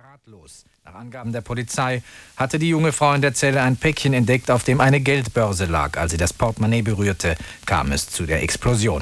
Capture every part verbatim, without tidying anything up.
ratlos. Nach Angaben der Polizei hatte die junge Frau in der Zelle ein Päckchen entdeckt, auf dem eine Geldbörse lag. Als sie das Portemonnaie berührte, kam es zu der Explosion.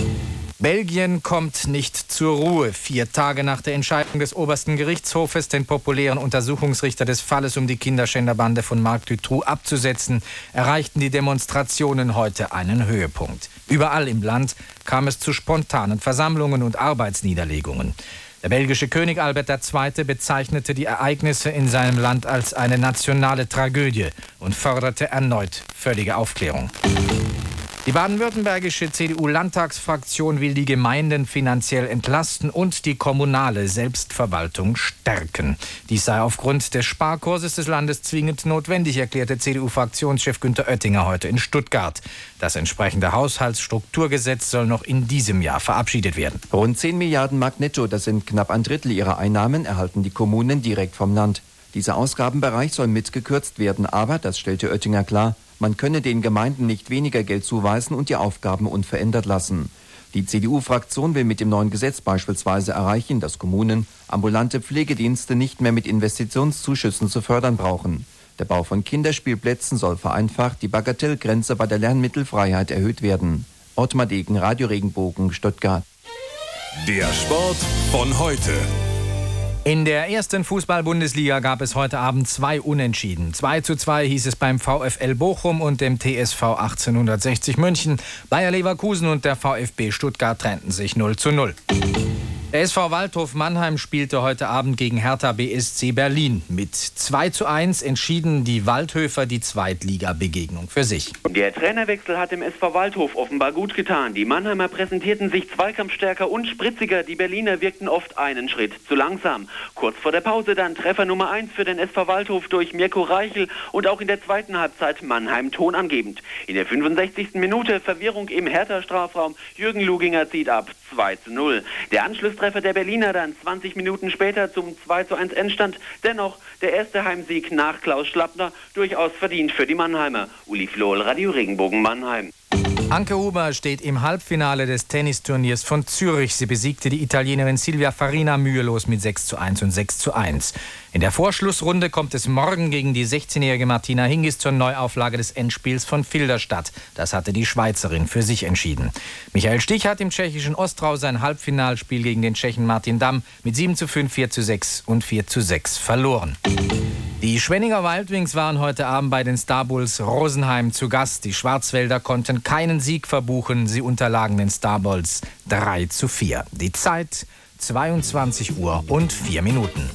Belgien kommt nicht zur Ruhe. Vier Tage nach der Entscheidung des obersten Gerichtshofes, den populären Untersuchungsrichter des Falles um die Kinderschänderbande von Marc Dutroux abzusetzen, erreichten die Demonstrationen heute einen Höhepunkt. Überall im Land kam es zu spontanen Versammlungen und Arbeitsniederlegungen. Der belgische König Albert der Zweite bezeichnete die Ereignisse in seinem Land als eine nationale Tragödie und forderte erneut völlige Aufklärung. Die baden-württembergische C D U-Landtagsfraktion will die Gemeinden finanziell entlasten und die kommunale Selbstverwaltung stärken. Dies sei aufgrund des Sparkurses des Landes zwingend notwendig, erklärte C D U-Fraktionschef Günther Oettinger heute in Stuttgart. Das entsprechende Haushaltsstrukturgesetz soll noch in diesem Jahr verabschiedet werden. Rund zehn Milliarden Mark netto, das sind knapp ein Drittel ihrer Einnahmen, erhalten die Kommunen direkt vom Land. Dieser Ausgabenbereich soll mitgekürzt werden, aber, das stellte Oettinger klar, man könne den Gemeinden nicht weniger Geld zuweisen und die Aufgaben unverändert lassen. Die C D U-Fraktion will mit dem neuen Gesetz beispielsweise erreichen, dass Kommunen ambulante Pflegedienste nicht mehr mit Investitionszuschüssen zu fördern brauchen. Der Bau von Kinderspielplätzen soll vereinfacht, die Bagatellgrenze bei der Lernmittelfreiheit erhöht werden. Ottmar Degen, Radio Regenbogen, Stuttgart. Der Sport von heute. In der ersten Fußball-Bundesliga gab es heute Abend zwei Unentschieden. zwei zu zwei hieß es beim VfL Bochum und dem T S V achtzehnhundertsechzig München. Bayer Leverkusen und der VfB Stuttgart trennten sich null zu null. Der S V Waldhof Mannheim spielte heute Abend gegen Hertha B S C Berlin. Mit zwei zu eins entschieden die Waldhöfer die Zweitliga-Begegnung für sich. Der Trainerwechsel hat dem S V Waldhof offenbar gut getan. Die Mannheimer präsentierten sich zweikampfstärker und spritziger. Die Berliner wirkten oft einen Schritt zu langsam. Kurz vor der Pause dann Treffer Nummer eins für den S V Waldhof durch Mirko Reichel und auch in der zweiten Halbzeit Mannheim tonangebend. In der fünfundsechzigsten Minute Verwirrung im Hertha-Strafraum. Jürgen Luginger zieht ab zwei zu null. Der Anschlusstreffer der Berliner dann zwanzig Minuten später zum zwei zu eins Endstand. Dennoch der erste Heimsieg nach Klaus Schlappner durchaus verdient für die Mannheimer. Uli Flohl, Radio Regenbogen Mannheim. Anke Huber steht im Halbfinale des Tennisturniers von Zürich. Sie besiegte die Italienerin Silvia Farina mühelos mit sechs zu eins und sechs zu eins. In der Vorschlussrunde kommt es morgen gegen die sechzehnjährige Martina Hingis zur Neuauflage des Endspiels von Filderstadt. Das hatte die Schweizerin für sich entschieden. Michael Stich hat im tschechischen Ostrau sein Halbfinalspiel gegen den Tschechen Martin Damm mit sieben zu fünf, vier zu sechs und vier zu sechs verloren. Die Schwenninger Wildwings waren heute Abend bei den Starbulls Rosenheim zu Gast. Die Schwarzwälder konnten keinen Sieg verbuchen. Sie unterlagen den Starbulls drei zu vier. Die Zeit zweiundzwanzig Uhr und vier Minuten.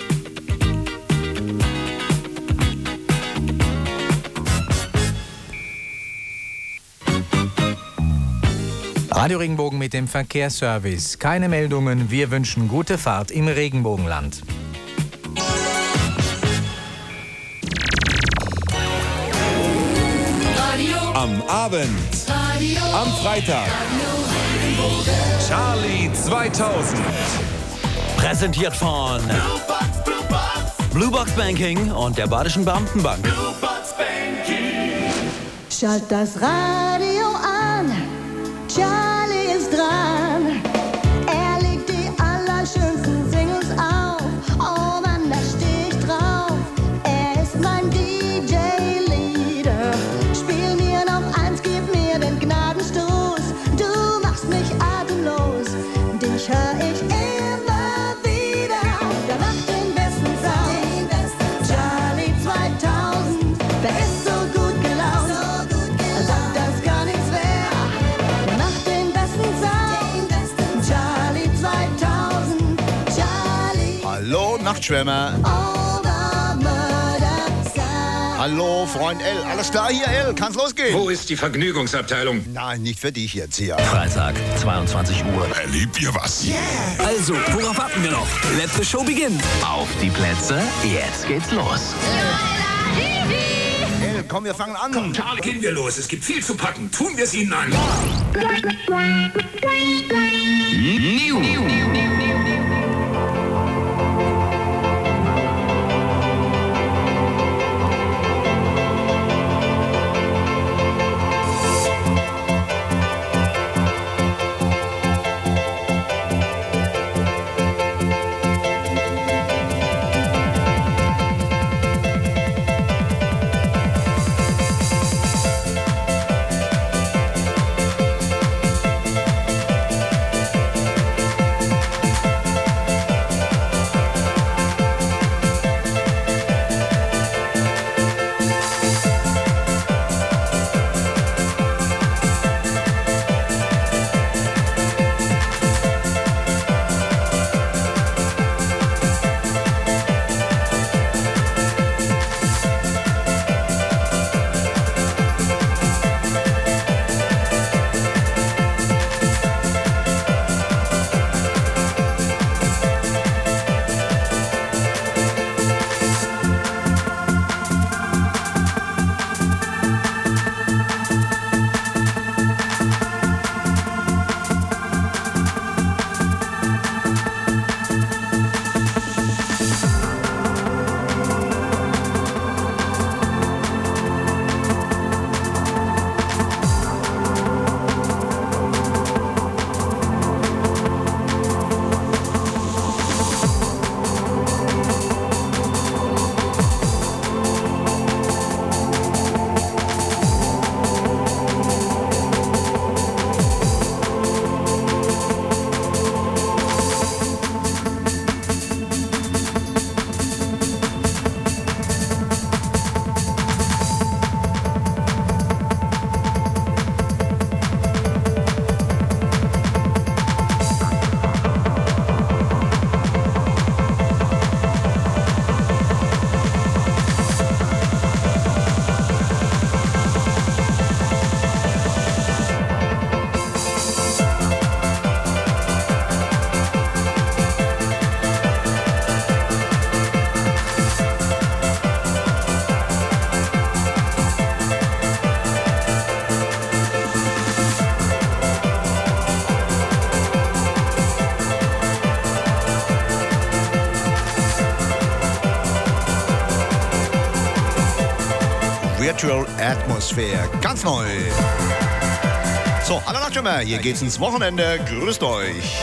Radio Regenbogen mit dem Verkehrsservice. Keine Meldungen. Wir wünschen gute Fahrt im Regenbogenland. Am Abend, Radio, am Freitag, Charlie zweitausend. Präsentiert von Bluebox Banking und der Badischen Beamtenbank. Schalt das Radio an, Charlie ist dran. Er legt die allerschönsten Singles auf. Oh Mann, da steh ich drauf. Er ist mein D J-Leader. Spiel mir noch eins, gib mir den Gnadenstoß. Du machst mich atemlos. Dich hör ich immer wieder. Der macht den besten Sound. Charlie zweitausend, der ist so gut gelaunt. Als ob das gar nichts wär. Der macht den besten Sound. Charlie zweitausend. Charlie. Hallo, Nachtschwärmer. All the murder sound. Hallo, Freund L. Alles klar hier, L? Kann's losgehen? Wo ist die Vergnügungsabteilung? Nein, nicht für dich jetzt hier. Freitag, zweiundzwanzig Uhr. Erlebt ihr was? Also, worauf warten wir noch? Let the show begin. Auf die Plätze, jetzt geht's los. L, komm, wir fangen an. Komm, Charlie, gehen wir los. Es gibt viel zu packen. Tun wir es ihnen an. Virtual Atmosphere. Ganz neu. So, hallo Nachtschwimmer, hier geht's ins Wochenende. Grüßt euch.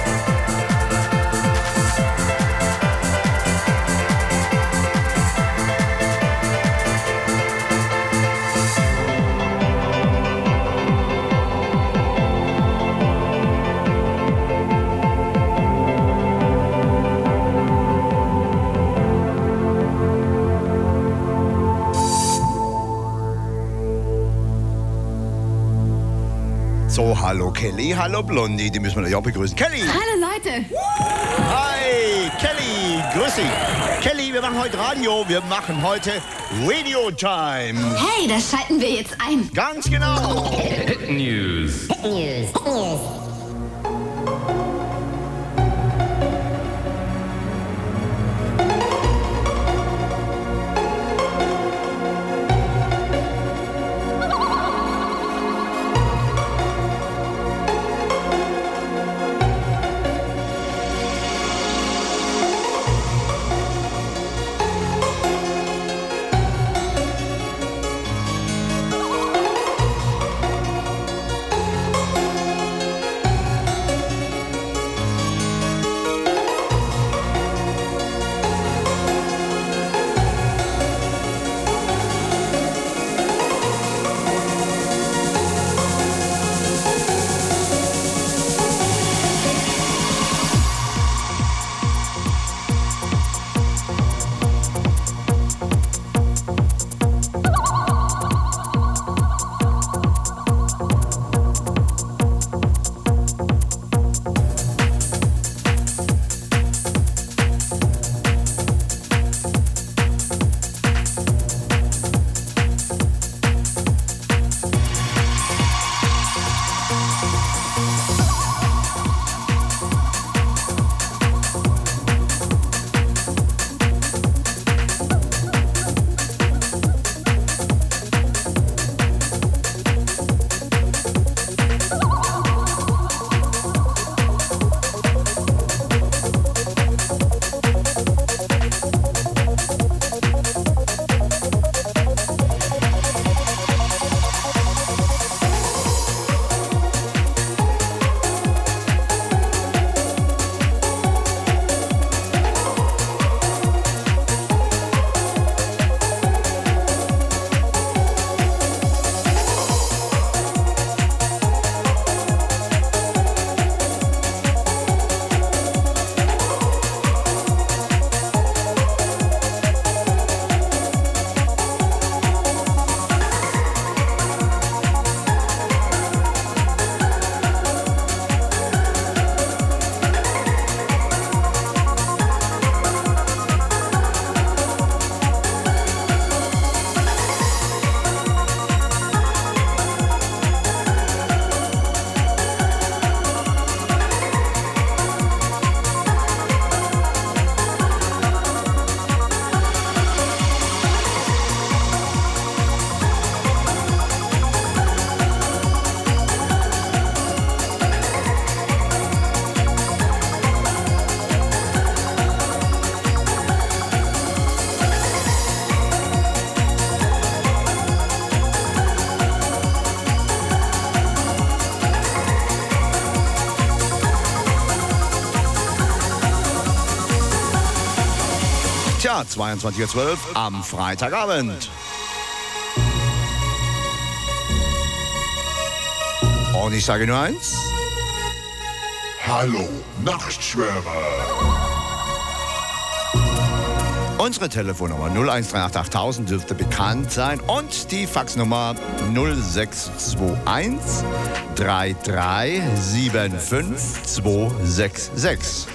So, hallo Kelly, hallo Blondie, die müssen wir ja begrüßen. Kelly! Hallo Leute! Hi, Kelly, grüß dich. Kelly, wir machen heute Radio, wir machen heute Radio Time. Hey, das schalten wir jetzt ein. Ganz genau. Hit News. Hit News. Hit News. Tja, zweiundzwanzig Uhr zwölf am Freitagabend. Und ich sage nur eins. Hallo, Nachtschwärmer. Unsere Telefonnummer null eins drei acht achttausend dürfte bekannt sein und die Faxnummer null sechs zwei eins drei drei sieben fünf zwei sechs sechs.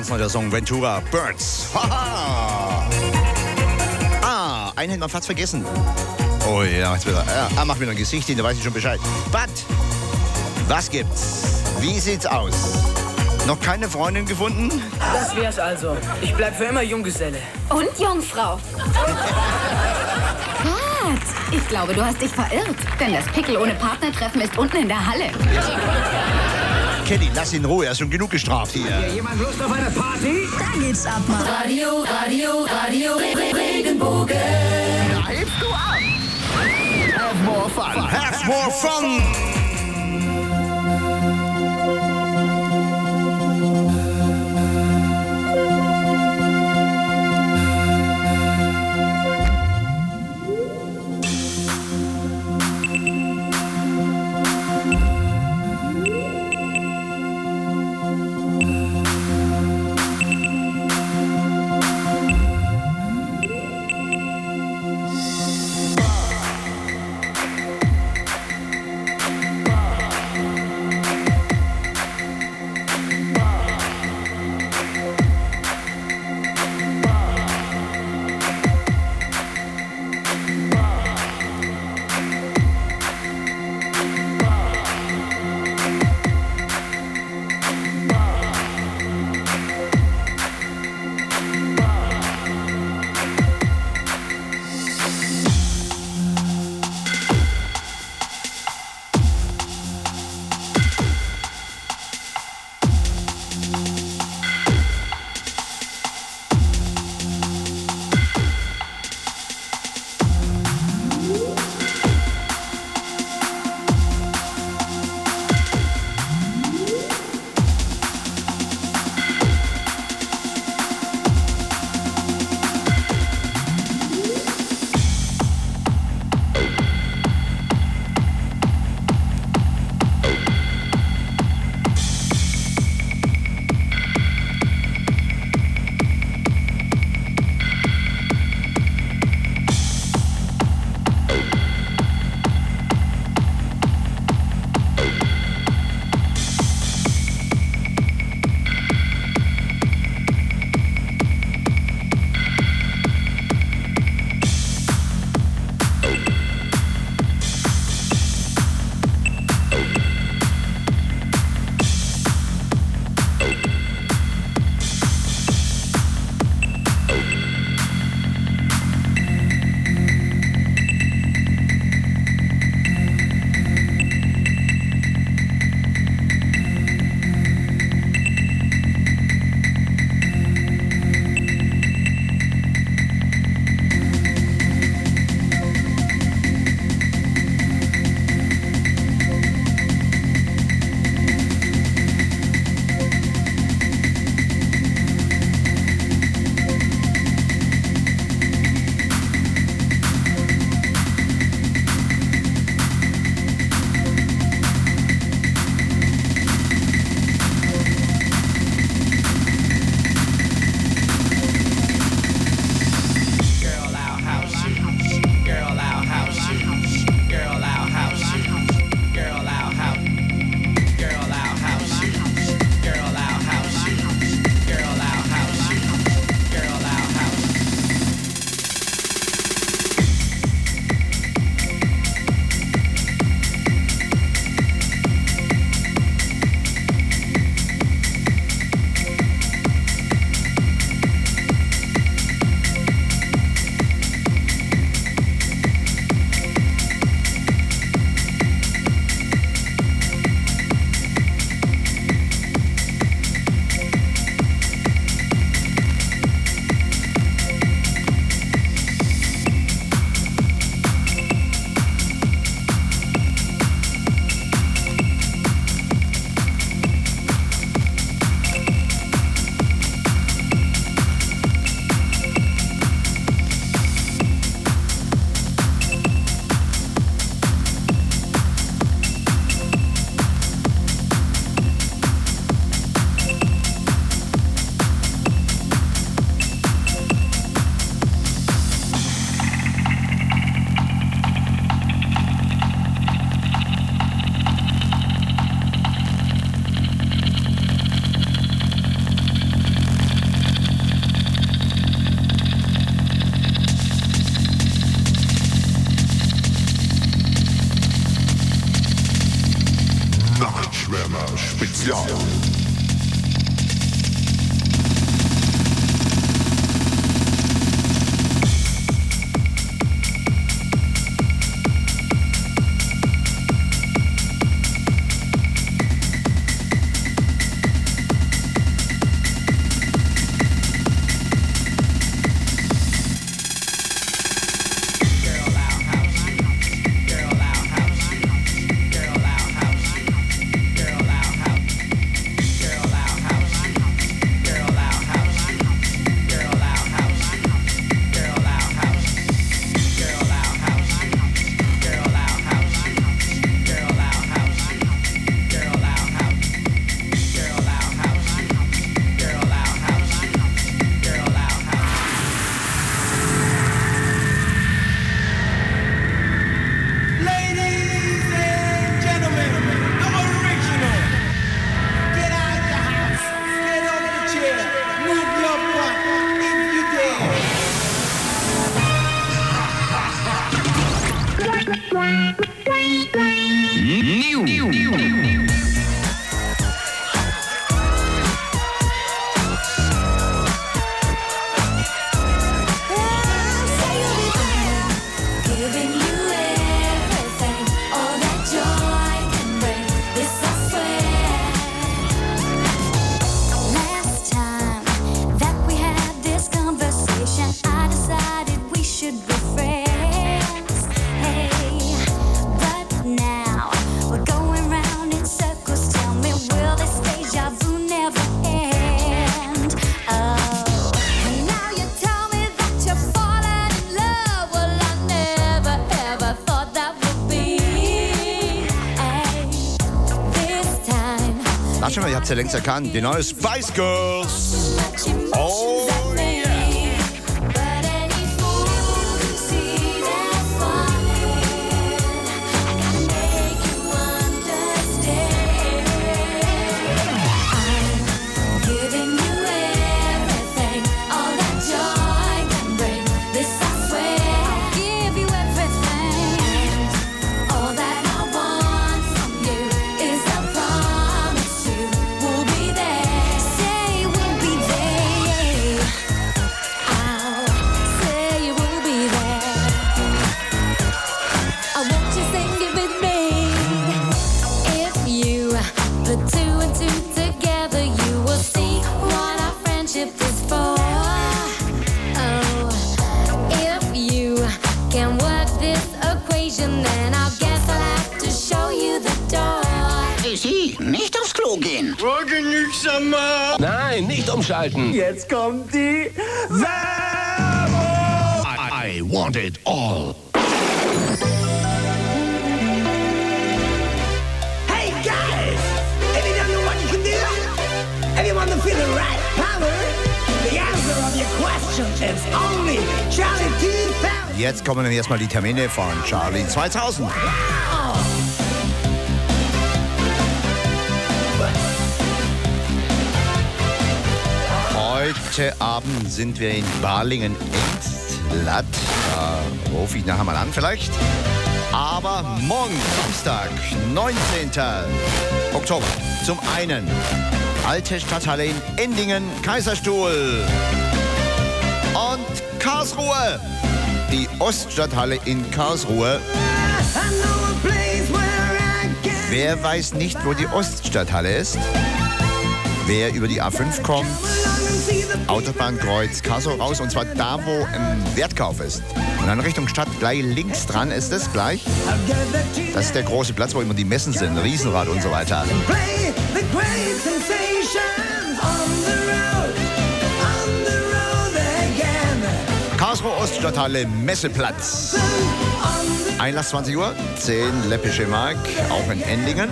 brandneuer Song Ventura Birds. Haha! Ah, einen hätten wir fast vergessen. Oh ja, jetzt wieder. Er, er macht wieder ein Gesicht hin, da weiß ich schon Bescheid. But, was gibt's? Wie sieht's aus? Noch keine Freundin gefunden? Das wär's also. Ich bleib für immer Junggeselle. Und Jungfrau. Schatz, ich glaube, du hast dich verirrt. Denn das Pickel ohne Partnertreffen ist unten in der Halle. Kenny, lass ihn in Ruhe, er ist schon genug gestraft hier. Hat hier jemand Lust auf eine Party? Da geht's ab, Mann. Radio, Radio, Radio, Re Regenbogen. Da hebst du ab. Have more fun. Have more fun. Ach schon mal, ihr habt es ja längst erkannt. Die neue Spice Girls. Oh yeah. Nicht aufs Klo gehen. Wollte nichts einmal. Nein, nicht umschalten. Jetzt kommt die Werbung. I, I want it all. Hey guys, if you don't know what you can do, if you want to feel the right power, the answer of your question is only Charlie zweitausend. Jetzt kommen dann erstmal die Termine von Charlie zweitausend. Heute Abend sind wir in Balingen-Engstlatt. Da rufe ich nachher mal an vielleicht. Aber morgen, Samstag, neunzehnten Oktober, zum einen Alte Stadthalle in Endingen, Kaiserstuhl. Und Karlsruhe, die Oststadthalle in Karlsruhe. Wer weiß nicht, wo die Oststadthalle ist? Wer über die A fünf kommt, Autobahnkreuz Karlsruhe raus, und zwar da, wo ein Wertkauf ist. Und dann Richtung Stadt, gleich links dran ist es gleich. Das ist der große Platz, wo immer die Messen sind, Riesenrad und so weiter. Karlsruhe Oststadthalle, Messeplatz. Einlass zwanzig Uhr, zehn läppische Mark, auch in Endingen.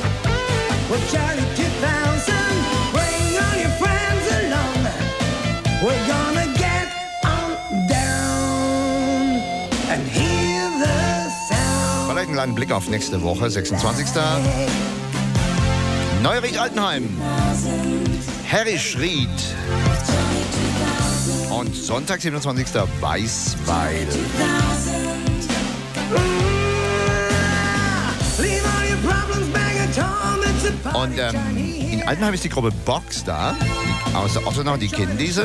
Vielleicht einen kleinen Blick auf nächste Woche, sechsundzwanzigsten Neuried-Altenheim, Herrischried. Und Sonntag, siebenundzwanzigsten Weißweil. Und ähm, in Altenheim ist die Gruppe Box da. Die, aus der Ottenau, die kennen diese.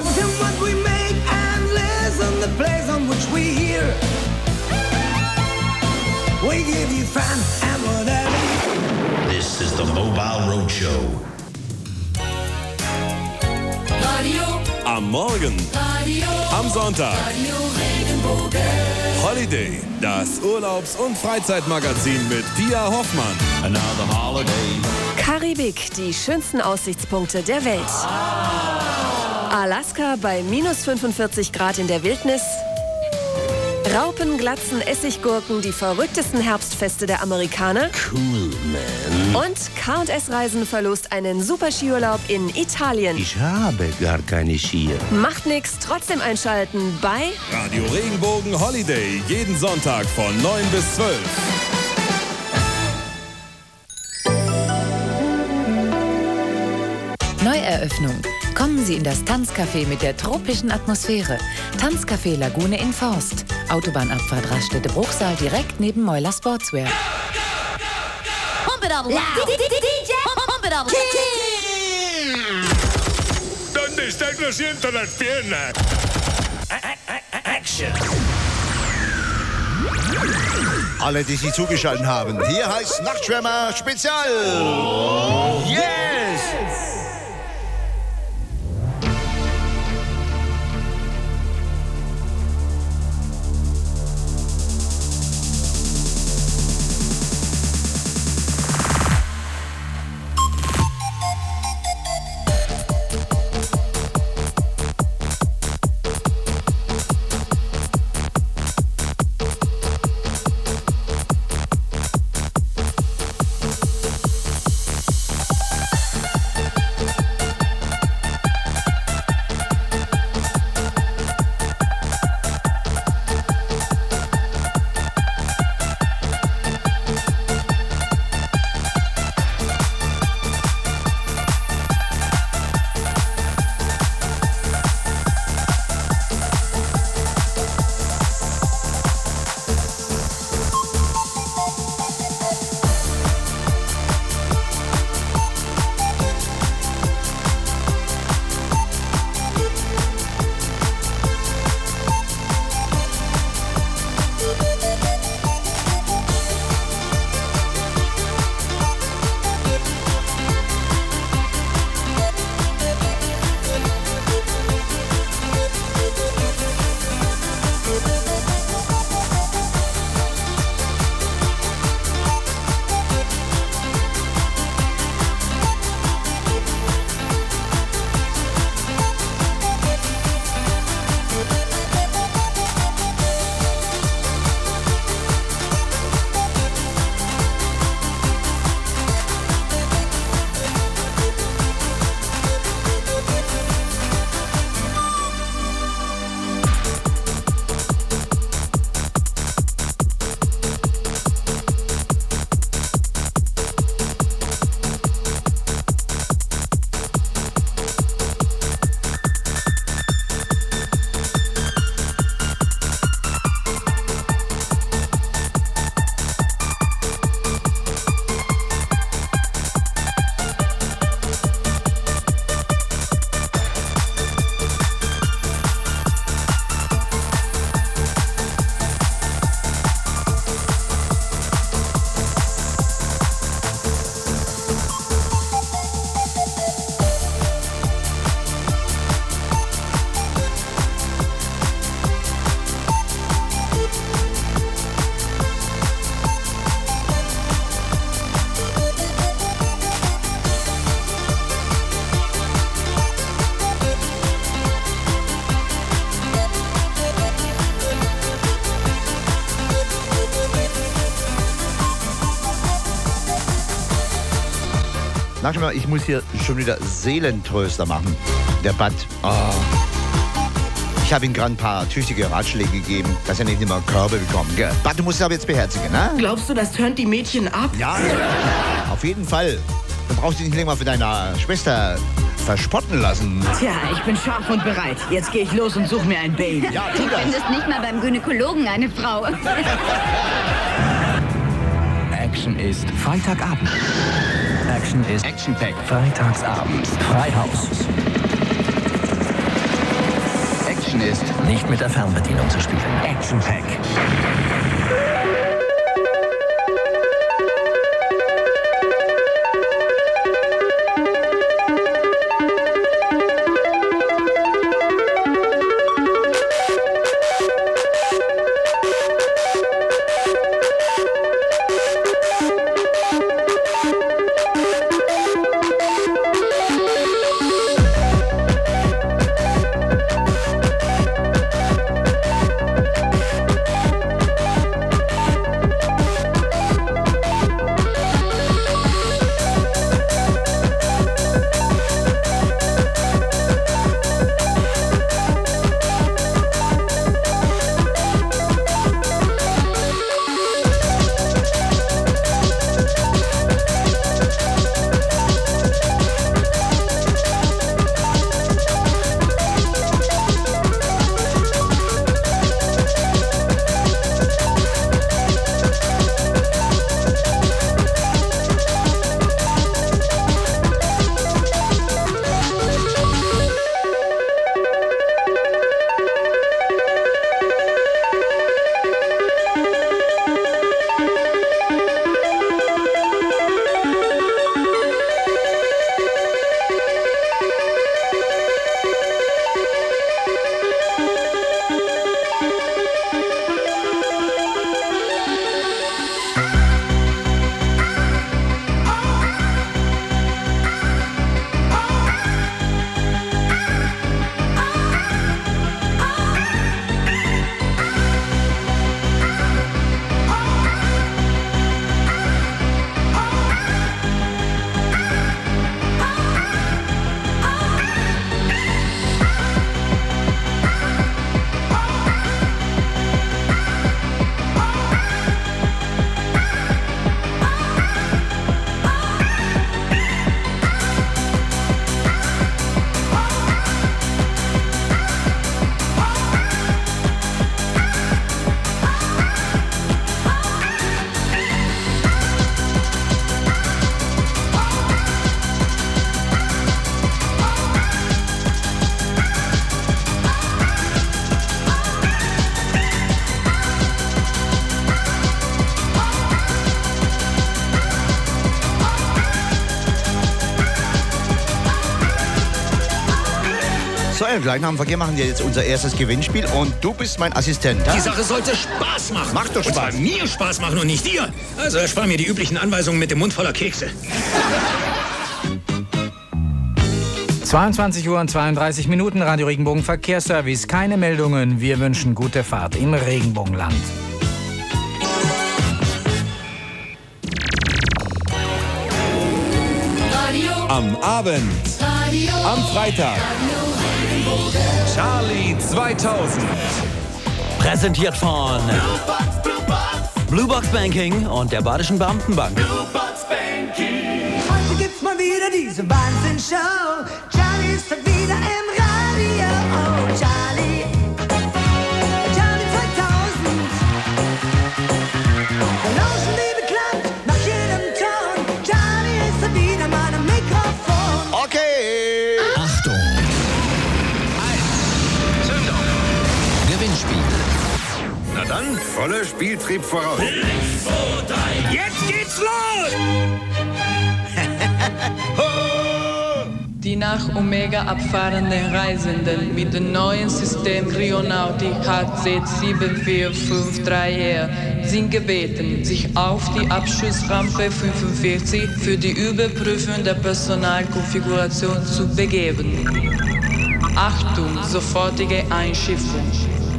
This is the Mobile Roadshow. Radio. Am Morgen. Radio. Am Sonntag. Radio Regenbogen. Holiday, das Urlaubs- und Freizeitmagazin mit Pia Hoffmann. Another holiday. Karibik, die schönsten Aussichtspunkte der Welt. Alaska bei minus fünfundvierzig Grad in der Wildnis. Raupen, Glatzen, Essiggurken, die verrücktesten Herbstfeste der Amerikaner. Cool, man. Und K und S Reisen verlost einen super Skiurlaub in Italien. Ich habe gar keine Skier. Macht nix, trotzdem einschalten bei Radio Regenbogen Holiday, jeden Sonntag von neun bis zwölf. Neu Wiedereröffnung. Kommen Sie in das Tanzcafé mit der tropischen Atmosphäre. Tanzcafé Lagune in Forst. Autobahnabfahrt Raststätte Bruchsal direkt neben Meuler Sportswear. Pump it up loud. D J, pump it up loud. ¿Dónde están lo siento las piernas? Action. Alle, die sich zugeschaltet haben, hier heißt Nachtschwärmer Spezial. Yes! Sag mal, ich muss hier schon wieder Seelentröster machen. Der Bad. Oh. Ich habe ihm gerade ein paar tüchtige Ratschläge gegeben, dass er nicht immer Körbe bekommt. Gell? Bad, du musst es aber jetzt beherzigen, ne? Glaubst du, das turnt die Mädchen ab? Ja, auf jeden Fall. Du brauchst dich nicht länger für deine Schwester verspotten lassen. Tja, ich bin scharf und bereit. Jetzt gehe ich los und suche mir ein Baby. Ja, tu Du das. findest nicht mal beim Gynäkologen eine Frau. Action ist Freitagabend. Action ist Action Pack. Freitagsabend. Freihaus. Action ist nicht mit der Fernbedienung zu spielen. Action Pack. im Gleichnamenverkehr machen wir jetzt unser erstes Gewinnspiel und du bist mein Assistent. Die Sache sollte Spaß machen. Macht doch Spaß. Und zwar mir Spaß machen und nicht dir. Also erspar mir die üblichen Anweisungen mit dem Mund voller Kekse. zweiundzwanzig Uhr und zweiunddreißig Minuten, Radio Regenbogen Verkehrsservice. Keine Meldungen, wir wünschen gute Fahrt im Regenbogenland. Am Abend, am Freitag, Charlie zweitausend. Präsentiert von Bluebox Banking und der Badischen Beamtenbank. Heute gibt's mal wieder diese Wahnsinn-Show. Charlie ist wieder im Radio. Oh, Charlie. Charlie zweitausend. Der Lauschen, die beklappt nach jedem Ton. Charlie ist wieder mal am Mikrofon. Okay. Achtung. Zündung. Gewinnspiel. Na dann, voller Spieltrieb voraus. Jetzt geht's los! Die nach Omega abfahrenden Reisenden mit dem neuen System Rionautic H Z sieben vier fünf drei R sind gebeten, sich auf die Abschussrampe fünfundvierzig für die Überprüfung der Personalkonfiguration zu begeben. Achtung, sofortige Einschiffung.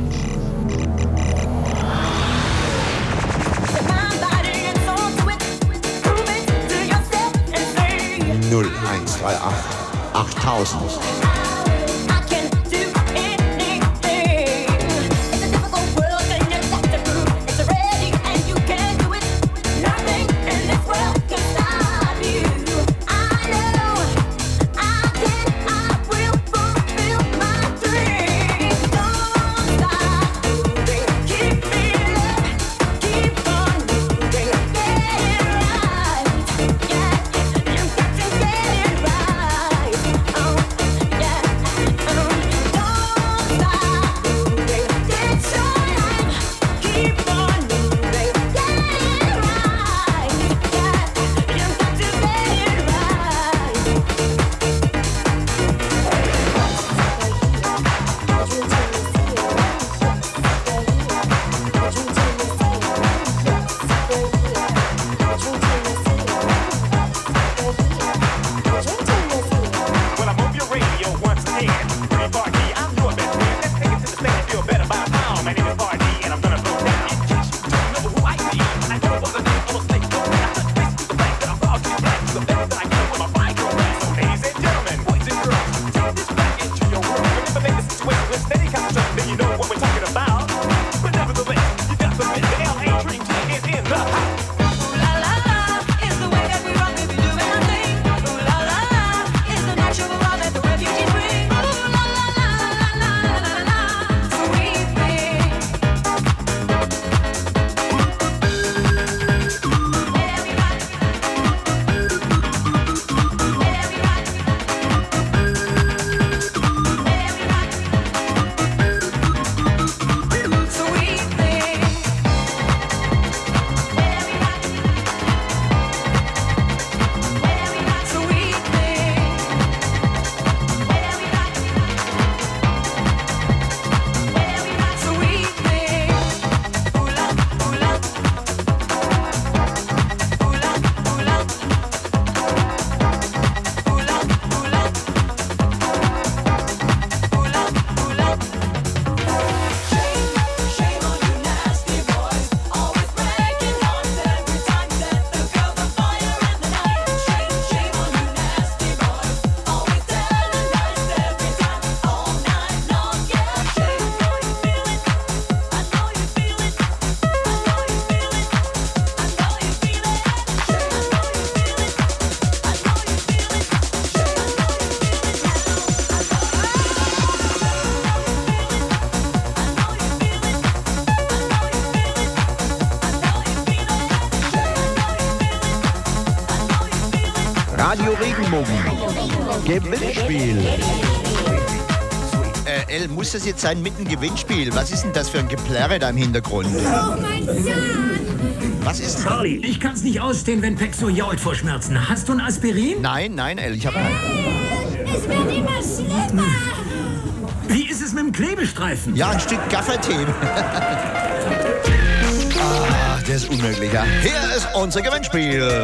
null eins drei acht achttausend. Radio Regenbogen. Gewinnspiel. Äh, El, muss das jetzt sein mit dem Gewinnspiel? Was ist denn das für ein Geplärre da im Hintergrund? Oh, mein Zahn! Was ist denn? Charlie, ich kann's nicht ausstehen, wenn Peck so jault vor Schmerzen. Hast du ein Aspirin? Nein, nein, El, ich habe keinen. Es wird immer schlimmer! Wie ist es mit dem Klebestreifen? Ja, ein Stück Gaffertape. Ah, das ist unmöglich, ja. Hier ist unser Gewinnspiel.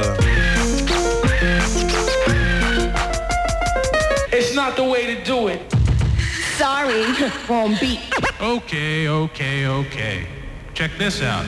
It's not the way to do it. Sorry, wrong beat. Okay, okay, okay. Check this out.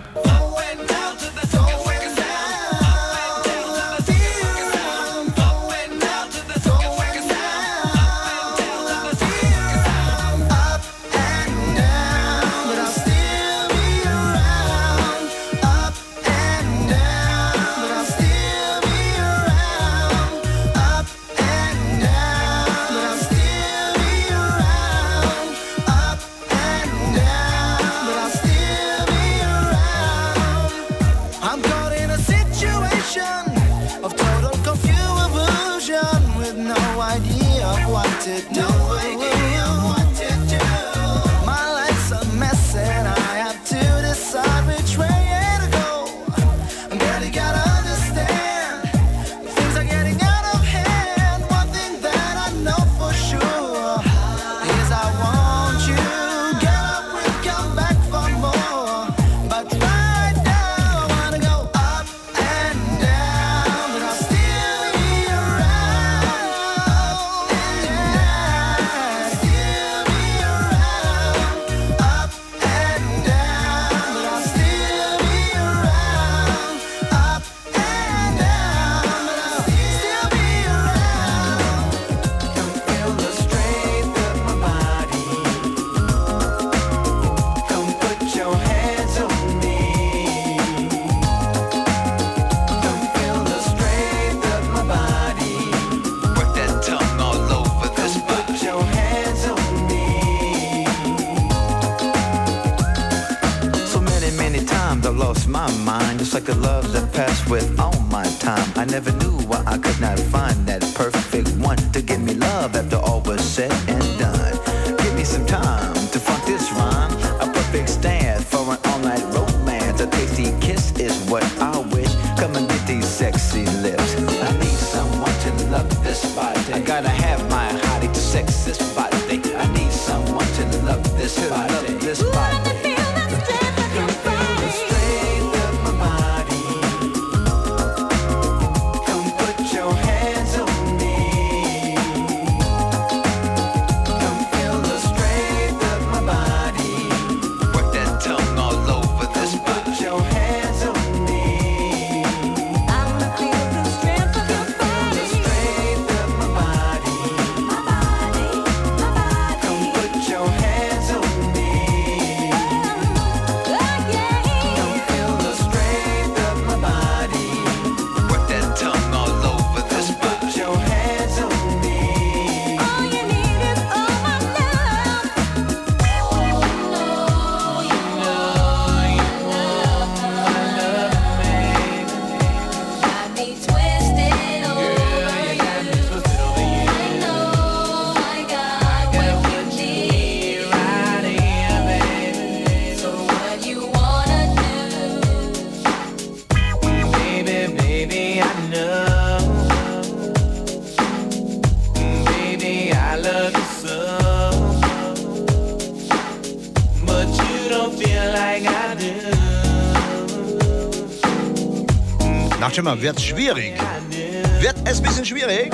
Nach schon mal, wird's schwierig. Wird es ein bisschen schwierig?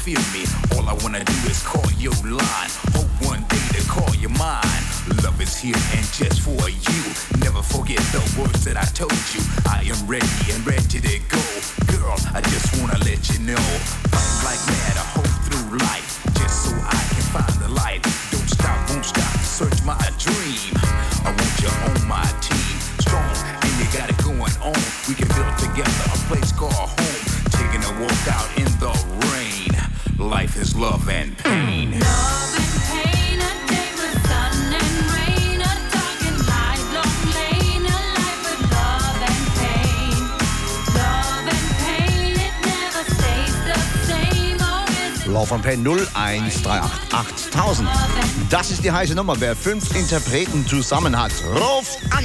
feel me. All I wanna do is call your line. Hope one day to call you mine. Love is here and just for you. Never forget the words that I told you. I am ready and ready to go. Girl, I just wanna let you know. Fight like mad, I hope through life. Just so I can find the light. Don't stop, won't stop, search my dream. I want you on my team. Strong, and you got it going on. We can build together a place called home. Taking a walk out in the rain. Life is love and pain. Love and pain, a day with sun and rain, a dark and light, long lane, a life with love and pain. Love and pain, it never stays the same. Oh, is it Love and Pain null eins drei acht acht tausend. Das ist die heiße Nummer. Wer fünf Interpreten zusammen hat, ruft an.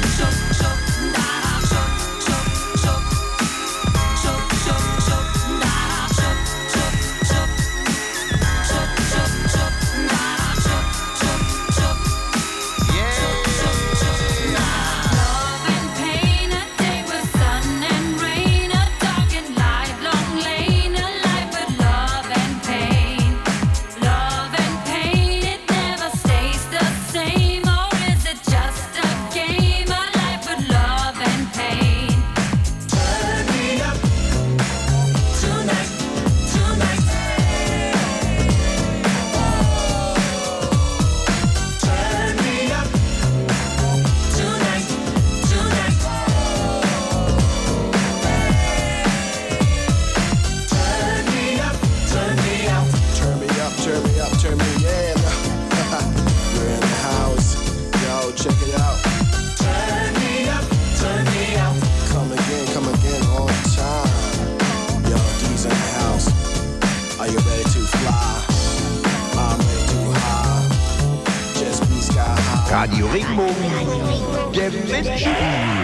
Radio Regenbogen, der Menschen.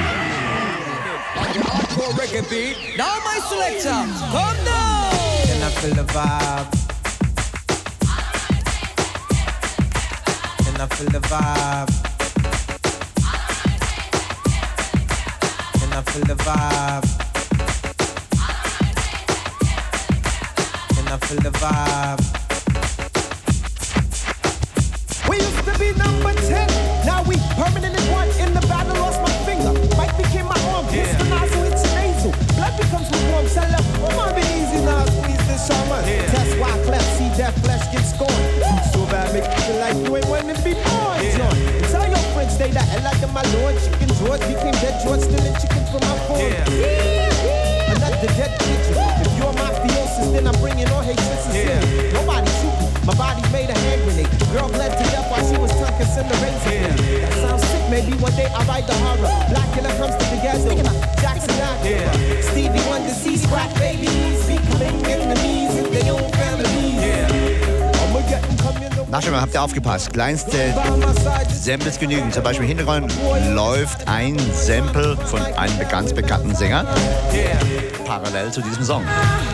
Hardcore reggae beat. Now my selector, come down. Can I feel the vibe? Can I feel the vibe? Can I feel the vibe? Can I feel the vibe? We used to be number ten, now we permanently one. In the battle, lost my finger. Mike became my arm. Yeah. Mister Nozzle, it's nasal. Blood becomes warm. Sell up. Come on, be easy now. Squeeze this summer. Yeah. That's why cleft. See that flesh get scorned. So bad, make you feel like you ain't wanting to be born. Yeah. John. And tell your friends they that hell like my lord. Chicken George became dead George, stealing chicken from my phone. Yeah. Yeah. Yeah. Another dead pigeon. If you're mafiosis, then I'm bringing all hate sisters. Yeah. Nobody shoot me. My body made a hand grenade. Girl bled to death while she was tucking in the razor. Yeah. That sounds sick. Maybe one day I'll write the horror. Black killer comes to the ghetto. Jackson Acura. Yeah. Stevie Wonder sees crack babies. Becoming enemies in their own families. Yeah. Na schon mal, habt ihr aufgepasst. Kleinste Samples genügen. Zum Beispiel im Hintergrund läuft ein Sample von einem ganz bekannten Sänger. Parallel zu diesem Song.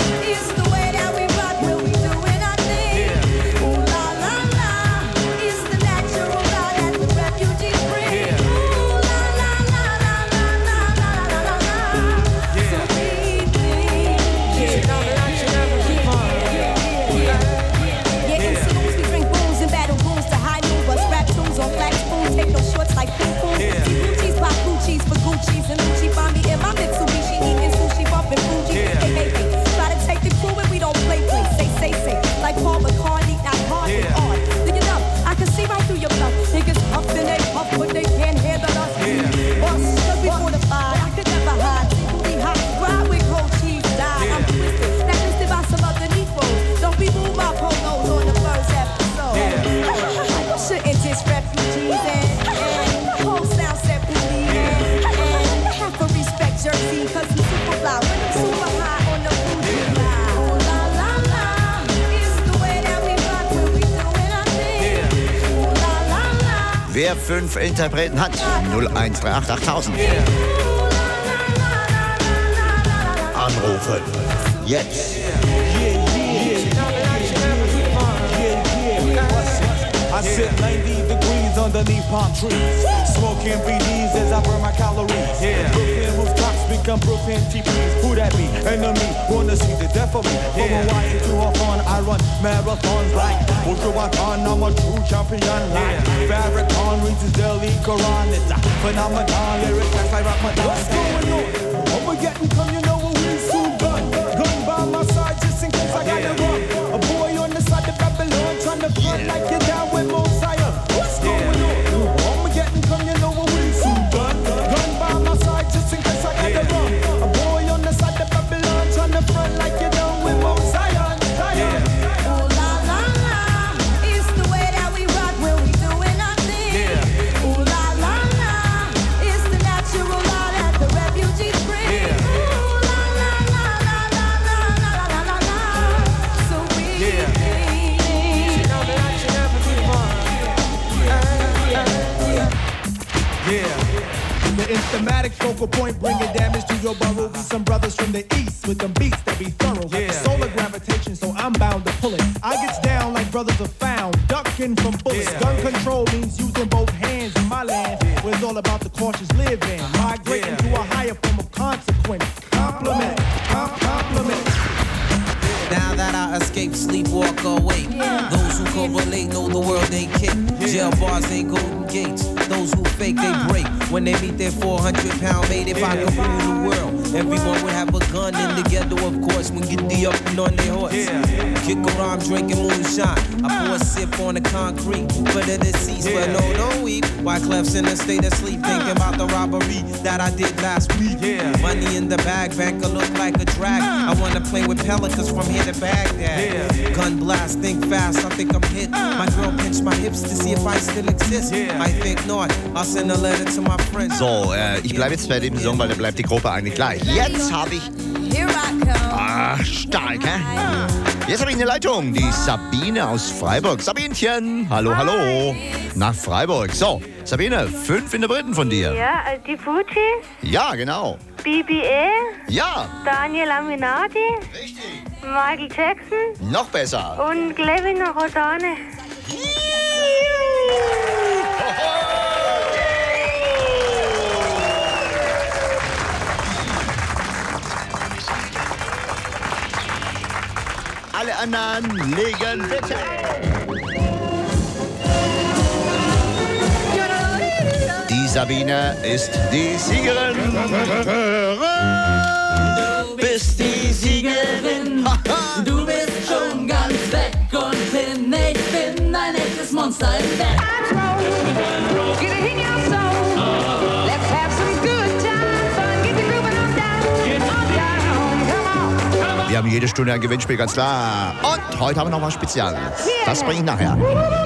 Wer fünf Interpreten hat, null eins drei acht achttausend. Anrufen. Jetzt. I sit ninety degrees underneath palm trees, smoking B Ds as I burn my calories. Yeah. Looking whose clocks begin Can prevent T Ps, who that be? Enemy, wanna see the death of me. From Hawaii to Hawthorne, I run marathons like Ultrawaton, I'm a true champion like Farrakhan reads his daily Quran. It's a phenomenon, lyrics that's like Ramadan. What's going on? Over getting come, you know what we soon done. Gun by my side just in case I gotta run. A boy on the side of Babylon trying to front like you're down with Mosiah. What's going on? Over getting come, you know what we soon done. Gun by my side just in case I gotta run. A boy on the side of Babylon trying to front like you're down with Mosiah. Thematic focal point, bringing damage to your burrow. We some brothers from the east with them beats that be thorough. Like the solar gravitation, so I'm bound to pull it. I gets down like brothers are found, ducking from bullets. Yeah. Gun control means using both hands in my land, yeah. where it's all about the cautious living. Migrating yeah. to a higher form of consequence. Compliment, com- compliment. Now that I escape, sleep, walk awake. Yeah. Those who correlate know the world ain't kick. Yeah. Jail bars ain't golden gates. Those who fake, they break. When they meet their four hundred pound mate, if I could rule the world, everyone would have a gun in the ghetto, of course, when get the up and on their horse. Yeah. Kick around drinking moonshine. I pour a sip on the concrete for the deceased, yeah. but no, don't weep. Why Clef's in a state of sleep, thinking about the robbery that I did last week. Yeah. Money in the bag, banker look like a drag. I wanna play with pelicans from here to Baghdad. Yeah. Gun blast, think fast, I think I'm hit. My girl pinched my hips to see if I still exist. Yeah. I think not. I'll send a letter to my friends. So, äh, ich bleibe jetzt bei dem Song, weil da bleibt die Gruppe eigentlich gleich. Jetzt habe ich... Ah, stark, hä? Jetzt habe ich eine Leitung, die Sabine aus Freiburg. Sabinchen, hallo, hallo. Nach Freiburg. So, Sabine, fünf Interpreten von dir. Ja, die Fugees. Ja, genau. B B A. Ja. Daniel Aminati. Richtig. Michael Jackson. Noch besser. Und Glavin Rodane. Alle anderen legen bitte. Die Sabine ist die Siegerin. Du bist die Siegerin. Du bist schon ganz weg und hin. Ich bin ein echtes Monster im Bett. Wir haben jede Stunde ein Gewinnspiel, ganz klar. Und heute haben wir noch was Spezielles. Das bringe ich nachher.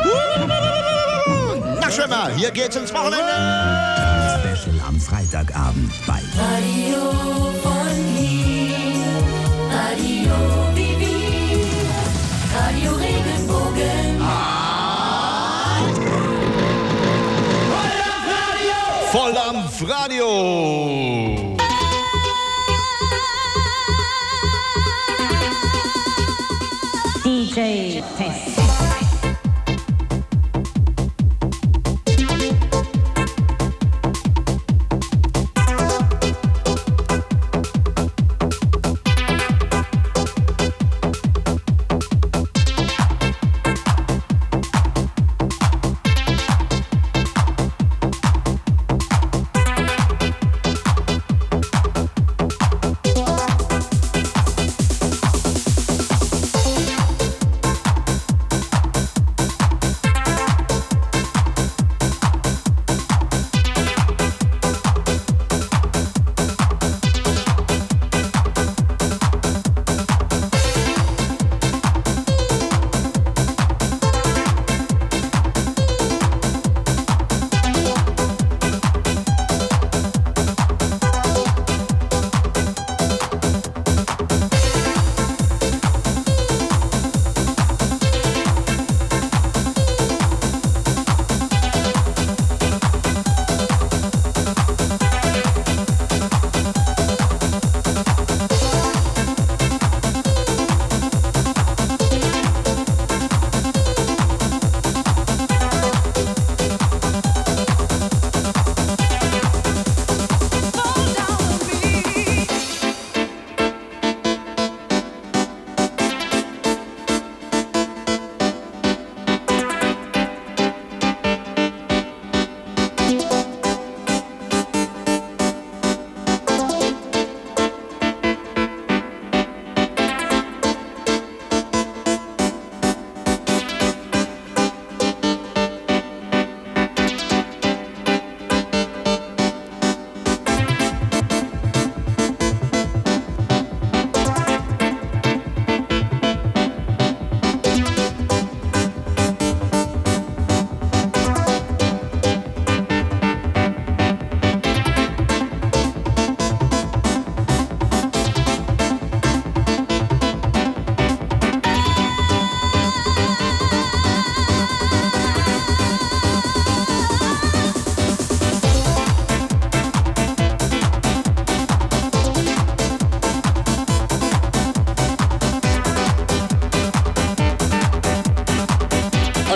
Na Schwimmer, hier geht's ins Wochenende. Special am Freitagabend bei Radio von Wien, Radio wie Wien, Radio Regenbogen. Voll am Radio. D J Test.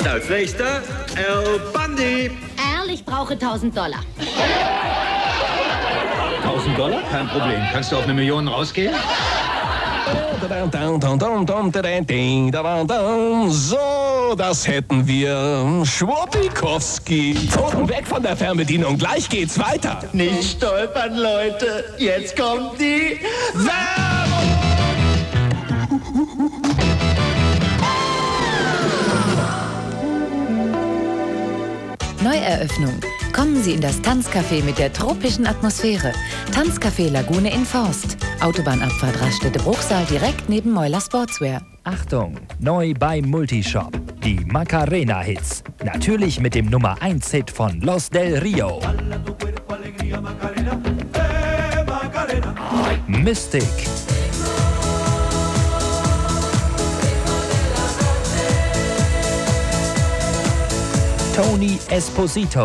Und als nächster El Bundy. Al, ich brauche tausend Dollar. tausend Dollar? Kein Problem. Kannst du auf eine Million rausgehen? So, das hätten wir. Schwuppikowski. Pfoten weg von der Fernbedienung. Gleich geht's weiter. Nicht stolpern, Leute. Jetzt kommt die Werbung. Neueröffnung. Kommen Sie in das Tanzcafé mit der tropischen Atmosphäre. Tanzcafé Lagune in Forst. Autobahnabfahrt Raststätte Bruchsal direkt neben Meuler Sportswear. Achtung, neu bei Multishop. Die Macarena-Hits. Natürlich mit dem Nummer eins Hit von Los Del Rio. Mystic. Tony Esposito.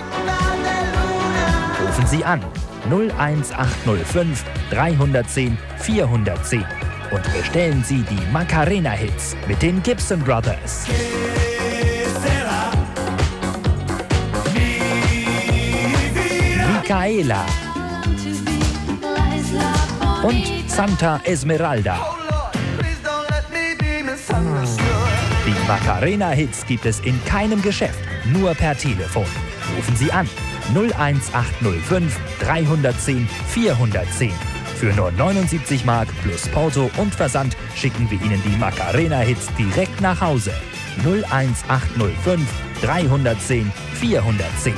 Rufen Sie an null eins acht null fünf drei eins null vier eins null und bestellen Sie die Macarena-Hits mit den Gibson Brothers. Micaela und Santa Esmeralda. Die Macarena-Hits gibt es in keinem Geschäft, nur per Telefon. Rufen Sie an null eins acht null fünf drei eins null vier eins null. Für nur neunundsiebzig Mark plus Porto und Versand schicken wir Ihnen die Macarena-Hits direkt nach Hause. null eins acht null fünf drei eins null vier eins null.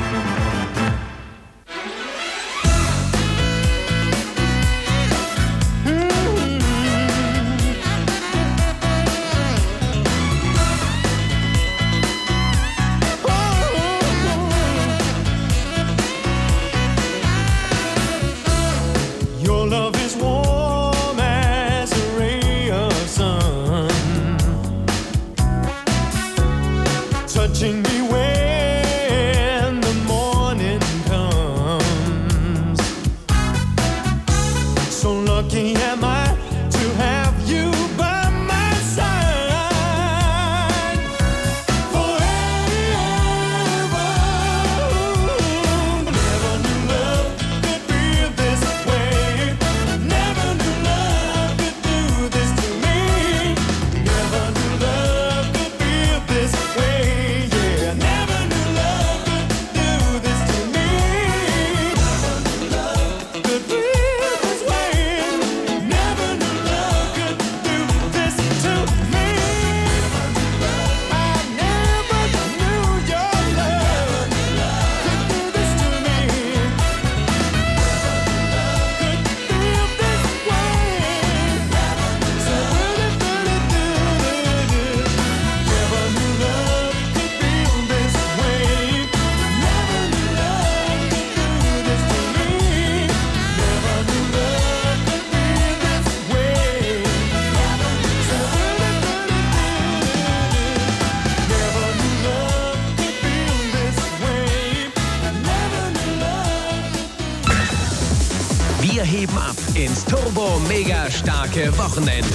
Wir heben ab ins turbo-mega-starke Wochenende.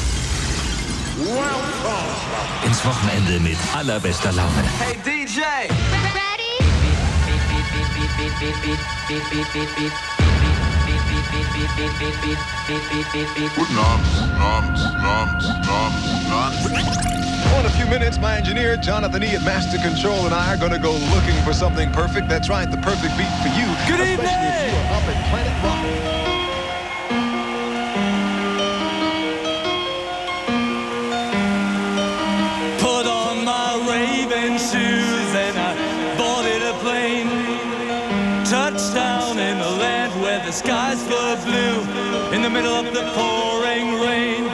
Ins Wochenende mit allerbester Laune. Hey D J! Guten Abend, Abend, Abend, Abend, Abend. Well, in a few minutes, my engineer, Jonathan E. at Master Control, and I are going to go looking for something perfect. That's right, the perfect beat for you. Good evening! Especially if you are up at Planet Rock. Put on my Raven shoes and I boarded a plane. Touchdown in the land where the skies were blue, in the middle of the pouring rain.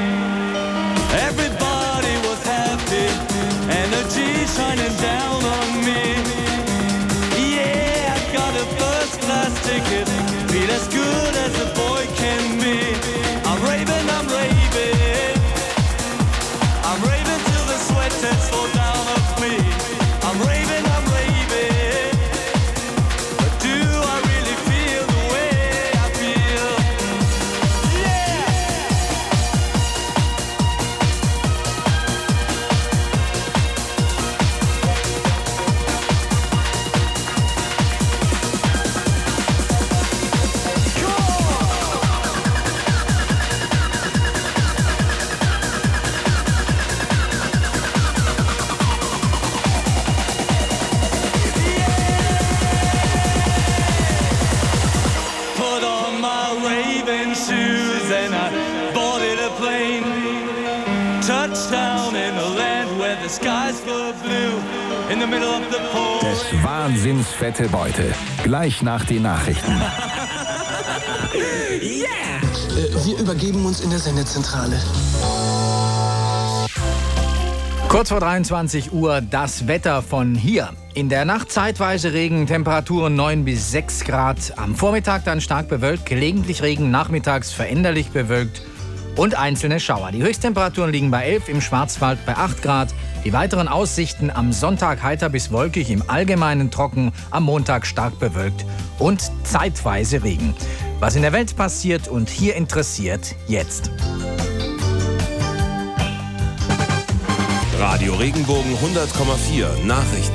Everybody was happy, energy shining down on me. Yeah, I got a first class ticket, feel as good as a boy can be. I'm raving, I'm raving, I'm raving till the sweat takes fall down off me. I'm raving, I'm raving, but do I really feel the way I feel? Yeah! and the skies were blue in the middle of the forest. Des Wahnsinns fette Beute. Gleich nach den Nachrichten. Yeah! Äh, wir übergeben uns in der Sendezentrale. Kurz vor dreiundzwanzig Uhr das Wetter von hier. In der Nacht zeitweise Regen, Temperaturen neun bis sechs Grad. Am Vormittag dann stark bewölkt, gelegentlich Regen, nachmittags veränderlich bewölkt und einzelne Schauer. Die Höchsttemperaturen liegen bei elf, im Schwarzwald bei acht Grad. Die weiteren Aussichten am Sonntag heiter bis wolkig, im Allgemeinen trocken, am Montag stark bewölkt und zeitweise Regen. Was in der Welt passiert und hier interessiert, jetzt. Radio Regenbogen hundert Komma vier Nachrichten.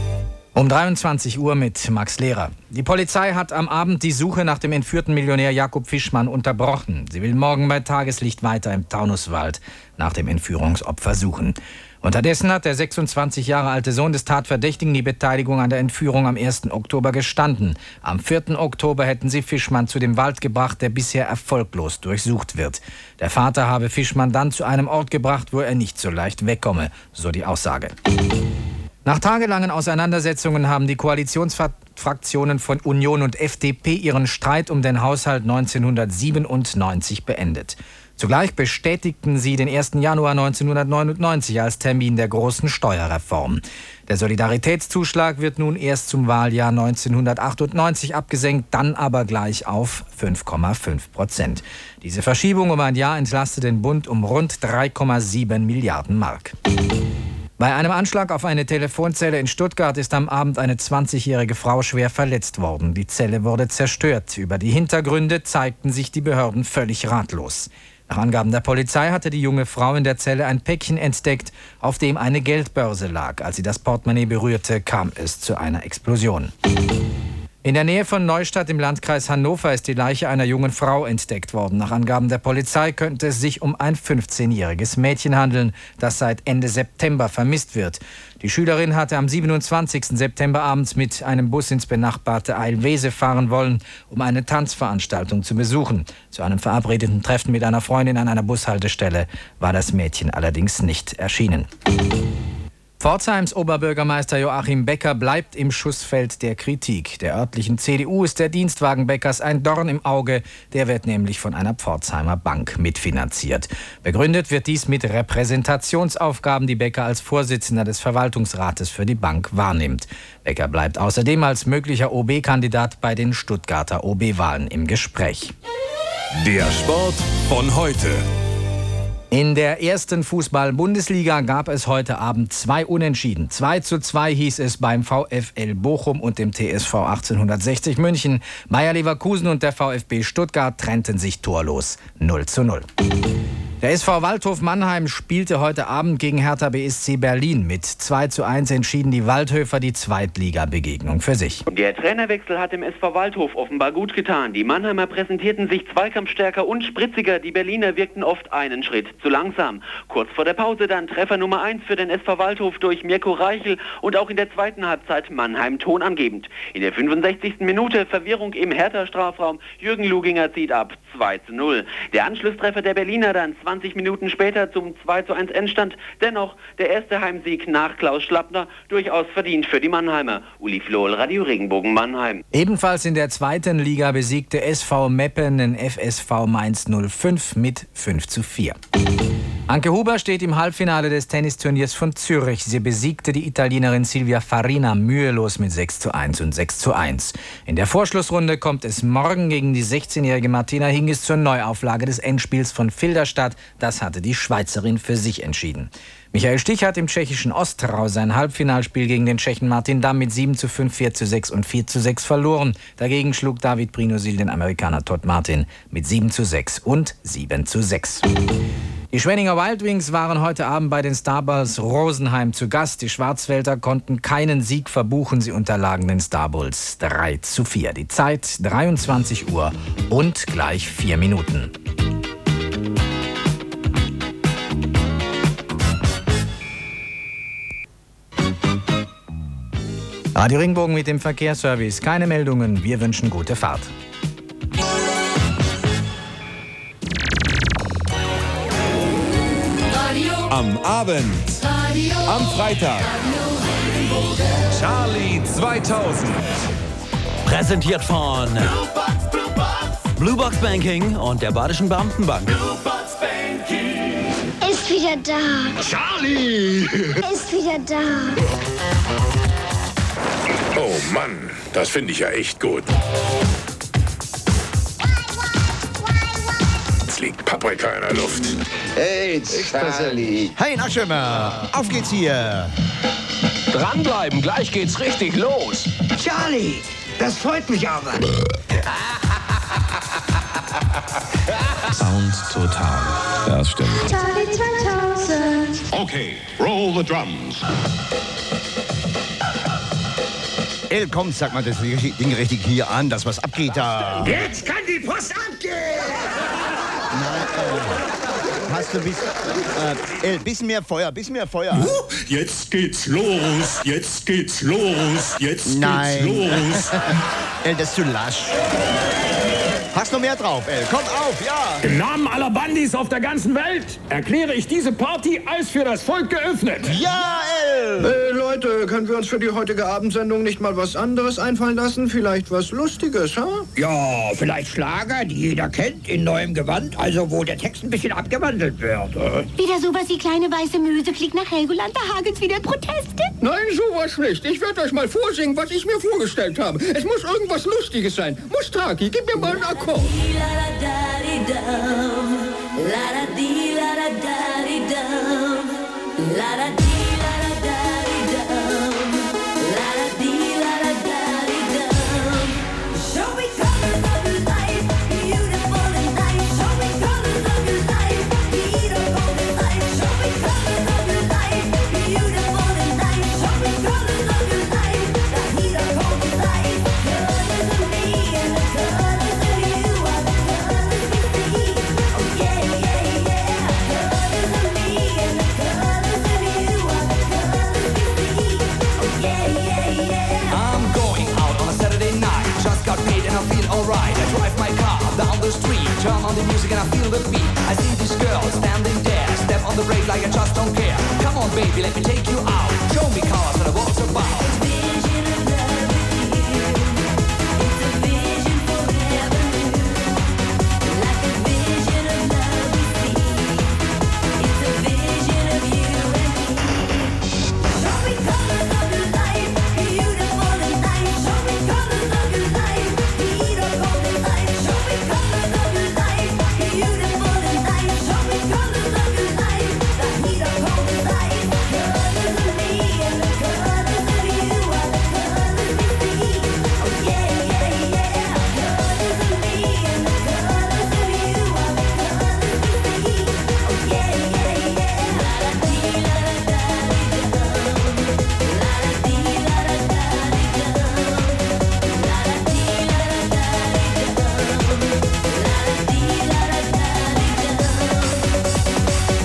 Um dreiundzwanzig Uhr mit Max Lehrer. Die Polizei hat am Abend die Suche nach dem entführten Millionär Jakob Fischmann unterbrochen. Sie will morgen bei Tageslicht weiter im Taunuswald nach dem Entführungsopfer suchen. Unterdessen hat der sechsundzwanzig Jahre alte Sohn des Tatverdächtigen die Beteiligung an der Entführung am ersten Oktober gestanden. Am vierten Oktober hätten sie Fischmann zu dem Wald gebracht, der bisher erfolglos durchsucht wird. Der Vater habe Fischmann dann zu einem Ort gebracht, wo er nicht so leicht wegkomme, so die Aussage. Nach tagelangen Auseinandersetzungen haben die Koalitionsfraktionen von Union und F D P ihren Streit um den Haushalt neunzehnhundertsiebenundneunzig beendet. Zugleich bestätigten sie den ersten Januar neunzehnhundertneunundneunzig als Termin der großen Steuerreform. Der Solidaritätszuschlag wird nun erst zum Wahljahr neunzehnhundertachtundneunzig abgesenkt, dann aber gleich auf fünf Komma fünf Prozent. Diese Verschiebung um ein Jahr entlastet den Bund um rund drei Komma sieben Milliarden Mark. Bei einem Anschlag auf eine Telefonzelle in Stuttgart ist am Abend eine zwanzigjährige Frau schwer verletzt worden. Die Zelle wurde zerstört. Über die Hintergründe zeigten sich die Behörden völlig ratlos. Nach Angaben der Polizei hatte die junge Frau in der Zelle ein Päckchen entdeckt, auf dem eine Geldbörse lag. Als sie das Portemonnaie berührte, kam es zu einer Explosion. In der Nähe von Neustadt im Landkreis Hannover ist die Leiche einer jungen Frau entdeckt worden. Nach Angaben der Polizei könnte es sich um ein fünfzehnjähriges Mädchen handeln, das seit Ende September vermisst wird. Die Schülerin hatte am siebenundzwanzigsten September abends mit einem Bus ins benachbarte Eilwese fahren wollen, um eine Tanzveranstaltung zu besuchen. Zu einem verabredeten Treffen mit einer Freundin an einer Bushaltestelle war das Mädchen allerdings nicht erschienen. Pforzheims Oberbürgermeister Joachim Becker bleibt im Schussfeld der Kritik. Der örtlichen C D U ist der Dienstwagen Beckers ein Dorn im Auge. Der wird nämlich von einer Pforzheimer Bank mitfinanziert. Begründet wird dies mit Repräsentationsaufgaben, die Becker als Vorsitzender des Verwaltungsrates für die Bank wahrnimmt. Becker bleibt außerdem als möglicher O B-Kandidat bei den Stuttgarter O B-Wahlen im Gespräch. Der Sport von heute. In der ersten Fußball-Bundesliga gab es heute Abend zwei Unentschieden. zwei zu zwei hieß es beim VfL Bochum und dem T S V achtzehnhundertsechzig München. Bayer Leverkusen und der VfB Stuttgart trennten sich torlos null zu null. Der S V Waldhof Mannheim spielte heute Abend gegen Hertha B S C Berlin. Mit zwei zu eins entschieden die Waldhöfer die Zweitliga-Begegnung für sich. Der Trainerwechsel hat dem S V Waldhof offenbar gut getan. Die Mannheimer präsentierten sich zweikampfstärker und spritziger. Die Berliner wirkten oft einen Schritt zu langsam. Kurz vor der Pause dann Treffer Nummer eins für den S V Waldhof durch Mirko Reichel und auch in der zweiten Halbzeit Mannheim tonangebend. In der fünfundsechzigsten Minute Verwirrung im Hertha-Strafraum. Jürgen Luginger zieht ab zwei zu null. Der Anschlusstreffer der Berliner dann zwanzig Minuten später zum zwei zu eins Endstand. Dennoch der erste Heimsieg nach Klaus Schlappner durchaus verdient für die Mannheimer. Uli Flohl, Radio Regenbogen Mannheim. Ebenfalls in der zweiten Liga besiegte S V Meppen den F S V Mainz null fünf mit fünf zu vier. Anke Huber steht im Halbfinale des Tennisturniers von Zürich. Sie besiegte die Italienerin Silvia Farina mühelos mit sechs zu eins und sechs zu eins. In der Vorschlussrunde kommt es morgen gegen die sechzehnjährige Martina Hingis zur Neuauflage des Endspiels von Filderstadt. Das hatte die Schweizerin für sich entschieden. Michael Stich hat im tschechischen Ostrau sein Halbfinalspiel gegen den Tschechen Martin Damm mit sieben zu fünf, vier zu sechs und vier zu sechs verloren. Dagegen schlug David Brinosil den Amerikaner Todd Martin mit sieben zu sechs und sieben zu sechs. Die Schwenninger Wild Wings waren heute Abend bei den Starbulls Rosenheim zu Gast. Die Schwarzwälder konnten keinen Sieg verbuchen. Sie unterlagen den Starbulls drei zu vier. Die Zeit dreiundzwanzig Uhr und gleich vier Minuten. Radio Regenbogen mit dem Verkehrsservice. Keine Meldungen. Wir wünschen gute Fahrt. Am Abend. Am Freitag. Charlie zweitausend. Präsentiert von Bluebox Banking und der Badischen Beamtenbank. Ist wieder da. Charlie! Ist wieder da. Oh Mann, das finde ich ja echt gut. Es liegt Paprika in der Luft. Hey, Charlie. Hey, Naschimmer. Auf geht's hier. Dranbleiben, gleich geht's richtig los. Charlie, das freut mich aber. Sound total. Das stimmt. Charlie zweitausend. Okay, roll the drums. El, komm, sag mal das Ding richtig hier an, dass was abgeht da. Jetzt kann die Post abgehen. Hast du bis, äh, El, bisschen mehr Feuer, bisschen mehr Feuer. Uh, jetzt geht's los, jetzt geht's los, jetzt Nein. geht's los. El, das ist zu lasch. Hast noch mehr drauf, El? Komm auf, ja! Im Namen aller Bandis auf der ganzen Welt erkläre ich diese Party als für das Volk geöffnet. Ja, El! Äh, Leute, können wir uns für die heutige Abendsendung nicht mal was anderes einfallen lassen? Vielleicht was Lustiges, ha? Ja, vielleicht Schlager, die jeder kennt, in neuem Gewand, also wo der Text ein bisschen abgewandelt wird. Wieder sowas wie kleine weiße Möse fliegt nach Helgoland, da hagelt's wieder Proteste. Nein, sowas nicht. Ich werde euch mal vorsingen, was ich mir vorgestellt habe. Es muss irgendwas Lustiges sein. Mustraki, gib mir mal einen Akkord. Turn on the music and I feel the beat. I see this girl standing there. Step on the brake like I just don't care. Come on, baby, let me take you out. Show me colors what the world's about. Vision of love with you. It's a vision forever new. Like a vision of love we see. It's a vision of you and me. Show me colors of your life, beautiful and nice. Show me colors of your life, heat or cold and light. Show me colors of your life, beautiful and nice. Show me colors of your life, the heat or cold and light. Colors of me and the colors of you are the colors we see. Oh yeah, yeah, yeah. Colors of me and the colors of you are the colors we see. Oh yeah, yeah, yeah. La la dee la la da dee dum. La la dee la la da dee dum. La la dee la la da dee dum. La la dee la la da dee dum.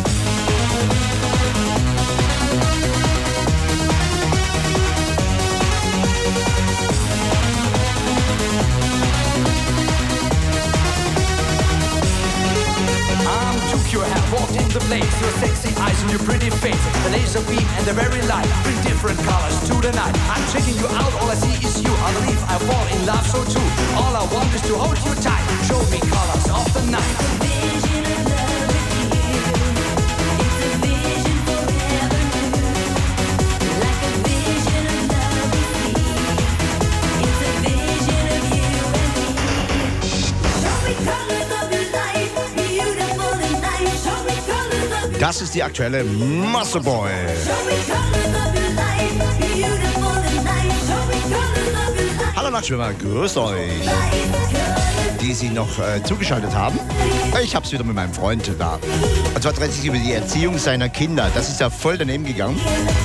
I'm took your hand, walked in the place. Your sexy eyes and your pretty face. The laser beam and the very light bring different colors to the night. I'm checking you out, all I see is you. I believe I fall in love so too. All I want is to hold you tight. Show me colors of the night. Vision of love with you. It's a vision forever new. Like a vision of love we see. It's a vision of you and me. Show me colors of your life, beautiful and nice. Show me colors of your Das ist die aktuelle Muscle Boy. Show me colors of your life, beautiful and nice. Show me colors of your life. Hallo Nachtschwimmer, grüßt euch. Die Sie noch äh, zugeschaltet haben. Ich hab's wieder mit meinem Freund da. Und zwar dreht sich über die Erziehung seiner Kinder. Das ist ja voll daneben gegangen.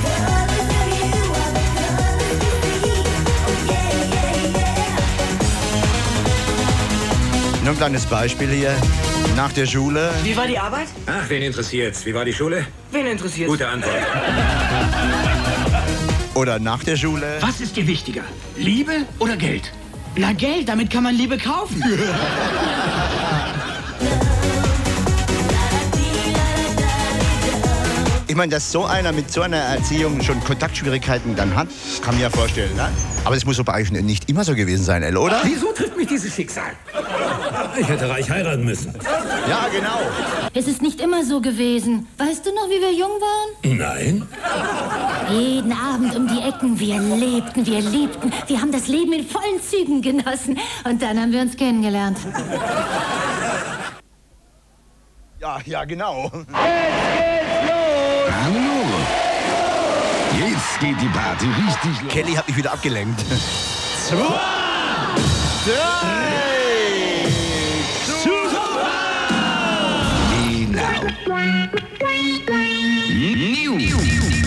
Nur ein kleines Beispiel hier. Nach der Schule. Wie war die Arbeit? Ach, wen interessiert's? Wie war die Schule? Wen interessiert? Gute Antwort. Oder nach der Schule. Was ist dir wichtiger? Liebe oder Geld? Na, Geld, damit kann man Liebe kaufen. Ich meine, dass so einer mit so einer Erziehung schon Kontaktschwierigkeiten dann hat, kann man ja vorstellen, ne? Aber das muss doch bei euch nicht immer so gewesen sein, Elle, oder? Wieso trifft mich dieses Schicksal? Ich hätte reich heiraten müssen. Ja, genau. Es ist nicht immer so gewesen. Weißt du noch, wie wir jung waren? Nein. Jeden Abend um die Ecken. Wir lebten, wir liebten. Wir haben das Leben in vollen Zügen genossen. Und dann haben wir uns kennengelernt. Ja, ja, genau. Hallo. Jetzt geht die Party richtig los. Kelly hat mich wieder abgelenkt. Zwei, drei, super! Genau. New.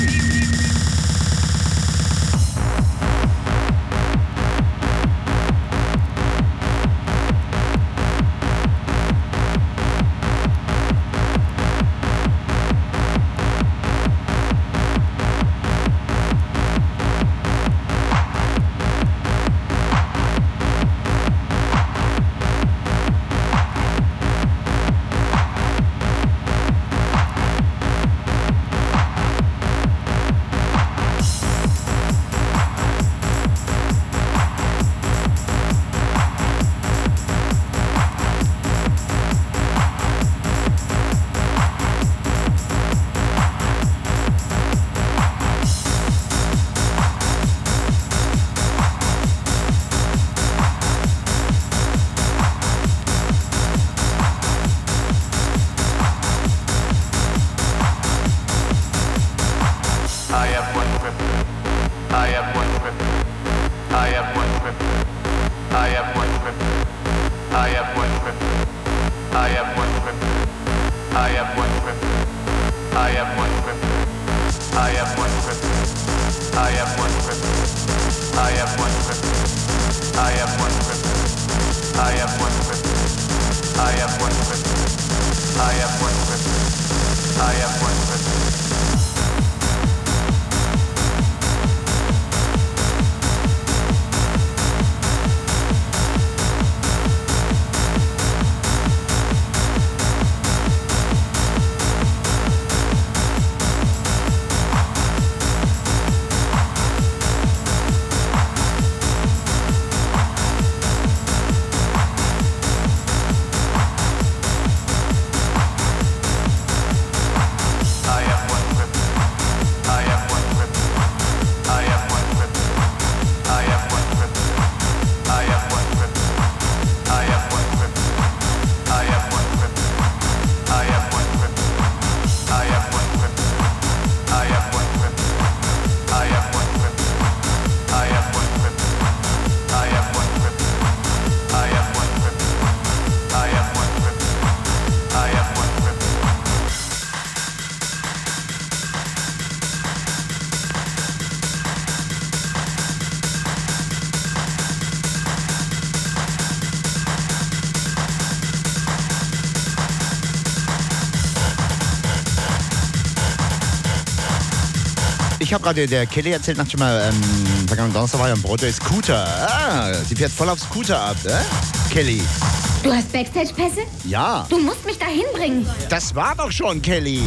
Ich habe gerade der Kelly erzählt, nach schon mal, ähm, vergangenen Donnerstag war ja am Broadway Scooter. Ah, sie fährt voll auf Scooter ab, äh? Kelly. Du hast Backstage-Pässe? Ja. Du musst mich dahin bringen. Das war doch schon, Kelly.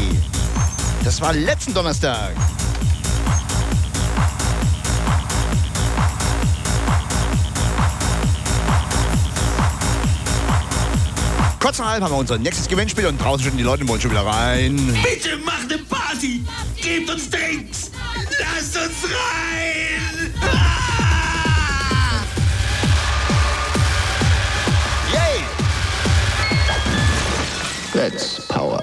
Das war letzten Donnerstag. Kurz nach halb haben wir unser nächstes Gewinnspiel und draußen schon die Leute wollen schon wieder rein. Bitte macht eine Party! Gebt uns Drinks! Lasst uns rein! Ah! Yay! That's power.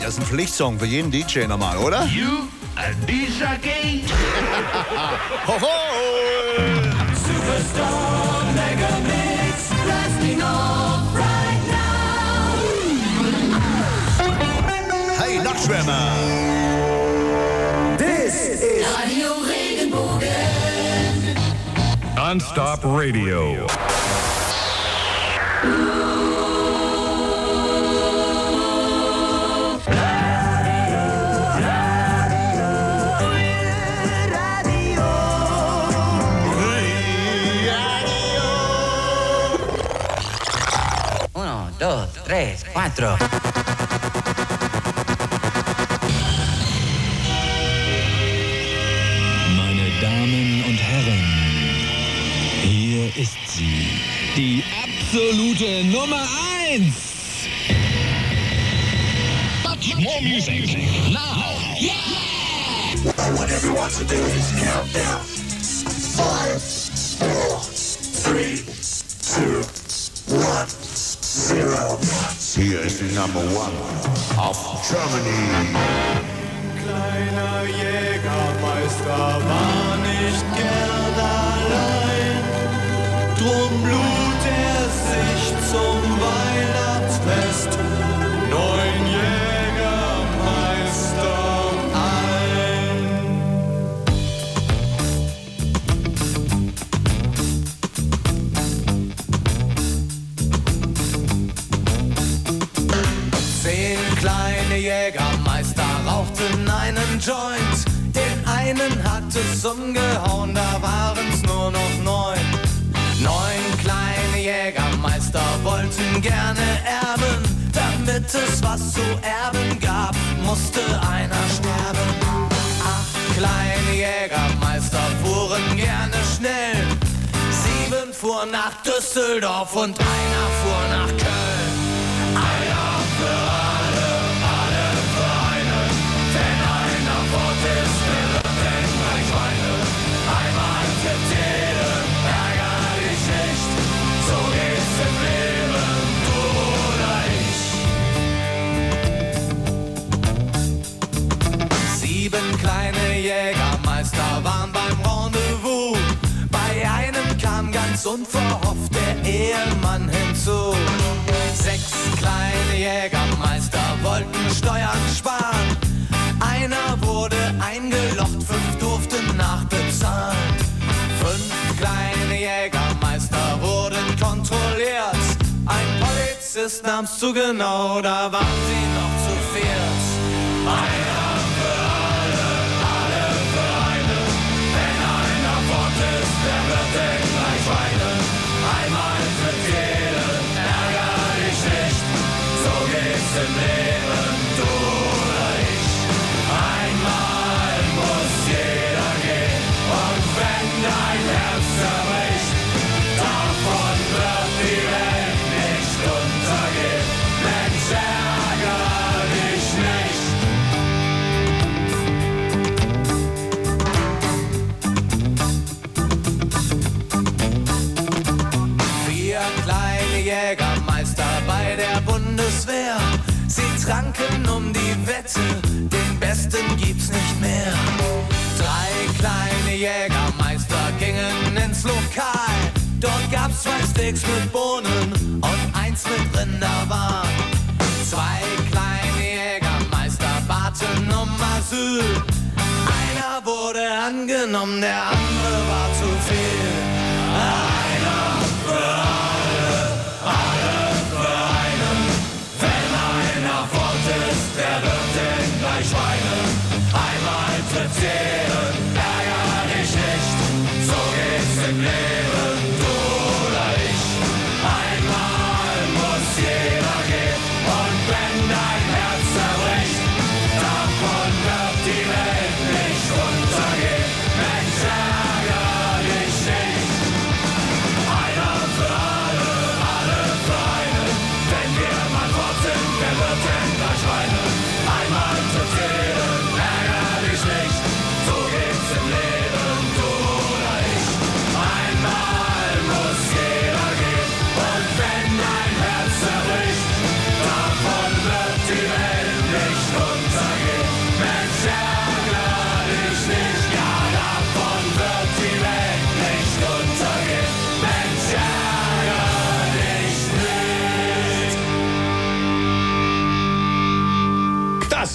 Das ist ein Pflichtsong für jeden D J normal, oder? You a D-Jockey? Hoho! Superstar Mega Mix, blasting off right now. Hey, Nachtschwärmer! This is Radio Regenbogen. Non-stop radio. Uno, dos, tres, cuatro. Meine Damen und Herren, hier ist sie, die absolute Nummer eins. Much more music now. What everyone to do is count down. Five, four, three, two, one, zero. Hier ist die Number One of Germany. Kleiner Jägermeister war nicht gern allein, drum lud er sich zum Weihnachtsfest neun Jägermeister ein. Zehn kleine Jägermeister rauchten einen Joint. Den einen hat es umgehauen, da waren's nur noch neun. Neun kleine Jägermeister wollten gerne erben. Damit es was zu erben gab, musste einer sterben. Acht kleine Jägermeister fuhren gerne schnell. Sieben fuhren nach Düsseldorf und einer fuhr nach Köln. Einer für alle, alle für einen. Wenn einer fort ist, der wird denn gleich weinen. Einmal für jeden, ärger dich nicht. So geht's im Leben, du oder ich. Sieben kleine Jägermeister waren beim Rendezvous. Bei einem kam ganz unverhofft der Ehemann hinzu. Sechs kleine Jägermeister wollten Steuern sparen. Einer wurde eingelocht, fünf durften nachbezahlen. Fünf kleine Jägermeister wurden kontrolliert. Ein Polizist nahm's zu genau, da waren sie noch zu viert. Einer für alle, alle für einen. Wenn einer fort ist, der wird den gleich weinen. Einmal für jeden, ärger dich nicht. So geht's im Leben, du oder ich. Einmal muss jeder gehen. Und wenn dein Herz zerbricht, davon wird die Welt nicht untergehen. Mensch, ärger dich nicht. Vier kleine Jägermeister bei der Bundeswehr. Sie tranken um die Wette, den Besten gibt's nicht mehr. Drei kleine Jägermeister gingen ins Lokal. Dort gab's zwei Steaks mit Bohnen und eins mit Rinderwahn. Zwei kleine Jägermeister baten um Asyl. Einer wurde angenommen, der andere war zu viel. Einer für alle, alle für einen. Wenn einer fort ist, der wird den gleich weinen. Einmal tritt jeden, ärger dich nicht. So geht's im Leben, du oder ich. Einmal muss jeder gehen. Und wenn dein Herz zerbricht, davon wird die Welt nicht untergehen. Mensch, ärger dich nicht.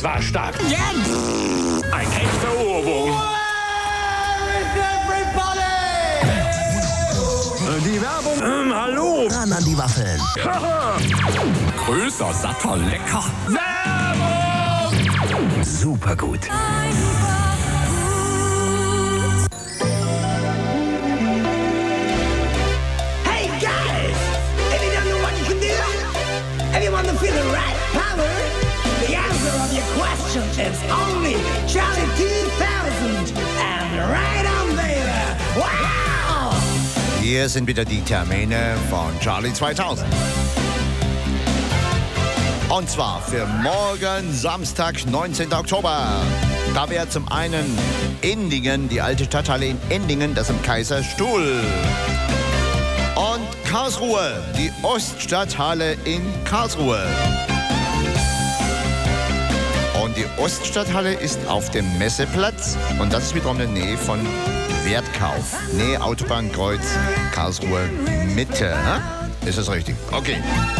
Das war stark. Jetzt! Ein echter Ohrwurm. Die Werbung. Ähm, hallo. Ran an die Waffeln. Größer, satter, lecker. Werbung! Super gut. Hey guys! If you don't know what you can do, if you want to feel the right power, the answer of your question is only Charlie two thousand. And right on there. Wow! Hier sind wieder die Termine von Charlie zweitausend. Und zwar für morgen Samstag, neunzehnten Oktober. Da wäre zum einen Endingen, die alte Stadthalle in Endingen, das im Kaiserstuhl. Und Karlsruhe, die Oststadthalle in Karlsruhe. Und die Oststadthalle ist auf dem Messeplatz und das ist wiederum in der Nähe von Wertkauf. Nähe Autobahnkreuz Karlsruhe Mitte. Ne? Ist das richtig? Okay.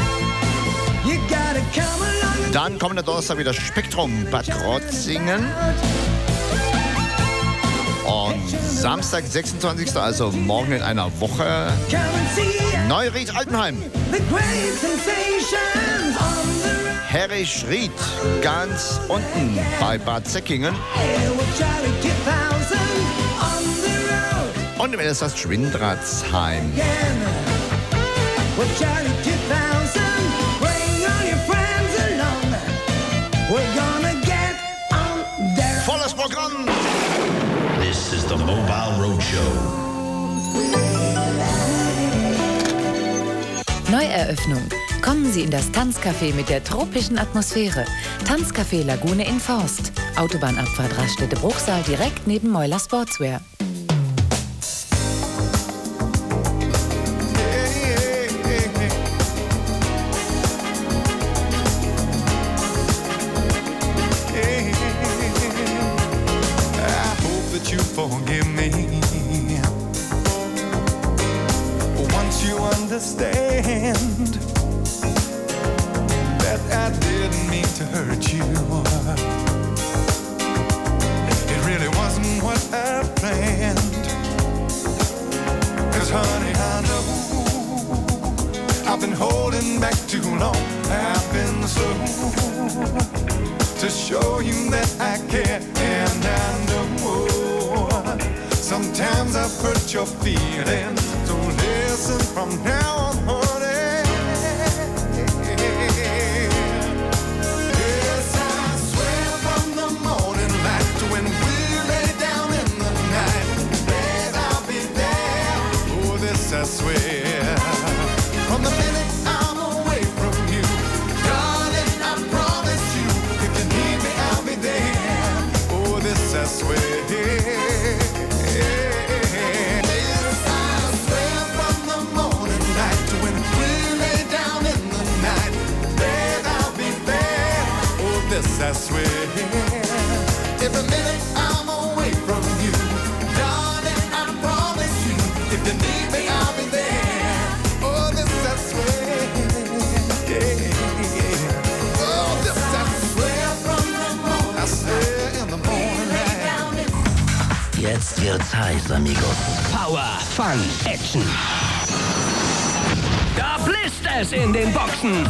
Dann kommender Donnerstag wieder Spektrum Bad Krotzingen. Und Samstag, sechsundzwanzigsten also morgen in einer Woche, Neuried Altenheim. Herrisch-Ried, ganz unten bei Bad Säckingen. Und im Elsass Schwindratzheim. Volles Programm! This is the Mobile Roadshow. Neueröffnung. Kommen Sie in das Tanzcafé mit der tropischen Atmosphäre. Tanzcafé Lagune in Forst. Autobahnabfahrt Raststätte Bruchsal direkt neben Meuler Sportswear. Forgive me once you understand that I didn't mean to hurt you. It really wasn't what I planned. 'Cause honey, I know I've been holding back too long. I've been slow to show you that I care, and I know sometimes I've hurt your feelings, so listen from now on, honey. Yes, I swear from the morning light to when we lay down in the night, babe, I'll be there. Oh, this I swear. From the minute I'm away from you, darling, I promise you, if you need me, I'll be there. Oh, this I swear. I swear, every minute I'm away from you, darling, I promise you, if you need me, I'll be there. Oh, this I swear, yeah. Oh, this I swear from the morning, I swear in the morning. Jetzt wird's heiß, amigos. Power, Fun, Action. Da blisst es in den Boxen.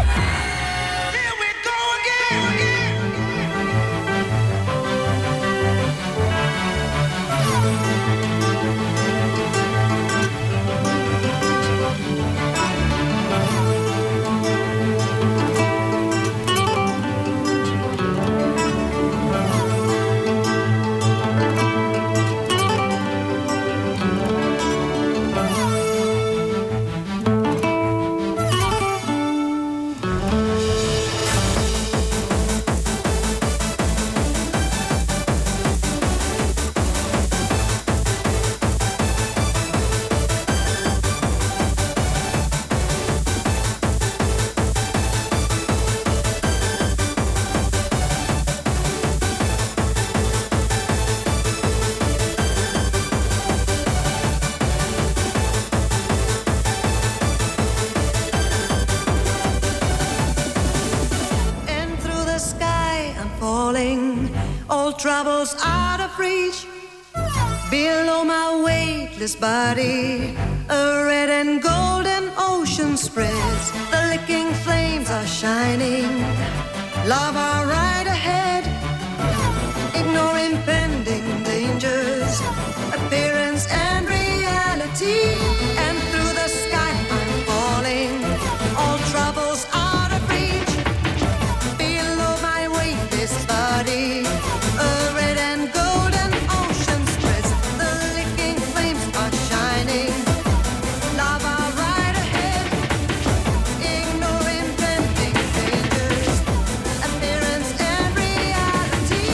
troubles out of reach. Below my weightless body, a red and golden ocean spreads. The licking flames are shining. Love are right ahead. Ignore impending dangers, appearance and reality. And through the sky I'm falling, all troubles out of reach. Below my weightless body, a red and golden ocean spreads. The licking flames are shining. Lava right ahead. Ignore impending dangers, appearance and reality.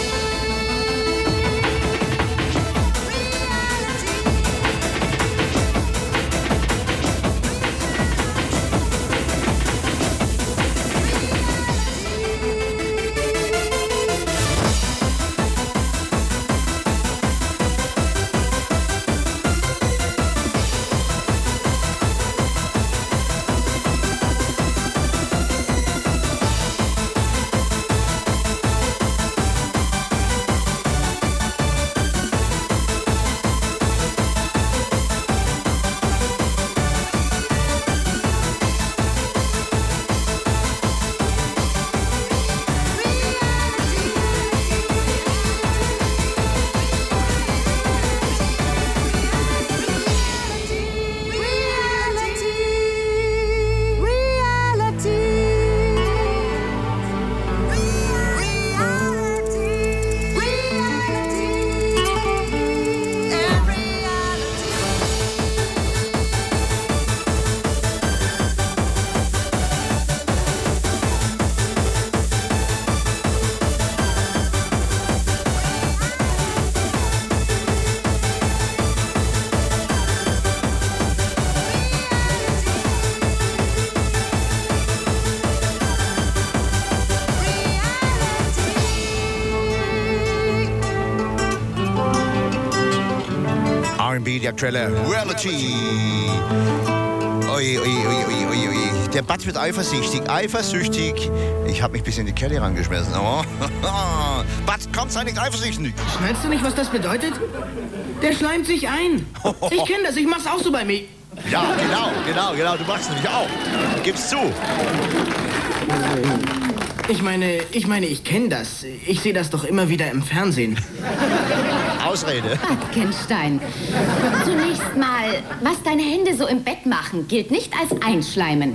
R and B, die aktuelle Reality. Ui, ui, ui, ui, ui, ui. Der Bud wird eifersüchtig, eifersüchtig. Ich habe mich bis in die Kelly rangeschmissen. Oh. Bud, komm, sei nicht eifersüchtig. Schnallst du nicht, was das bedeutet? Der schleimt sich ein. Ich kenne das, ich mach's auch so bei mir. Ja, genau, genau, genau. Du machst es nämlich auch. Gib's zu. Ich meine, ich meine, ich kenne das. Ich sehe das doch immer wieder im Fernsehen. Ausrede. Wittgenstein. Zunächst mal, was deine Hände so im Bett machen, gilt nicht als Einschleimen.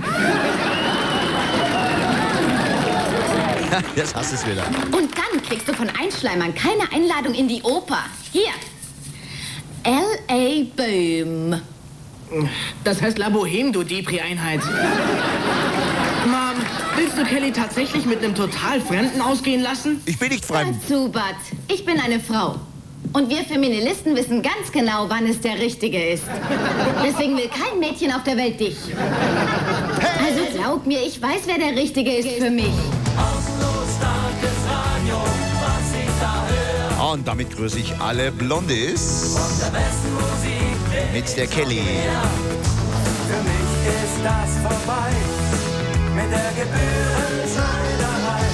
Jetzt hast du es wieder. Und dann kriegst du von Einschleimern keine Einladung in die Oper. Hier. L A Boom. Das heißt La Boheme, du Depri-Einheit. Mom, willst du Kelly tatsächlich mit einem total Fremden ausgehen lassen? Ich bin nicht fremd. Dazu, Bud. Ich bin eine Frau. Und wir Feministen wissen ganz genau, wann es der Richtige ist. Deswegen will kein Mädchen auf der Welt dich. Also glaub mir, ich weiß, wer der Richtige ist für mich. Und damit grüße ich alle Blondies mit der Kelly. Für mich ist das vorbei mit der Gebührenschneiderei.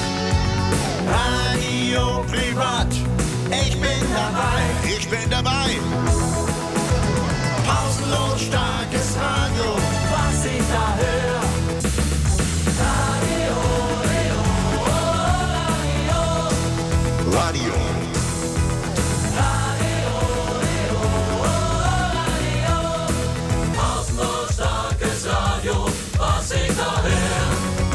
Radio Privat, ich bin dabei, ich bin dabei. Pausenlos starkes Radio, was ich da höre. Radio, Radio, Radio. Was ich da hör.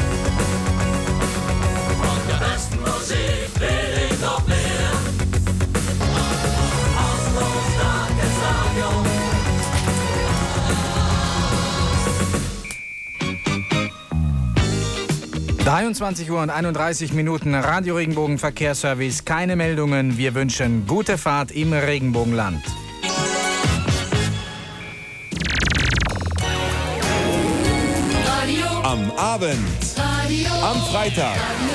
Von der besten Musik will ich noch mehr. Auslos starkes Radio. dreiundzwanzig Uhr und einunddreißig Minuten, Radio Regenbogen Verkehrsservice, keine Meldungen. Wir wünschen gute Fahrt im Regenbogenland. Am Abend. Am Freitag.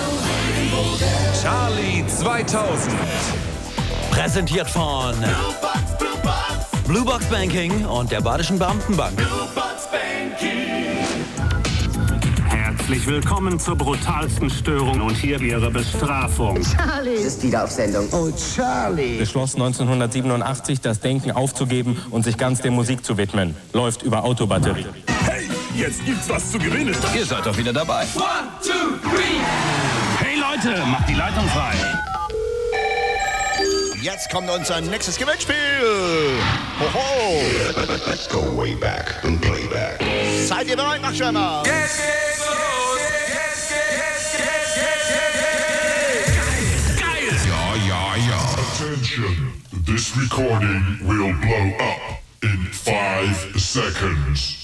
Charlie zweitausend. Präsentiert von Bluebox Banking und der Badischen Beamtenbank. Herzlich willkommen zur brutalsten Störung und hier Ihre Bestrafung. Charlie ist wieder auf Sendung. Oh, Charlie. Beschloss neunzehnhundertsiebenundachtzig, das Denken aufzugeben und sich ganz der Musik zu widmen. Läuft über Autobatterie. Hey, jetzt gibt's was zu gewinnen. Ihr seid doch wieder dabei. One, two, three. Hey Leute, macht die Leitung frei. Jetzt kommt unser nächstes Gewinnspiel. Hoho. Let's go way back and play back. Seid ihr bereit, mach schon mal. Yes, yes, yes, yes, yes, yes, yes, Geil. Ja, ja, ja. Attention, this recording will blow up in five seconds.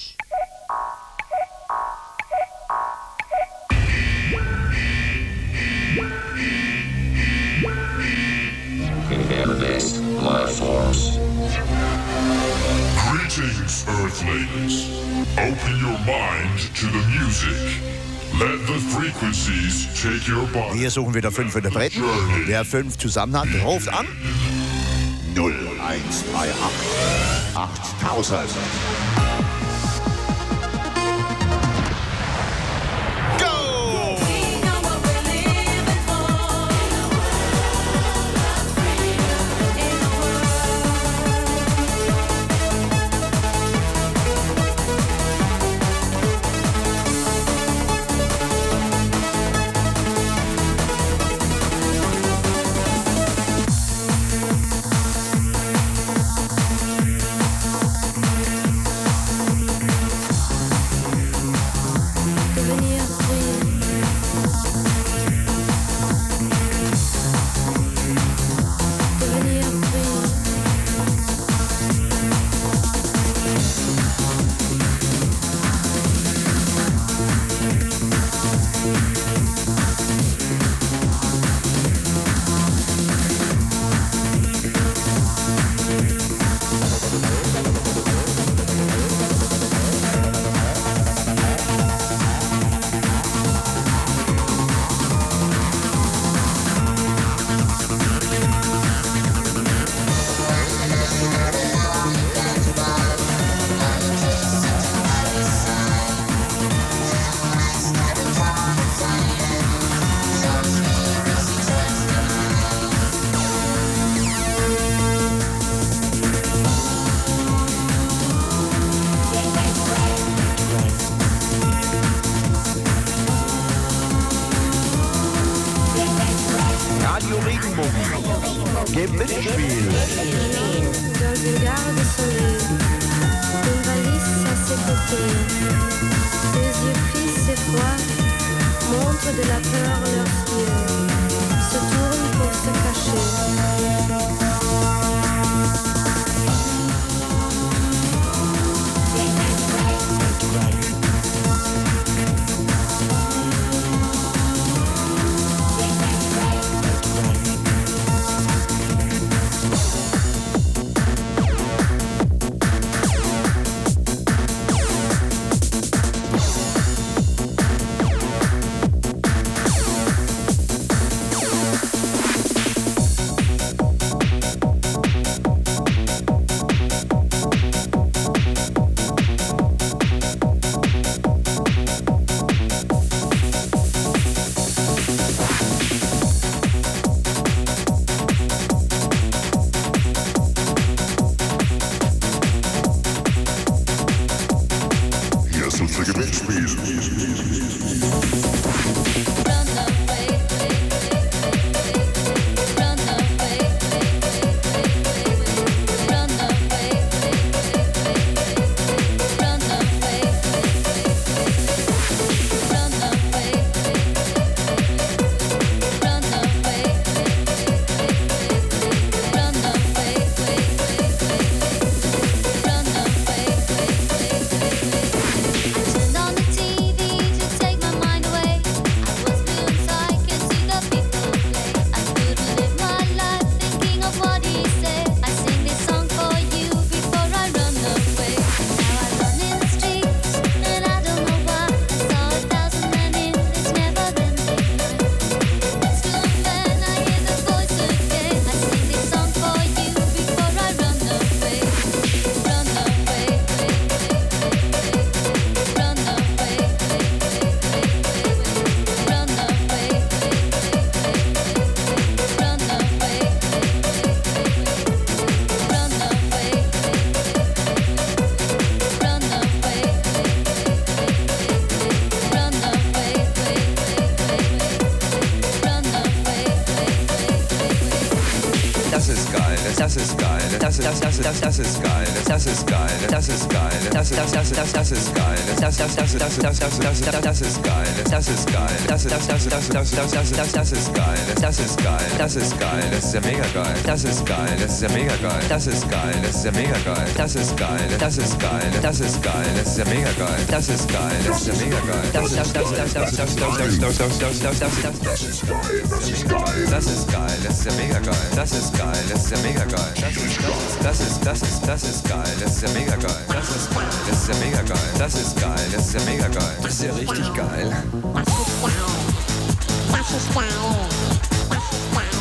Inanimate life forms. Greetings, Earthlings. Open your mind to the music. Let the frequencies take your body. Wir suchen wieder fünf Interpreten. Wer fünf zusammen hat, ruft an. null eins drei acht achttausend. Turned on the T V to take my mind away. I was das, das, das, das ist geil, das ist geil, das ist geil, das, das, das, das, das ist geil, das, das, das, das, das, das, das, das, das ist geil, das ist geil, das, das, das, das, das, das, das, das, das ist geil, das ist geil, das ist geil, das ist ja mega geil, das ist geil, das ist ja mega geil, das ist geil, das ist ja mega geil, das ist geil, das ist geil, das ist geil, das ist ja mega geil, das ist geil, das ist ja mega geil, das, das, das, das, das, das, das, das, das, das, das, das, das ist geil, das ist geil, das ist geil, das ist ja mega geil, das ist geil, das ist ja mega geil, das ist, das ist, das ist geil, das ist ja mega geil, das ist geil, das ist ja mega geil, das ist geil, das ist ja mega geil, das ist ja richtig geil. Das ist geil, das ist geil, das ist geil.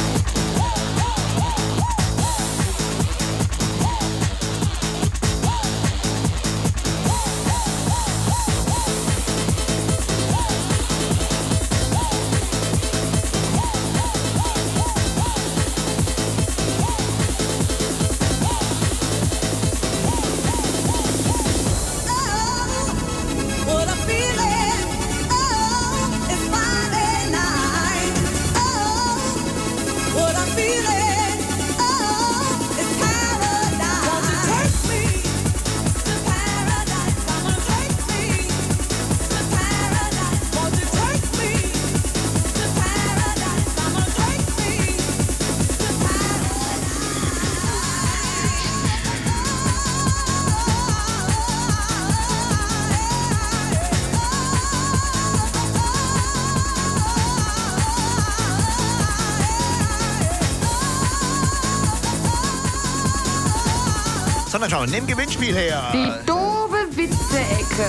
Sondern schauen, nimm Gewinnspiel her. Die doofe Witze-Ecke.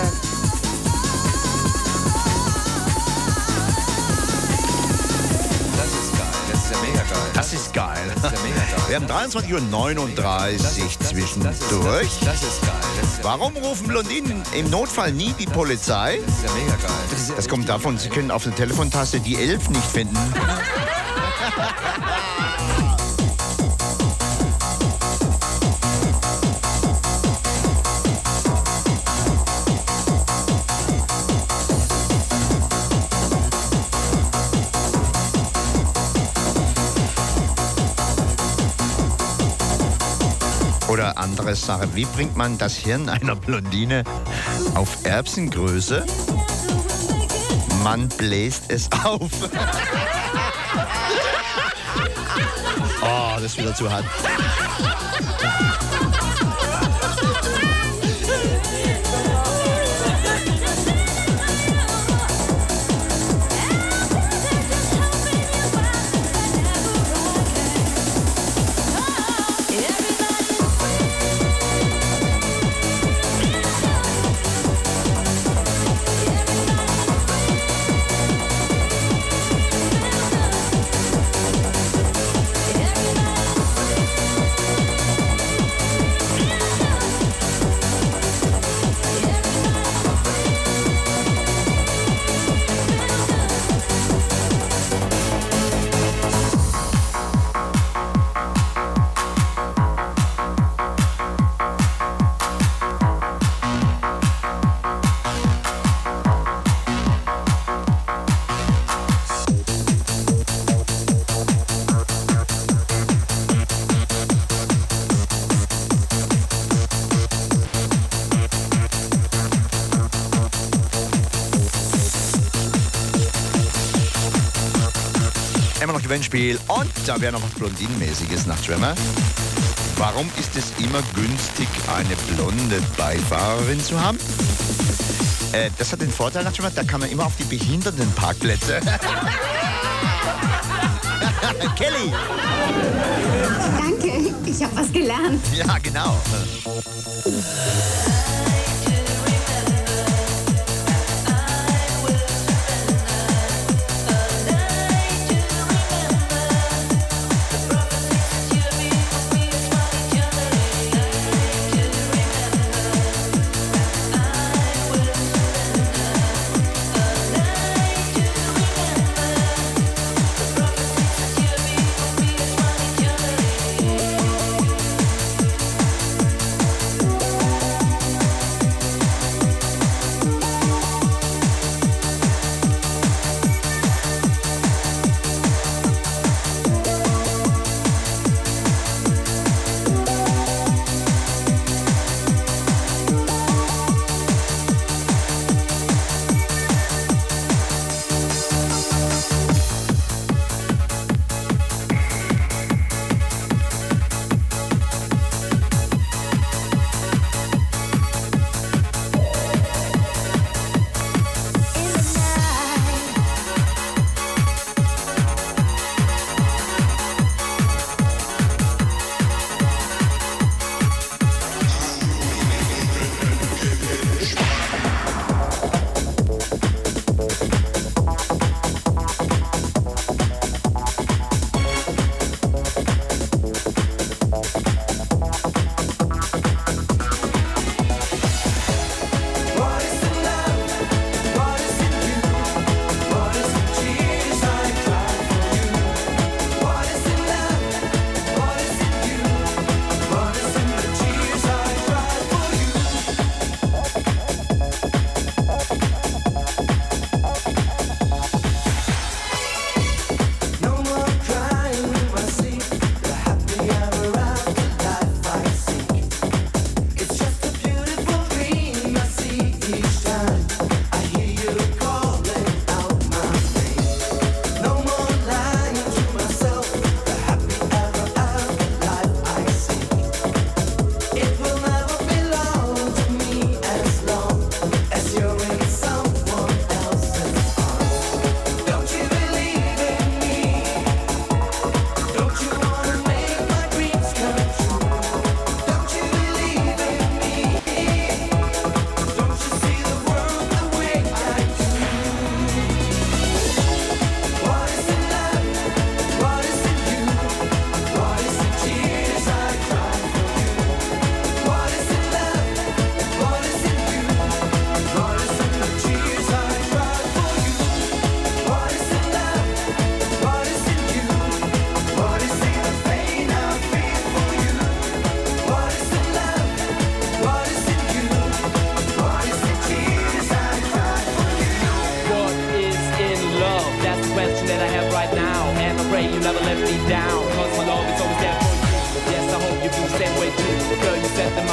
Das ist geil, das ist ja mega geil. Das ist geil. Das ist ja mega geil. Wir haben dreiundzwanzig Uhr neununddreißig zwischendurch. Das ist geil. Warum rufen Blondinen im Notfall nie die Polizei? Das ist ja mega geil. Das kommt davon, sie können auf der Telefontaste die elf nicht finden. Oder andere Sache, wie bringt man das Hirn einer Blondine auf Erbsengröße? Man bläst es auf. Oh, das ist wieder zu hart. Immer noch Gewinnspiel und da wäre noch was Blondinenmäßiges nach Tremor. Warum ist es immer günstig, eine blonde Beifahrerin zu haben? Äh, das hat den Vorteil nach Tremor, da kann man immer auf die Behindertenparkplätze. Kelly! Danke, ich habe was gelernt. Ja, genau.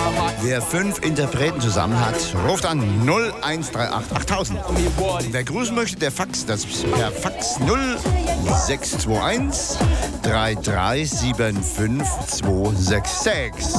Wer fünf Interpreten zusammen hat, ruft an null eins drei acht achttausend. Wer grüßen möchte, der Fax, das per Fax null sechs zwei eins drei drei sieben fünf zwei sechs sechs.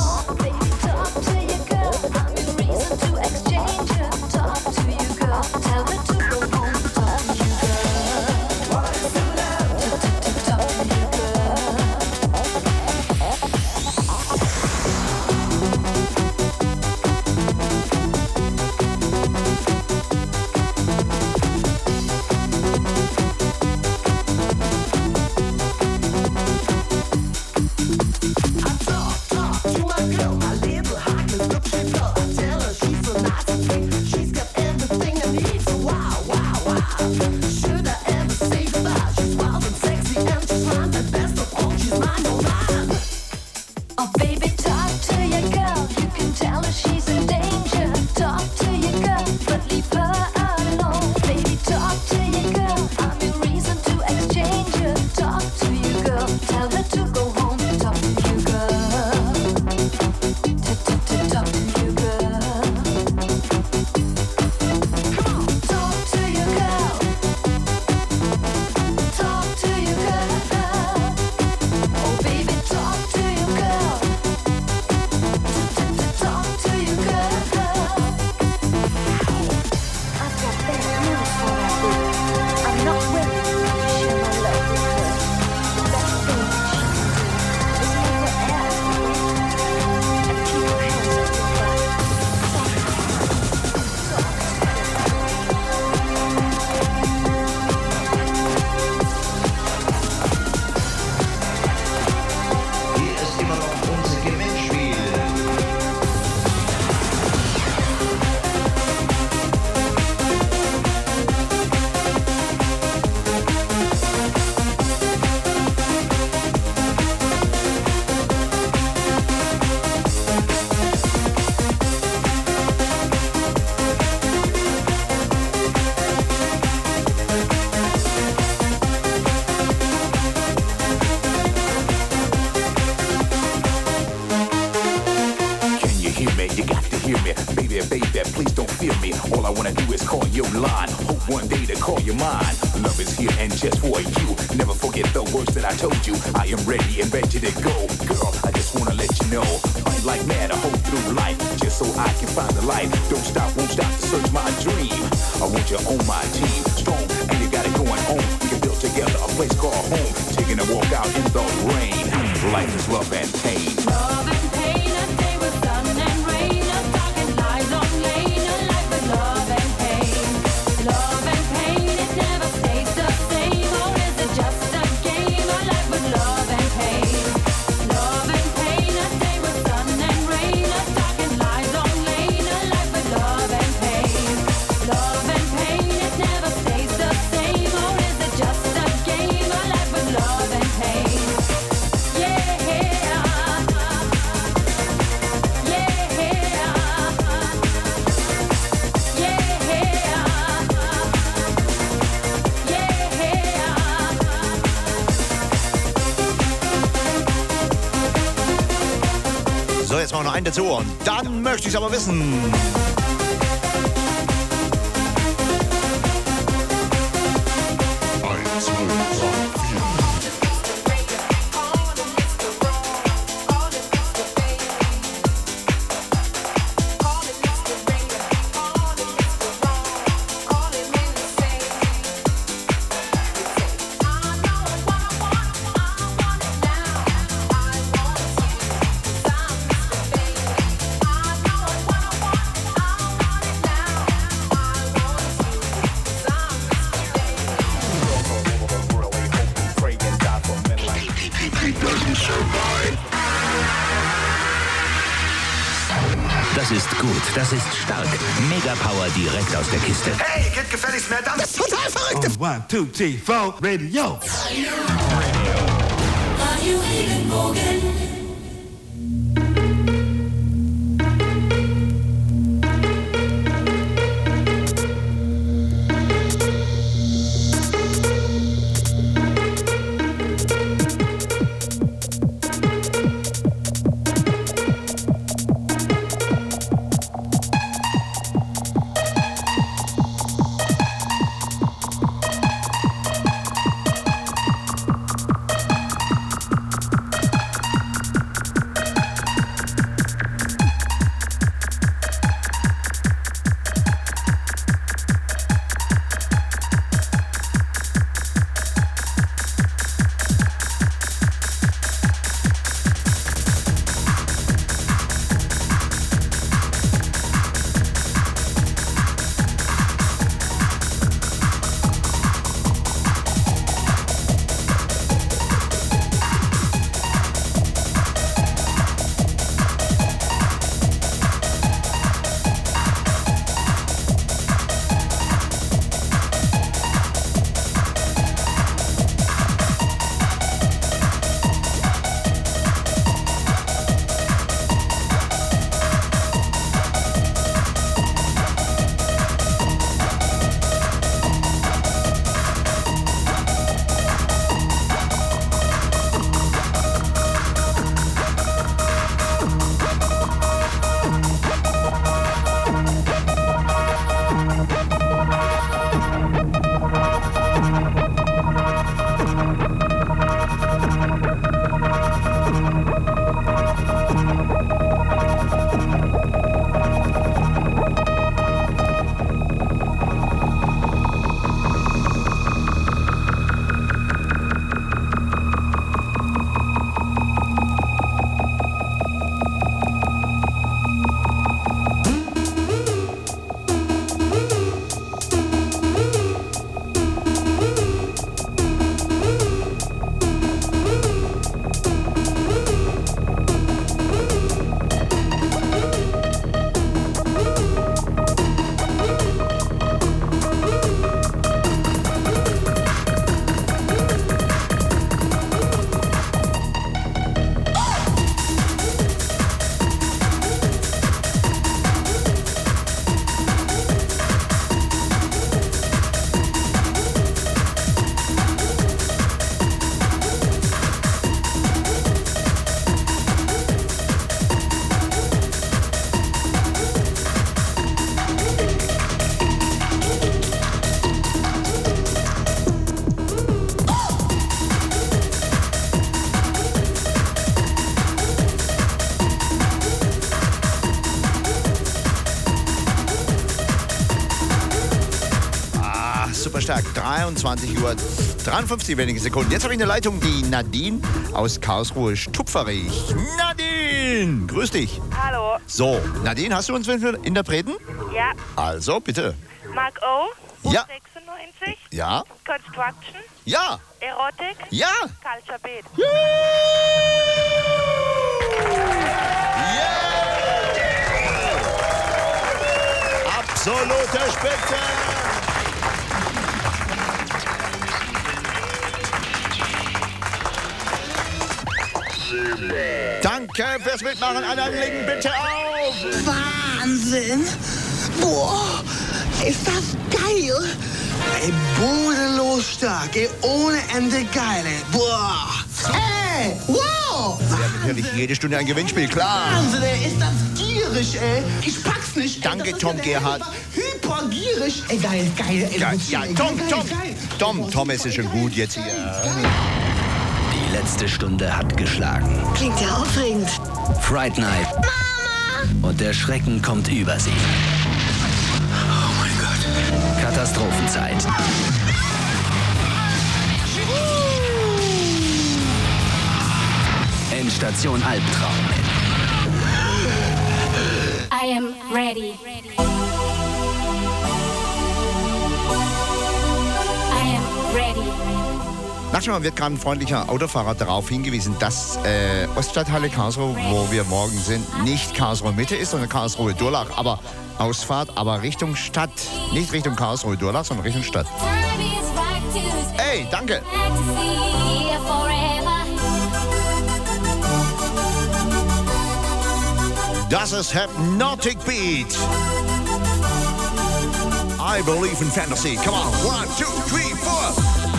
Jetzt mal noch einen dazu und dann möchte ich es aber wissen. Das ist gut, das ist stark. Mega Power direkt aus der Kiste. Hey, geht gefälligst mehr Dampf. Das ist total verrückt. Oh, one, two, three, four, Radio. Radio Regenbogen. super stark. dreiundzwanzig Uhr dreiundfünfzig wenige Sekunden. Jetzt habe ich eine Leitung, die Nadine aus Karlsruhe Stupferich. Nadine, grüß dich. Hallo. So, Nadine, hast du uns für Interpreten? Ja. Also, bitte. Mark O. Ja. sechsundneunzig. Ja. Construction. Ja. Erotik. Ja. Culture Beat. Absolute Spitze! Danke fürs Mitmachen. Anderen legen bitte auf! Wahnsinn! Boah, ist das geil! Ey, bodenlos stark, ey, ohne Ende geil, ey. Boah! Ey, wow! Ja, natürlich jede Stunde ein Gewinnspiel, klar. Wahnsinn, ey, ist das gierig, ey. Ich pack's nicht. Danke, ey, Tom ja Gerhardt. Hypergierig. Ey, geil, geil, ey. Ja, ja, ey, Tom, geil, Tom, geil. Tom, Tom, es ist schon gut jetzt hier. Die letzte Stunde hat geschlagen. Klingt ja aufregend. Fright Night. Mama! Und der Schrecken kommt über sie. Oh mein Gott. Katastrophenzeit. Endstation Albtraum. I am ready. I am ready. Manchmal wird gerade ein freundlicher Autofahrer darauf hingewiesen, dass äh, Oststadthalle Karlsruhe, wo wir morgen sind, nicht Karlsruhe Mitte ist, sondern Karlsruhe Durlach. Aber Ausfahrt, aber Richtung Stadt. Nicht Richtung Karlsruhe Durlach, sondern Richtung Stadt. Ey, danke. Das ist Hypnotic Beat. I believe in fantasy. Come on, one, two, three, four.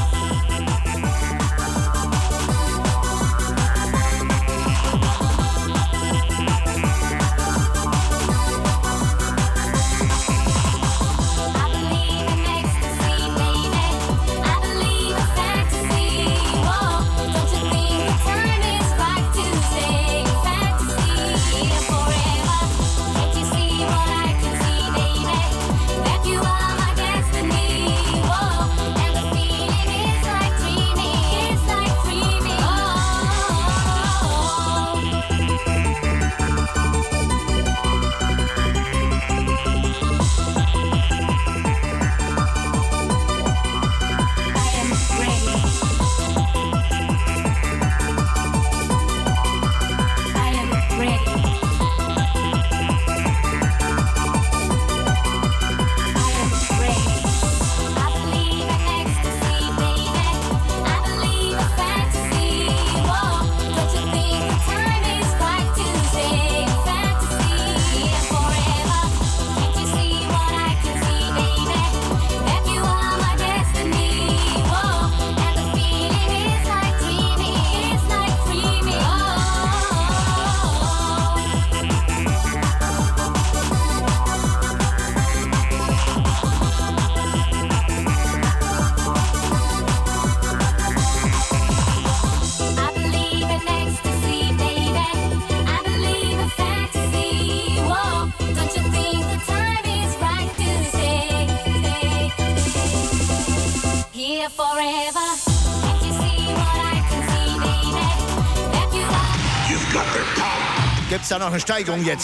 Gibt's da noch eine Steigerung jetzt?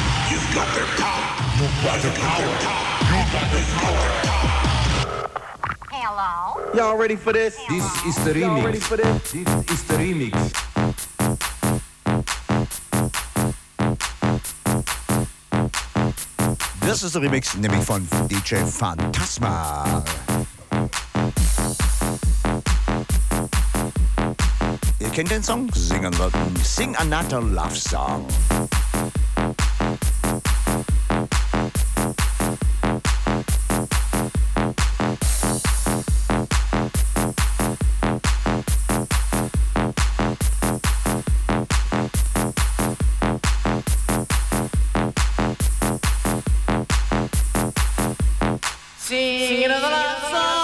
Hello? Y'all ready for this? This is the remix. Y'all ready for this? This is the remix. Das ist der Remix, nämlich von D J Phantasma. Ihr kennt den Song? Singen wir. Sing Another Love Song. Sing another love song.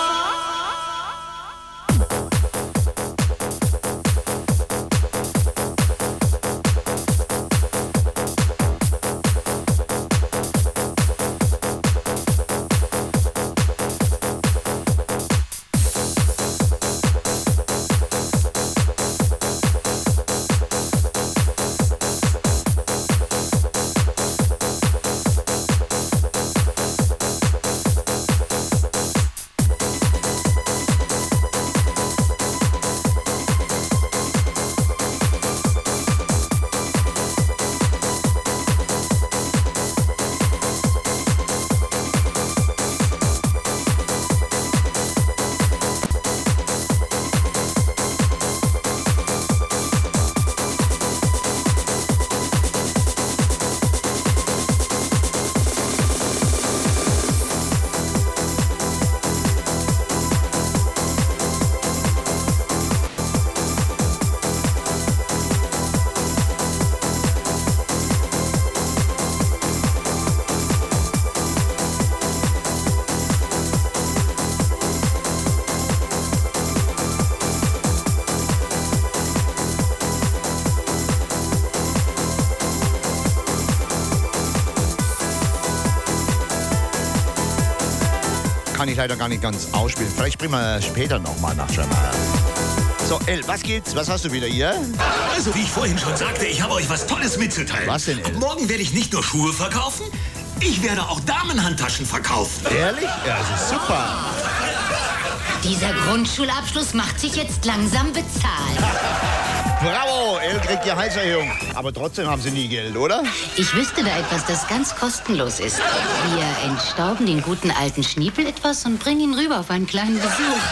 kann ich leider gar nicht ganz ausspielen. Vielleicht spielen wir später nochmal nach Jamaika. So, El, was geht's? Was hast du wieder hier? Also, wie ich vorhin schon sagte, ich habe euch was Tolles mitzuteilen. Was denn, El? Morgen werde ich nicht nur Schuhe verkaufen, ich werde auch Damenhandtaschen verkaufen. Ehrlich? Ja, das ist super. Dieser Grundschulabschluss macht sich jetzt langsam bezahlt. Bravo, El kriegt die Heißerhöhung. Aber trotzdem haben sie nie Geld, oder? Ich wüsste da etwas, das ganz kostenlos ist. Wir entstauben den guten alten Schniepel etwas und bringen ihn rüber auf einen kleinen Besuch.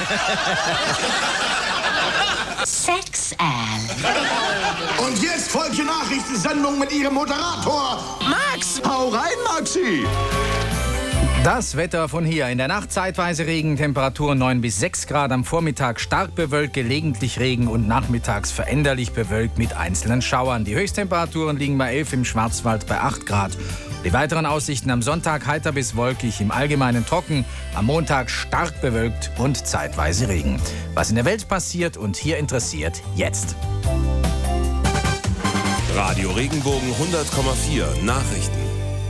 Sex Al. Und jetzt folgt die Nachrichtensendung mit ihrem Moderator Max. Hau rein, Maxi. Das Wetter von hier. In der Nacht zeitweise Regen, Temperaturen neun bis sechs Grad. Am Vormittag stark bewölkt, gelegentlich Regen und nachmittags veränderlich bewölkt mit einzelnen Schauern. Die Höchsttemperaturen liegen bei elf, im Schwarzwald bei acht Grad. Die weiteren Aussichten: am Sonntag heiter bis wolkig, im Allgemeinen trocken, am Montag stark bewölkt und zeitweise Regen. Was in der Welt passiert und hier interessiert, jetzt. Radio Regenbogen hundert Komma vier Nachrichten.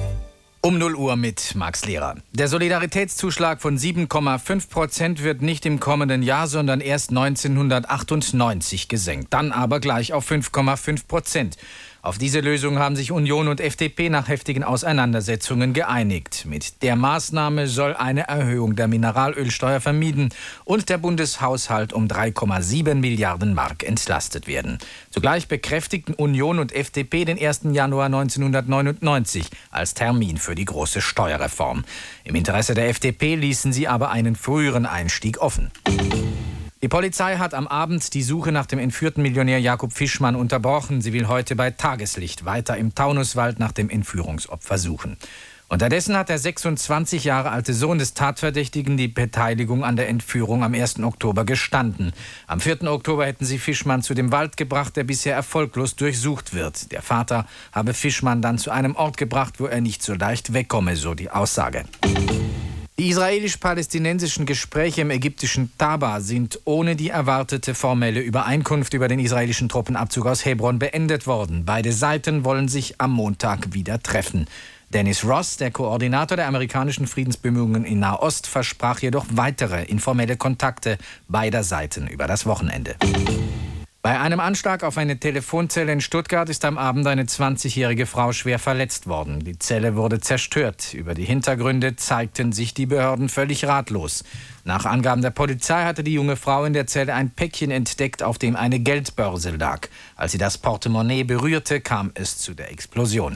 Um null Uhr mit Max Lehrer. Der Solidaritätszuschlag von sieben Komma fünf Prozent wird nicht im kommenden Jahr, sondern erst neunzehnhundertachtundneunzig gesenkt. Dann aber gleich auf fünf Komma fünf Prozent. Auf diese Lösung haben sich Union und F D P nach heftigen Auseinandersetzungen geeinigt. Mit der Maßnahme soll eine Erhöhung der Mineralölsteuer vermieden und der Bundeshaushalt um drei Komma sieben Milliarden Mark entlastet werden. Zugleich bekräftigten Union und F D P den ersten Januar neunzehnhundertneunundneunzig als Termin für die große Steuerreform. Im Interesse der F D P ließen sie aber einen früheren Einstieg offen. Die Polizei hat am Abend die Suche nach dem entführten Millionär Jakob Fischmann unterbrochen. Sie will heute bei Tageslicht weiter im Taunuswald nach dem Entführungsopfer suchen. Unterdessen hat der sechsundzwanzig Jahre alte Sohn des Tatverdächtigen die Beteiligung an der Entführung am ersten Oktober gestanden. Am vierten Oktober hätten sie Fischmann zu dem Wald gebracht, der bisher erfolglos durchsucht wird. Der Vater habe Fischmann dann zu einem Ort gebracht, wo er nicht so leicht wegkomme, so die Aussage. Die israelisch-palästinensischen Gespräche im ägyptischen Taba sind ohne die erwartete formelle Übereinkunft über den israelischen Truppenabzug aus Hebron beendet worden. Beide Seiten wollen sich am Montag wieder treffen. Dennis Ross, der Koordinator der amerikanischen Friedensbemühungen in Nahost, versprach jedoch weitere informelle Kontakte beider Seiten über das Wochenende. Bei einem Anschlag auf eine Telefonzelle in Stuttgart ist am Abend eine zwanzigjährige Frau schwer verletzt worden. Die Zelle wurde zerstört. Über die Hintergründe zeigten sich die Behörden völlig ratlos. Nach Angaben der Polizei hatte die junge Frau in der Zelle ein Päckchen entdeckt, auf dem eine Geldbörse lag. Als sie das Portemonnaie berührte, kam es zu der Explosion.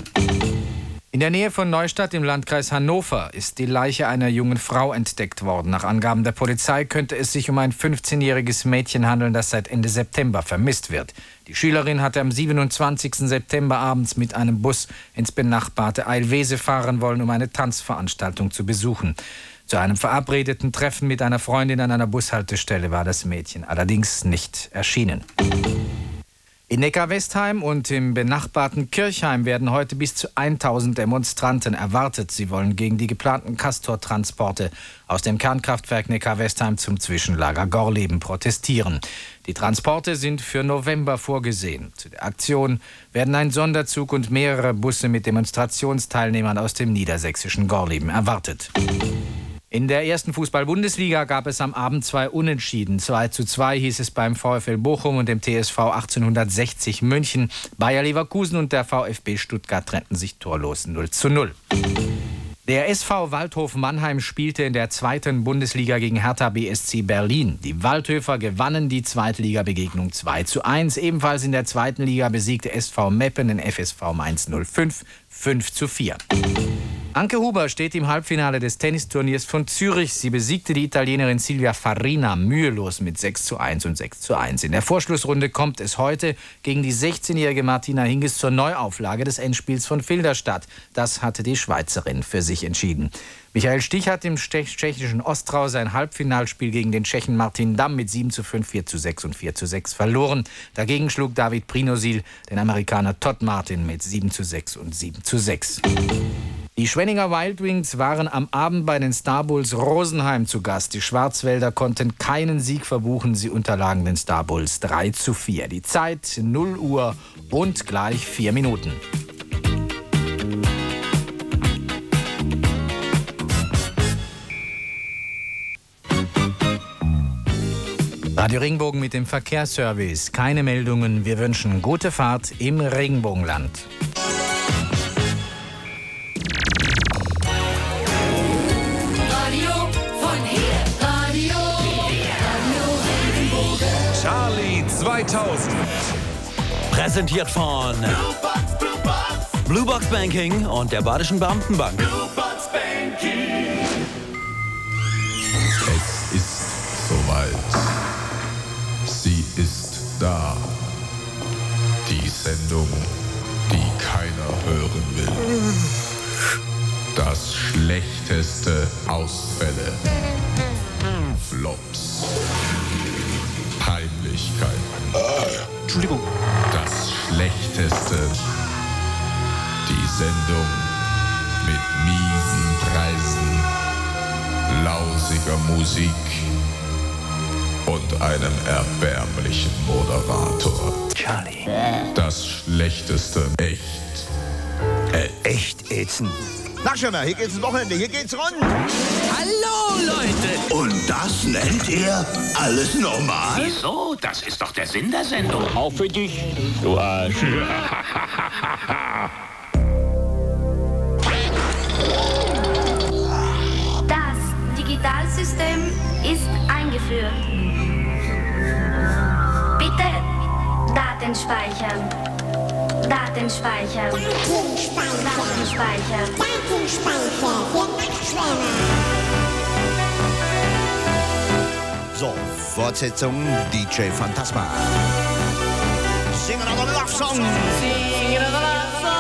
In der Nähe von Neustadt im Landkreis Hannover ist die Leiche einer jungen Frau entdeckt worden. Nach Angaben der Polizei könnte es sich um ein fünfzehnjähriges Mädchen handeln, das seit Ende September vermisst wird. Die Schülerin hatte am siebenundzwanzigsten September abends mit einem Bus ins benachbarte Eilwese fahren wollen, um eine Tanzveranstaltung zu besuchen. Zu einem verabredeten Treffen mit einer Freundin an einer Bushaltestelle war das Mädchen allerdings nicht erschienen. In Neckar-Westheim und im benachbarten Kirchheim werden heute bis zu tausend Demonstranten erwartet. Sie wollen gegen die geplanten Castor-Transporte aus dem Kernkraftwerk Neckar-Westheim zum Zwischenlager Gorleben protestieren. Die Transporte sind für November vorgesehen. Zu der Aktion werden ein Sonderzug und mehrere Busse mit Demonstrationsteilnehmern aus dem niedersächsischen Gorleben erwartet. In der ersten Fußball-Bundesliga gab es am Abend zwei Unentschieden. zwei zu zwei hieß es beim VfL Bochum und dem T S V achtzehnhundertsechzig München. Bayer Leverkusen und der VfB Stuttgart trennten sich torlos null zu null. Der S V Waldhof Mannheim spielte in der zweiten Bundesliga gegen Hertha B S C Berlin. Die Waldhöfer gewannen die Zweitligabegegnung zwei zu eins. Ebenfalls in der zweiten Liga besiegte S V Meppen den F S V Mainz null fünf fünf zu vier. Anke Huber steht im Halbfinale des Tennisturniers von Zürich. Sie besiegte die Italienerin Silvia Farina mühelos mit sechs zu eins und sechs zu eins. In der Vorschlussrunde kommt es heute gegen die sechzehnjährige Martina Hingis zur Neuauflage des Endspiels von Filderstadt. Das hatte die Schweizerin für sich entschieden. Michael Stich hat im tschechischen Ostrau sein Halbfinalspiel gegen den Tschechen Martin Damm mit sieben zu fünf, vier zu sechs und vier zu sechs verloren. Dagegen schlug David Prinosil den Amerikaner Todd Martin mit sieben zu sechs und sieben zu sechs. Die Schwenninger Wild Wings waren am Abend bei den Star Bulls Rosenheim zu Gast. Die Schwarzwälder konnten keinen Sieg verbuchen. Sie unterlagen den Star Bulls drei zu vier. Die Zeit null Uhr und gleich vier Minuten. Radio Regenbogen mit dem Verkehrsservice. Keine Meldungen. Wir wünschen gute Fahrt im Regenbogenland. Radio von hier. Radio. Radio Regenbogen. Charlie zweitausend. Präsentiert von Bluebox, Bluebox. Bluebox Banking und der Badischen Beamtenbank. Bluebox Banking. Es ist soweit. Sie ist da. Die Sendung, die keiner hören will. Das schlechteste Ausfälle. Flops. Peinlichkeiten. Entschuldigung. Das schlechteste. Die Sendung mit miesen Preisen, lausiger Musik und einem erbärmlichen Moderator. Charlie. Das schlechteste echt. Äh, echt ätzend. Na schon mal, hier geht's ins Wochenende, hier geht's rund. Hallo, Leute. Und das nennt ihr alles normal? Wieso? Das ist doch der Sinn der Sendung. Auch für dich, du Arsch. Das Digitalsystem ist eingeführt. Bitte Daten speichern. Daten speichern. Daten speichern. So, Fortsetzung D J Phantasma. Sing another love song. Sing another love song.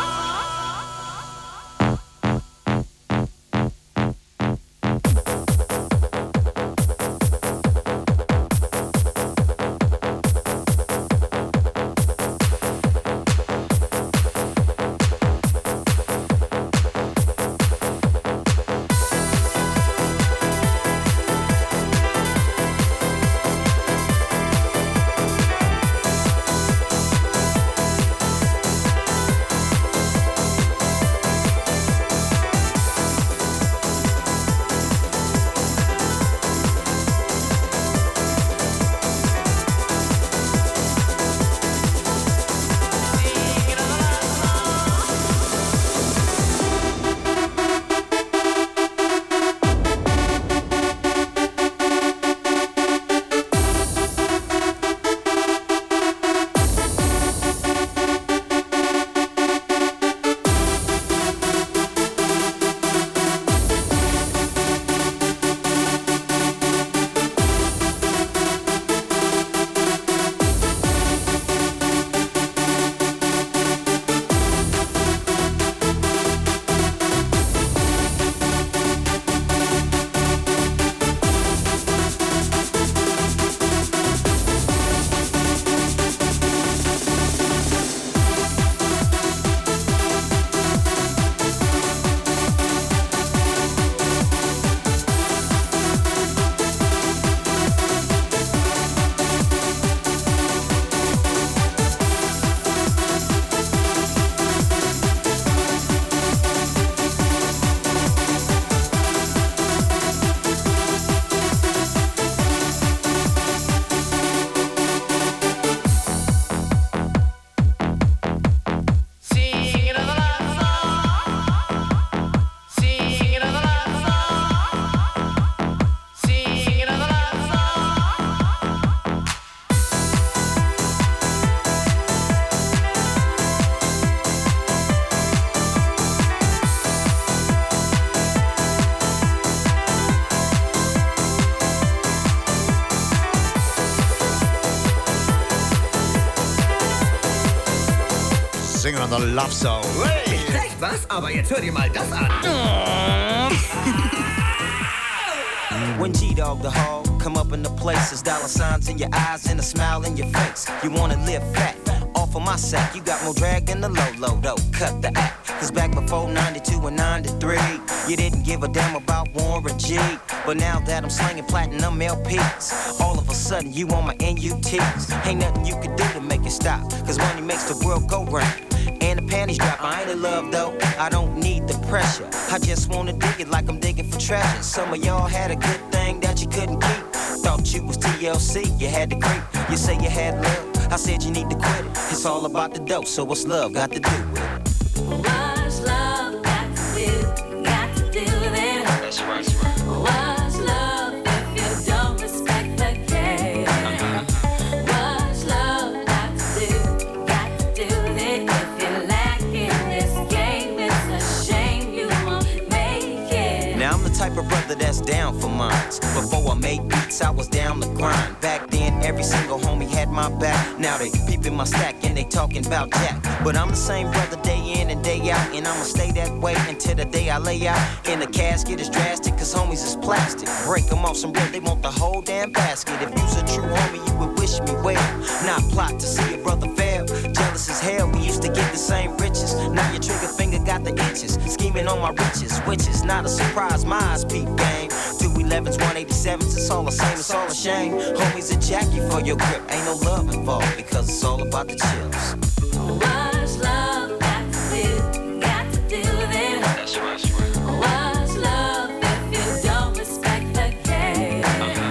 Sing another love song. Hey. Nicht schlecht, was? Aber jetzt hör dir mal das an. When G-Dog the hog come up in the places, dollar signs in your eyes and a smile in your face. You wanna live fat, off of my sack. You got more drag in the low, low, though. Cut the act. Cause back before ninety-two and ninety-three, you didn't give a damn about Warren G. But now that I'm slinging platinum L Ps, all of a sudden you on my N U Ts. Ain't nothing you can do to make it stop, cause money makes the world go round. And the panties drop, I ain't in love though, I don't need the pressure. I just wanna dig it like I'm digging for treasure. Some of y'all had a good thing that you couldn't keep. Thought with you was T L C. You had to creep, you say you had love. I said you need to quit it. It's all about the dope, so what's love got to do with it? What's love got to do? Got to do with it. That's right. What's love if you don't respect the game? What's love got to do? Got to do with it. If you lack in this game, it's a shame you won't make it. Now I'm the type of brother that's down for mines. Before I made beats, I was down the grind. Back then, every single homie had my back. Now they peeping my stack and they talking about Jack. But I'm the same brother day in and day out, and I'ma stay that way until the day I lay out. In the casket is drastic, cause homies is plastic. Break them off some real, they want the whole damn basket. If you's a true homie, you would wish me well. Not plot to see a brother fail. Jealous as hell, we used to get the same riches. Now your trigger finger got the itches. Scheming on my riches, which is not a surprise. My eyes peep game. two elevens, one eighty-sevens, it's all the same, it's all a shame. Homies a jack you for your grip, ain't no love involved, because it's all about the chills. What's love got to do? Got to do with it. That's right. What's love if you don't respect the game?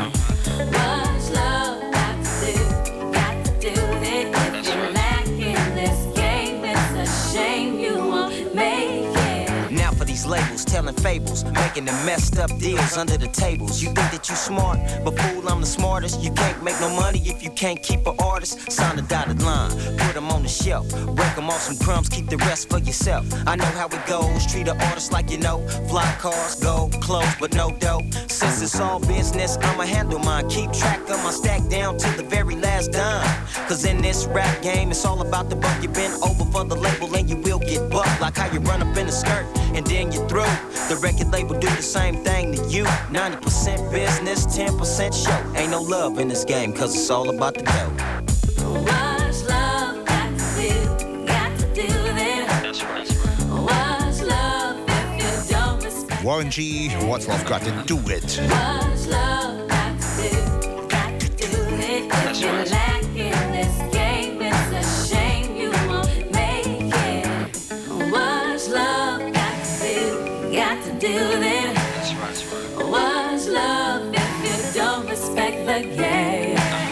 What's love got to do? Got to do with it. If you lack in this game, it's a shame you won't make it. Now for these labels, telling fables, making the messed up deals under the tables. You think that you smart, but fool, I'm the smartest. You can't make no money if you can't keep an artist. Sign a dotted line, put them on the shelf. Break them off some crumbs, keep the rest for yourself. I know how it goes, treat an artist like you know. Fly cars, gold, clothes, but no dough. Since it's all business, I'ma handle mine. Keep track of my stack down to the very last dime. Cause in this rap game, it's all about the buck. You been over for the label and you will get bucked. Like how you run up in a skirt and then you're through. The record label do the same thing to you. ninety percent business, ten percent show. Ain't no love in this game, cause it's all about the dough. What's love got to do? Got to do with it. That's right. What's love if you don't respect? Warren G, what's love got to do with? What's love got to do? Got to do with it. If you lack in this game, it's a shame you won't make it. What's love got to do? Got to do with it. That's right. What's love if you don't respect the game?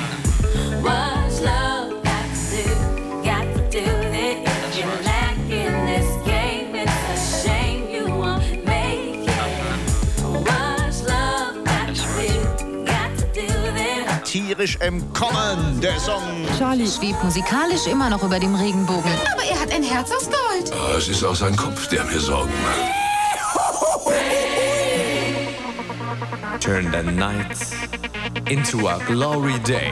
What's love got to do? Got to do with it. If you lack in this game, it's a shame you won't make it. What's love got to do? Got to do with it. Tierisch im Kommen, der Song. Charlie schwebt musikalisch immer noch über dem Regenbogen. Aber er hat ein Herz aus Gold. Oh, es ist auch sein Kopf, der mir Sorgen macht. Turn the night into a glory day.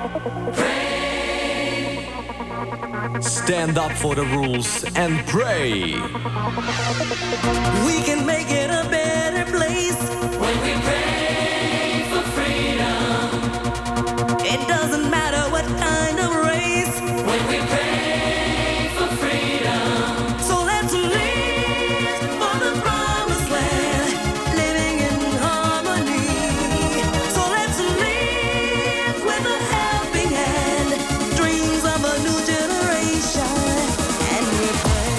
Stand up for the rules and pray. We can make it a better place when we pray for freedom. It doesn't matter what kind of race when we pray for freedom. So let's live for the promised land, living in harmony. So let's live with a helping hand, dreams of a new generation, and we pray.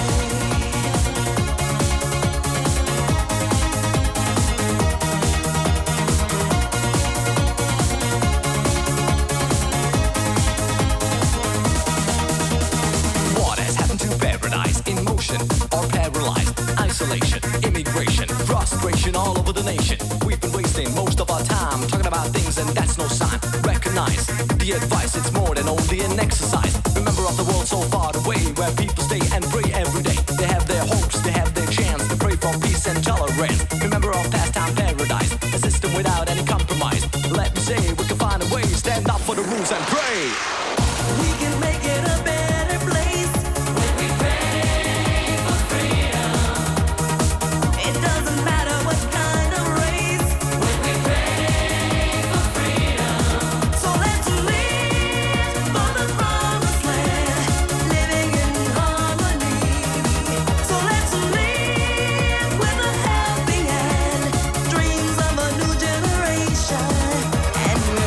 What has happened to paradise? Emotion or paralyzed? Isolation, immigration, frustration all over the nation. We've been wasting most of our time talking about things, and that's no sign. Recognize the advice, it's more than only an exercise. Remember of the world so far away, where people stay and pray every day. They have their hopes, they have their chance to pray for peace and tolerance. Remember of pastime paradise, a system without any compromise. Let me say, we can find a way, stand up for the rules and pray. We can make it a better place when we pray for freedom. It doesn't matter what kind of race when we pray for freedom. So let's live for the promised land, living in harmony. So let's live with a helping hand, dreams of a new generation, and we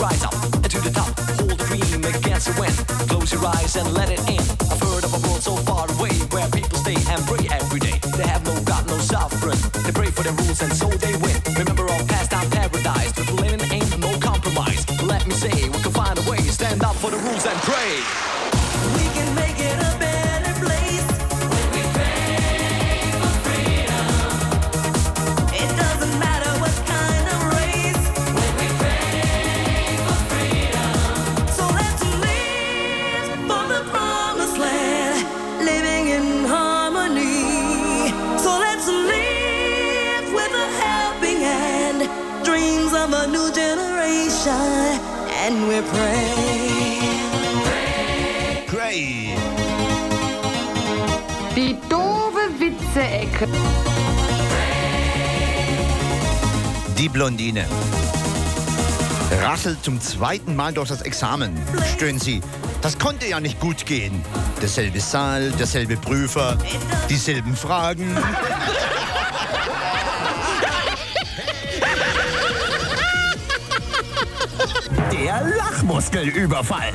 rise up and to the top. Hold the dream against the wind. Close your eyes and let it in. I've heard of a world so far away where people stay and pray every day. They have no God, no sovereign. They pray for their rules and so they win. Remember our past time paradise. People living ain't no compromise. Let me say, we can find a way. Stand up for the rules and pray. We can make it a better place when we pray for freedom. It doesn't matter what kind of race when we pray for freedom. So let's live for the promised land, living in harmony. So let's live with a helping hand, dreams of a new generation, and we pray. Pray. Die doofe Witze-Ecke. Die Blondine rasselt zum zweiten Mal durch das Examen. Stöhnt sie. Das konnte ja nicht gut gehen. Derselbe Saal, derselbe Prüfer, dieselben Fragen. Der Lachmuskelüberfall.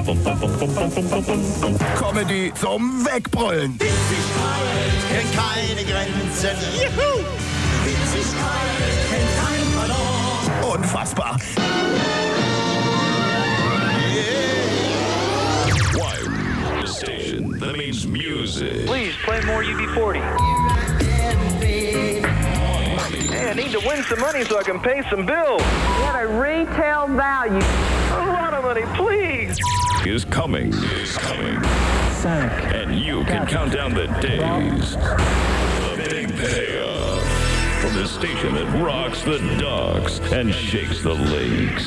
Comedy zum Wegbrüllen. Witzigkeit kennt keine Grenzen. Juhu! Witzigkeit kennt kein Pardon. Unfassbar. Y station, that means music. Please play more U B forty. Hey, I need to win some money so I can pay some bills. Get a retail value. A lot of money, please. Is coming. Is coming. And you can count down the days. The big payoff. From the station that rocks the docks and shakes the lakes.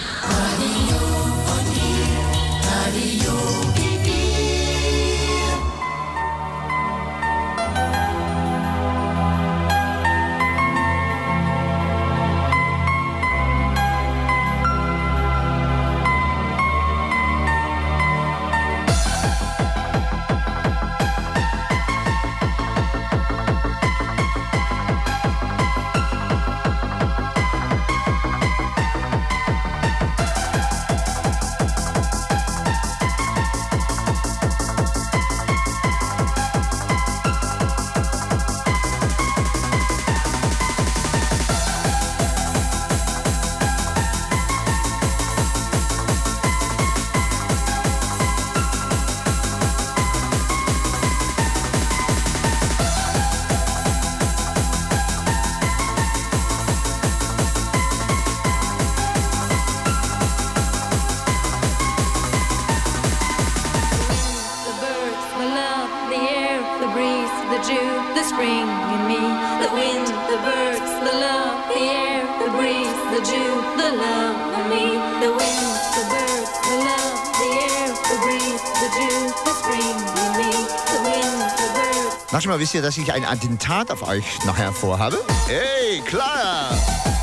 Manchmal wisst ihr, dass ich ein Attentat auf euch nachher vorhabe? Hey, klar!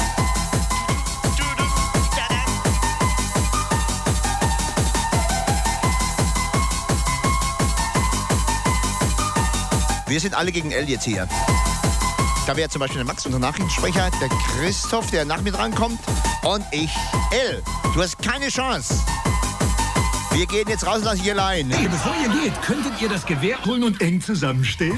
Wir sind alle gegen L jetzt hier. Da wäre zum Beispiel der Max, unser Nachrichtensprecher, der Christoph, der nach mir drankommt, und ich, L. Du hast keine Chance. Wir gehen jetzt raus und lassen dich allein. Hey, bevor ihr geht, könntet ihr das Gewehr holen und eng zusammenstehen?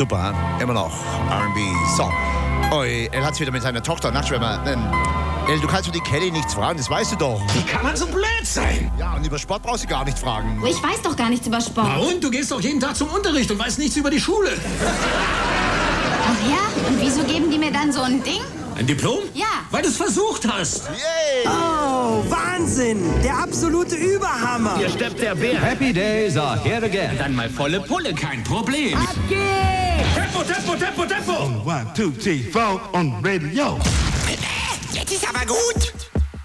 Super, immer noch R and B. So, oh, er hat's wieder mit seiner Tochter Nachtschwimmer. Ähm, El, du kannst für die Kelly nichts fragen, das weißt du doch. Wie kann man so blöd sein? Ja, und über Sport brauchst du gar nicht fragen. Ich weiß doch gar nichts über Sport. Na und? Du gehst doch jeden Tag zum Unterricht und weißt nichts über die Schule. Ach ja? Und wieso geben die mir dann so ein Ding? Ein Diplom? Ja. Weil du es versucht hast. Yay! Oh, Wahnsinn! Der absolute Überhammer! Hier steppt der Bär. Happy Days are here again. Dann mal volle Pulle, kein Problem. Ab geht's! Tempo, Tempo, Tempo, Tempo! On one, two, three, four, on radio. Jetzt ist aber gut.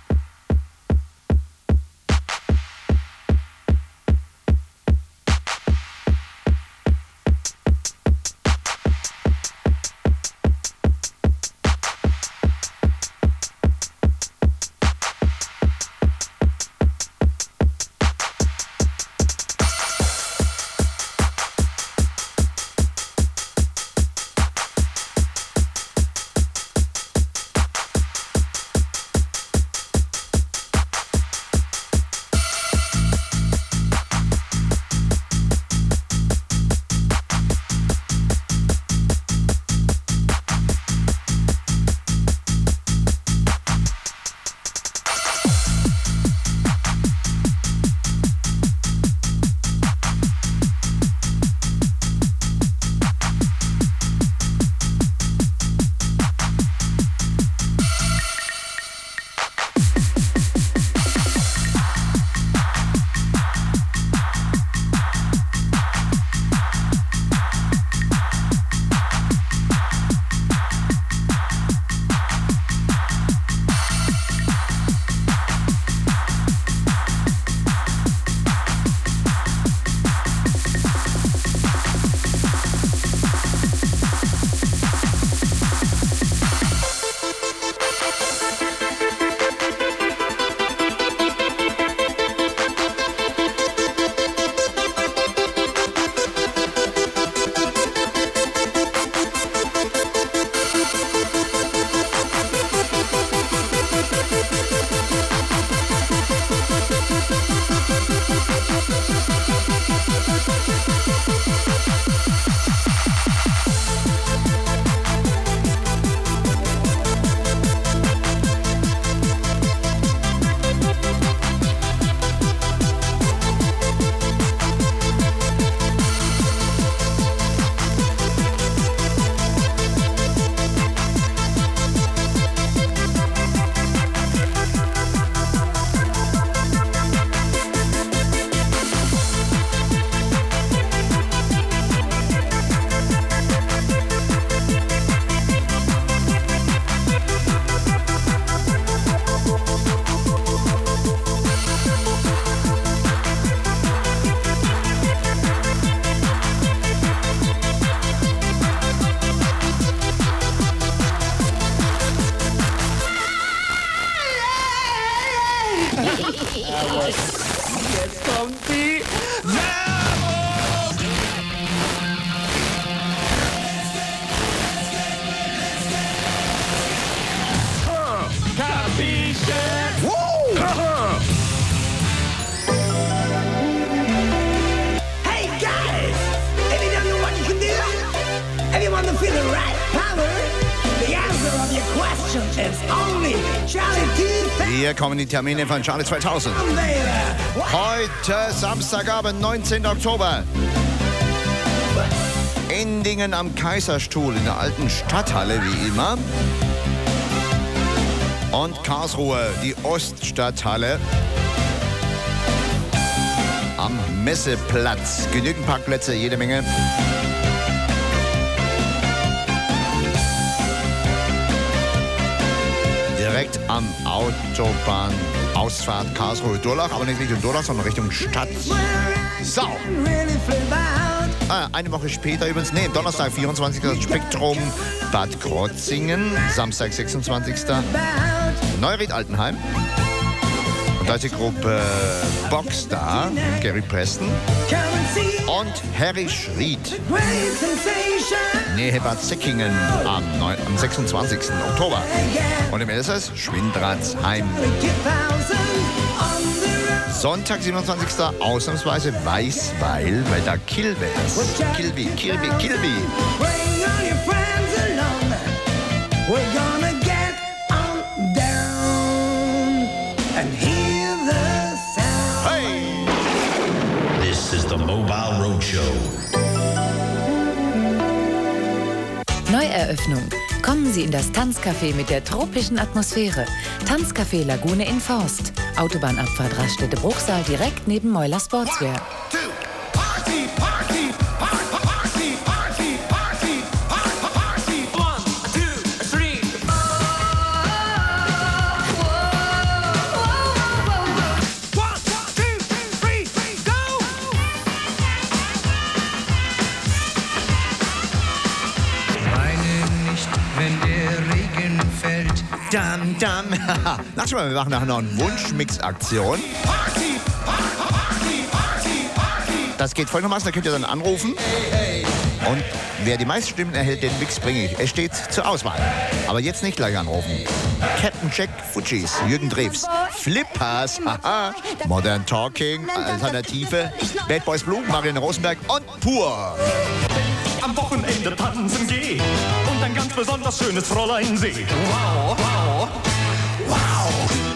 Jetzt kommt die Werbung! Capisce? Hey guys! Have you done what you can do? Have you want to feel the right power? The answer of your question is only Charlie T. Hier kommen die Termine von Charlie zweitausend. Heute Samstagabend, neunzehnten Oktober. Endingen am Kaiserstuhl in der alten Stadthalle wie immer. Und Karlsruhe, die Oststadthalle. Am Messeplatz. Genügend Parkplätze, jede Menge. Direkt am Autobahnausfahrt Karlsruhe-Durlach, aber nicht Richtung Durlach, sondern Richtung Stadt. So. Ah, eine Woche später übrigens, nee, Donnerstag, vierundzwanzigsten Spektrum Bad Krotzingen, Samstag, sechsundzwanzigsten Neuried-Altenheim. Und da ist die Gruppe Boxstar, Gary Preston und Harry Schried. Nähe Bad Säckingen am, am sechsundzwanzigsten Oktober. Und im Elsass Schwindratzheim. Sonntag, siebenundzwanzigster Ausnahmsweise Weißweil bei der Kilbes. Kilby, Kilby, Kilby. Bring all your friends along. We're gonna get on down and hear the sound. Hey! This is the Mobile Roadshow. Neueröffnung. Kommen Sie in das Tanzcafé mit der tropischen Atmosphäre. Tanzcafé Lagune in Forst. Autobahnabfahrt Raststätte Bruchsal direkt neben Meuler Sportswear. Dam, dam. Sag schon mal, wir machen nachher noch eine Wunschmix-Aktion. Das geht folgendermaßen, da könnt ihr dann anrufen. Und wer die meisten Stimmen erhält, den Mix bringe ich. Er steht zur Auswahl. Aber jetzt nicht gleich anrufen. Captain Jack Fujis, Jürgen Drews, Flippers, haha, Modern Talking, Alternative, Bad Boys Blue, Marianne Rosenberg und Pur. Am Wochenende tanzen geh und ein ganz besonders schönes Fräulein seh. Wow, wow, wow.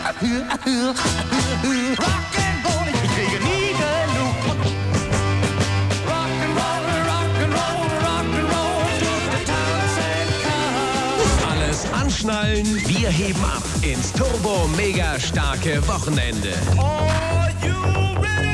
Rock'n'Roll, ich kriege nie genug. Rock'n'Roll, Rock'n'Roll, Rock'n'Roll, to the towns and cars. Alles anschnallen, wir heben ab ins turbo mega starke Wochenende. Are you ready?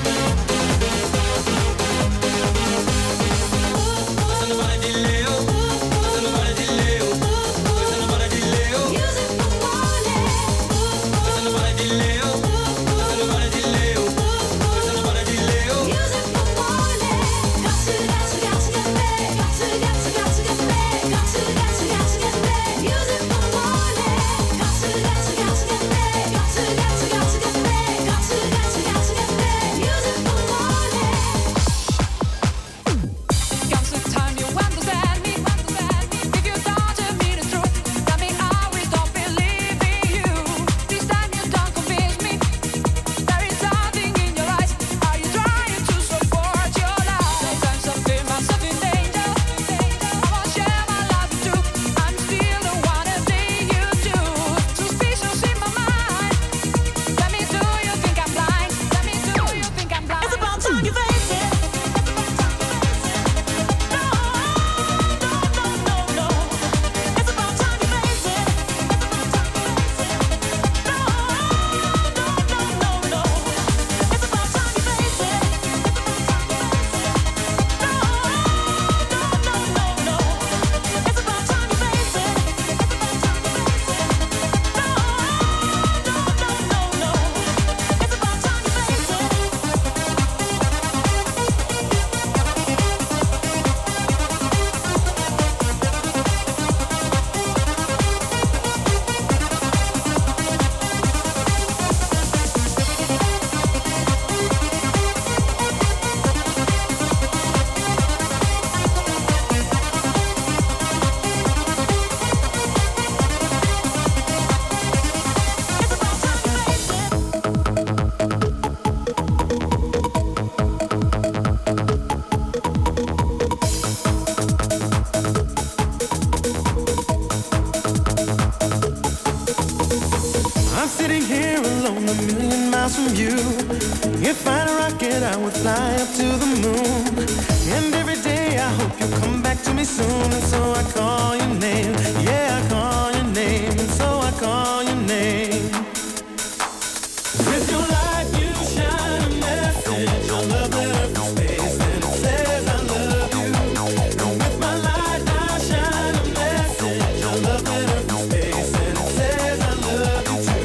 you. If I'd a rocket, I would fly up to the moon. And every day I hope you'll come back to me soon. And so I call your name, yeah, I call your name. And so I call your name. With your light you shine a message, a love letter from space, and it says I love you. And with my light I shine a message, a love letter from space, and it says I love you too.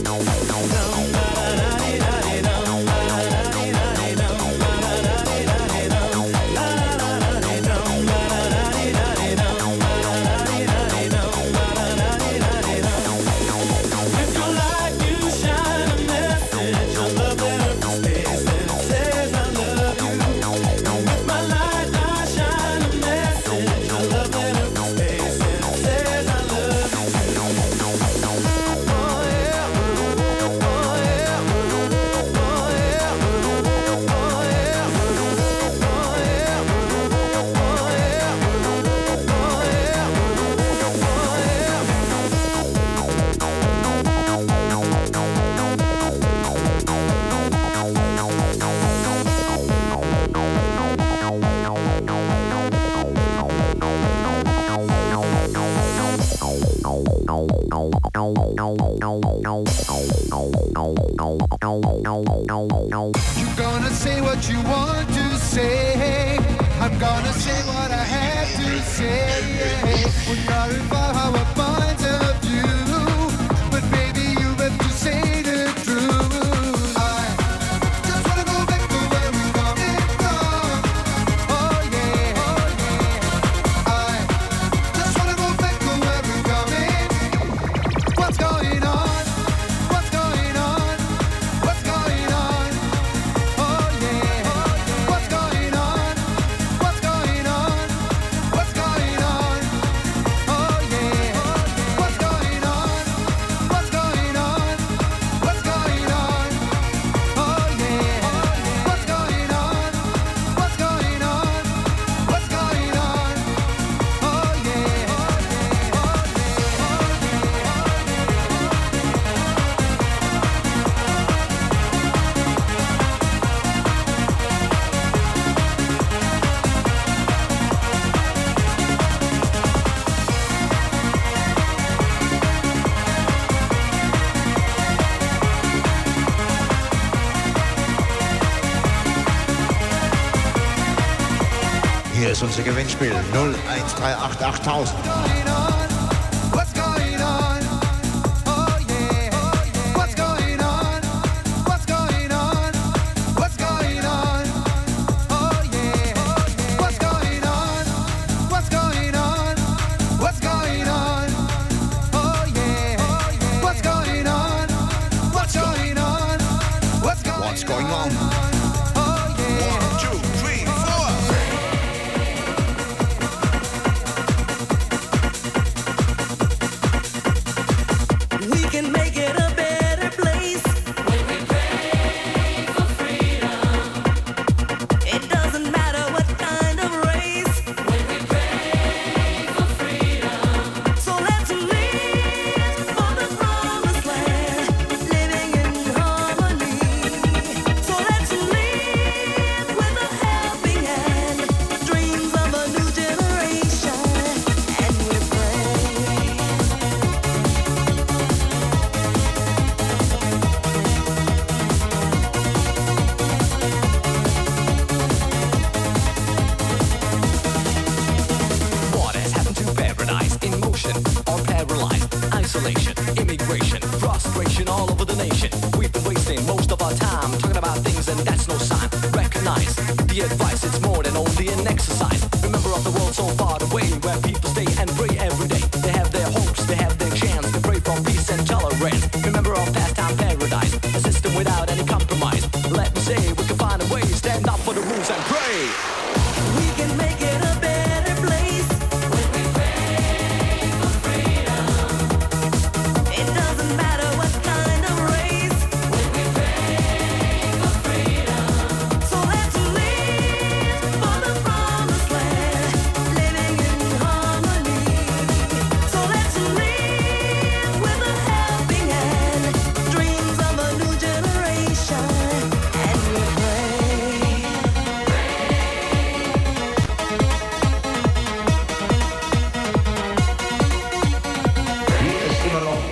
You're gonna say what you want to say. I'm gonna say what I have to say. We'll clarify our points of view, but baby, you have to say the truth. I just wanna go back to where we coming from. Oh yeah, oh yeah. I just wanna go back to where we coming. What's going on? What's going on? What's going on? Oh yeah. What's going on? What's going on? What's going on? Oh yeah. What's going on? What's going on? What's going on? Oh yeah. What's going on? What's going on? What's going on? Oh yeah. Hier ist unser Gewinnspiel null eins drei acht achttausend. What's going on? Oh yeah. What's going on? What's going on? What's going on? Oh yeah. What's going on? What's going on? What's going on? Oh yeah. What's going on? What's going on? What's going on? What's going on? Oh yeah. One, two, three, four. We can make it a better place when we pray for freedom. It doesn't matter what kind of race when we pray for freedom. So let's live for the promised land, living in harmony. So let's live with a helping hand, dreams of a new generation, and we pray. What has happened to paradise? In motion or paralyzed? Isolation, immigration, frustration all over the nation. We've been wasting most of our time talking about things and that's no sign. Recognize the advice, it's more than only an exercise. Remember of the world so far away where people stay and pray every day. They have their hopes, they have their chance to pray for peace and tolerance. Remember our pastime paradise, a system without any compromise. Let me say we can find a way, stand up for the rules and pray. We can make it a better place when we pray for freedom. It doesn't matter what kind of race when we pray for freedom. So let's live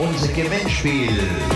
unser Gewinnspiel.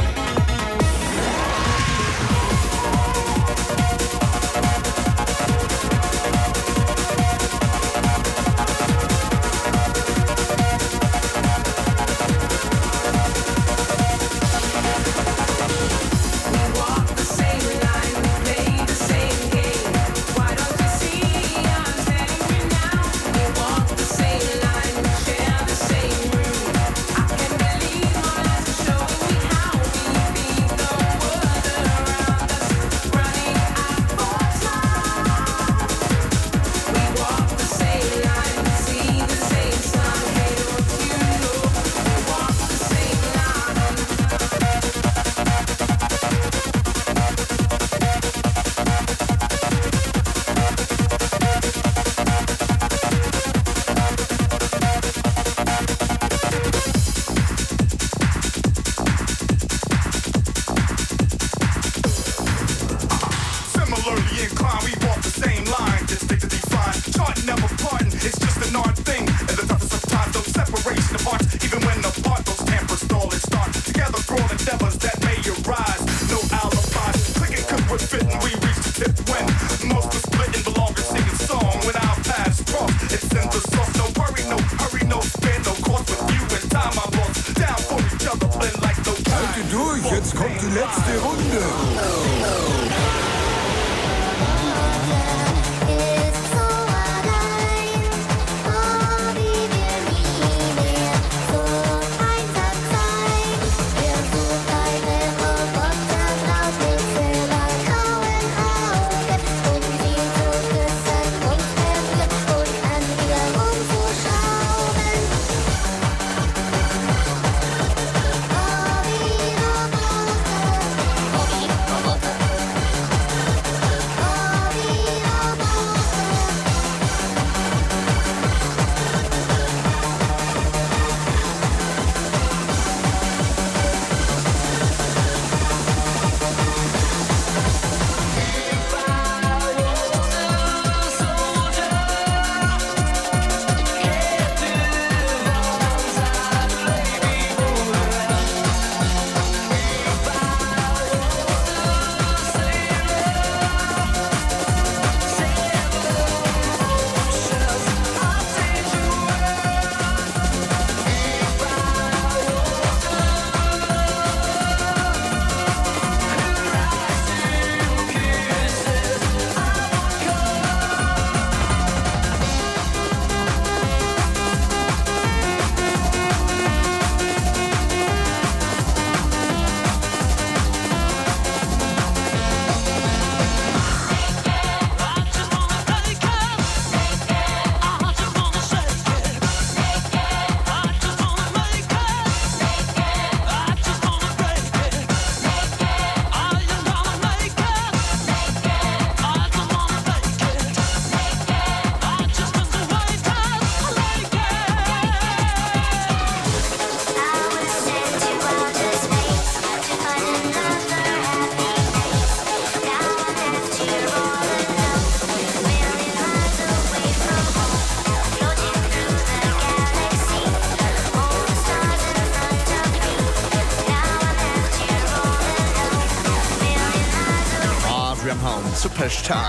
Superstar.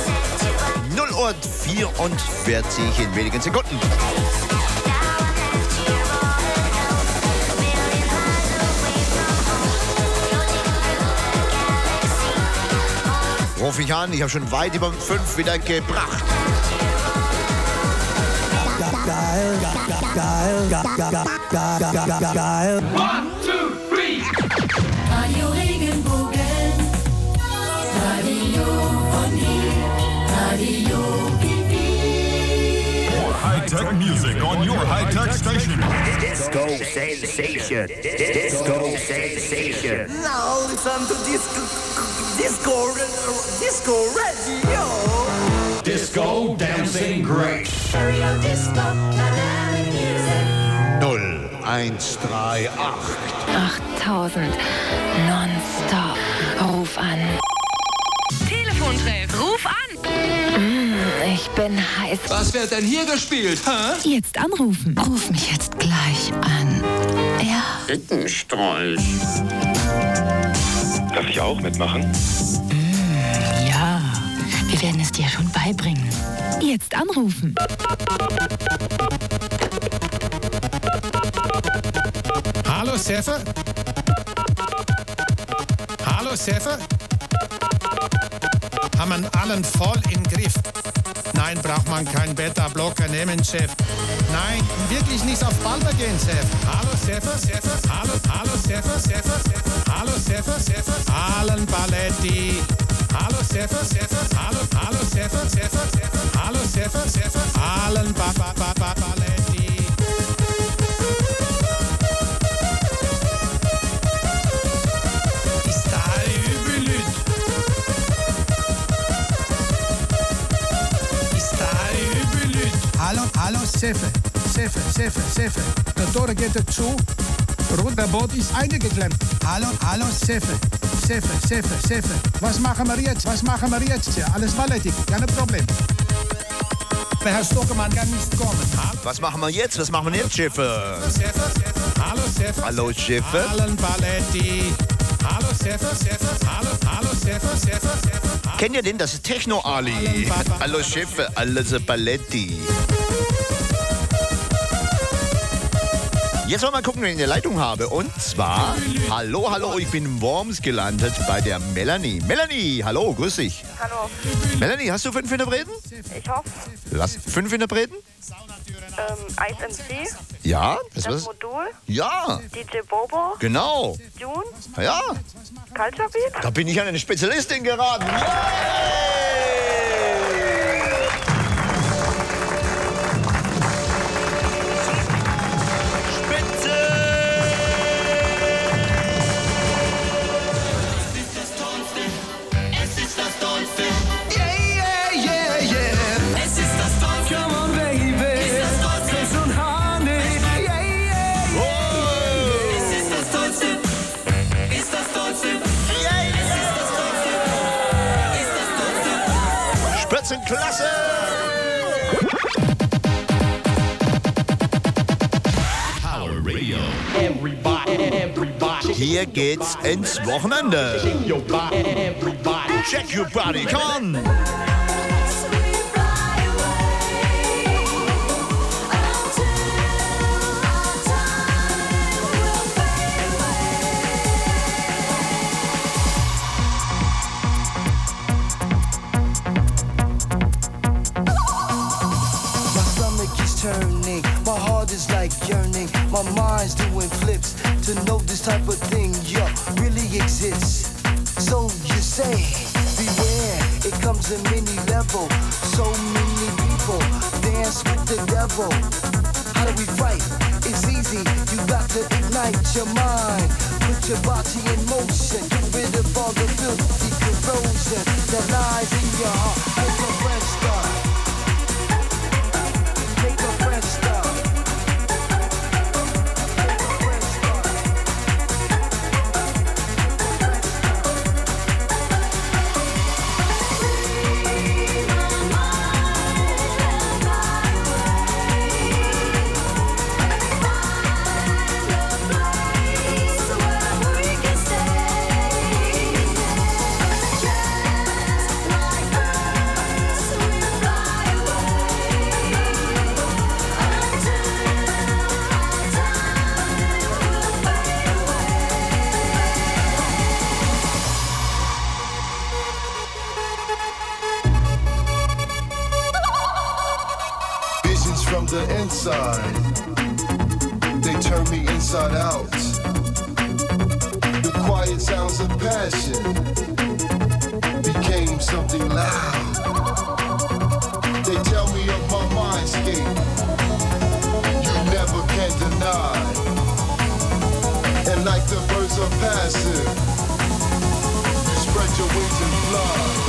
null Uhr vierundvierzig in wenigen Sekunden. Ruf ich an, ich habe schon weit über fünf wieder gebracht. Geil, geil, geil, geil, geil, geil. One, two, three. Radio Regenbogen. Radio von hier. Radio Pipi. More high-tech music on your high-tech station. Disco sensation. Disco sensation. Now listen to disco, disco, disco radio. Disco dancing great. Stereo Disco Dynamic Music. null eins drei acht. achttausend nonstop. Ruf an. Telefontreff. Ruf an. Mm, Ich bin heiß. Was wird denn hier gespielt, hä? Jetzt anrufen. Ruf mich jetzt gleich an. Ja. Heckenstreich. Darf ich auch mitmachen? Mm, ja. Wir werden es dir schon beibringen. Jetzt anrufen. Hallo, Seffe? Hallo, Seffe? Haben wir allen voll im Griff? Nein, braucht man keinen Beta-Blocker nehmen, Chef. Nein, wirklich nicht auf Balber gehen, Chef. Hallo, Seffe, Seffe, hallo, hallo, Seffe, Seffe, hallo, Seffe, Seffe, allen Paletti. Hallo, Seffe, Seffe, hallo, hallo, Seffe, Seffe, hallo, Seffe, Seffe, allen ba ba ba ba Paletti. Ist da übelüt? Ist da übelüt? Hallo, hallo, Seffe, Seffe, Seffe, Seffe. Der Tore geht dazu. Roter Boot ist eingeklemmt. Hallo, hallo, Seffe. Seffe, Seffe, Seffe. Was machen wir jetzt? Was machen wir jetzt? Ja, alles ballettig, kein Problem. Der Herr Stockermann kann nicht kommen. Hallo. Was machen wir jetzt? Was machen wir jetzt, Schiffe? Seffe, hallo, Seffe. Hallo, Schiffe. Allen Paletti. Hallo, Seffe, Seffe. Hallo, hallo, Seffe, Seffe. Kennt ihr den? Das ist Techno-Ali. Hallo, Schiffe. Alles Paletti. Jetzt wollen wir mal gucken, wen ich in der Leitung habe. Und zwar, hallo, hallo, ich bin in Worms gelandet bei der Melanie. Melanie, hallo, grüß dich. Hallo. Melanie, hast du fünf Interpreten? Ich hoffe. Lass fünf Interpreten? Ähm, Ice and Sea. Ja. Das, das was? Modul. Ja. D J Bobo. Genau. June. Ja. Culture Beat. Da bin ich an eine Spezialistin geraten. Yay! Klasse! Power Radio. Hier geht's ins Wochenende. Check your body, come on! Turning, my heart is like yearning, my mind's doing flips to know this type of thing, yo, really exists. So you say, beware, it comes in many levels. So many people dance with the devil. How do we fight? It's easy, you got to ignite your mind. Put your body in motion, get rid of all the filthy corrosion that lies in your heart. Make a fresh start. Make a fresh start. The inside, they turn me inside out. The quiet sounds of passion became something loud. They tell me of my mindscape, you never can deny. And like the birds are passive, you spread your wings and fly.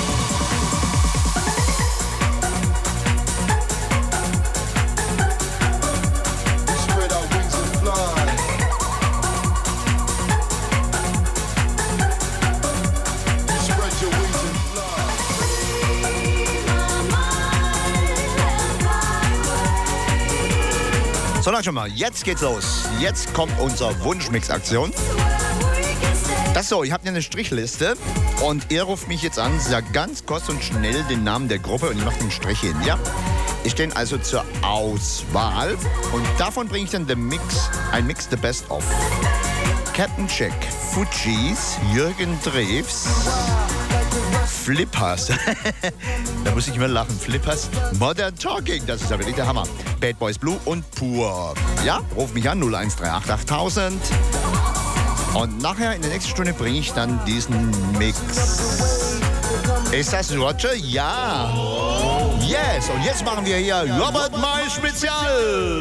mal schon mal, jetzt geht's los. Jetzt kommt unsere Wunschmix-Aktion. Das so, ich habe hier eine Strichliste und ihr ruft mich jetzt an, sagt ganz kurz und schnell den Namen der Gruppe und ich mache den Strich hin, ja? Ich stehe also zur Auswahl und davon bringe ich dann den Mix, ein Mix the Best of. Captain Jack, Fujis, Jürgen Drews, Flippers, da muss ich immer lachen, Flippers, Modern Talking, das ist ja wirklich der Hammer. Bad Boys Blue und Pur. Ja, ruf mich an, null eins drei acht acht tausend. Und nachher in der nächsten Stunde bringe ich dann diesen Mix. Ist das Roger? Ja. Yes. Und jetzt machen wir hier Robert Miles Spezial.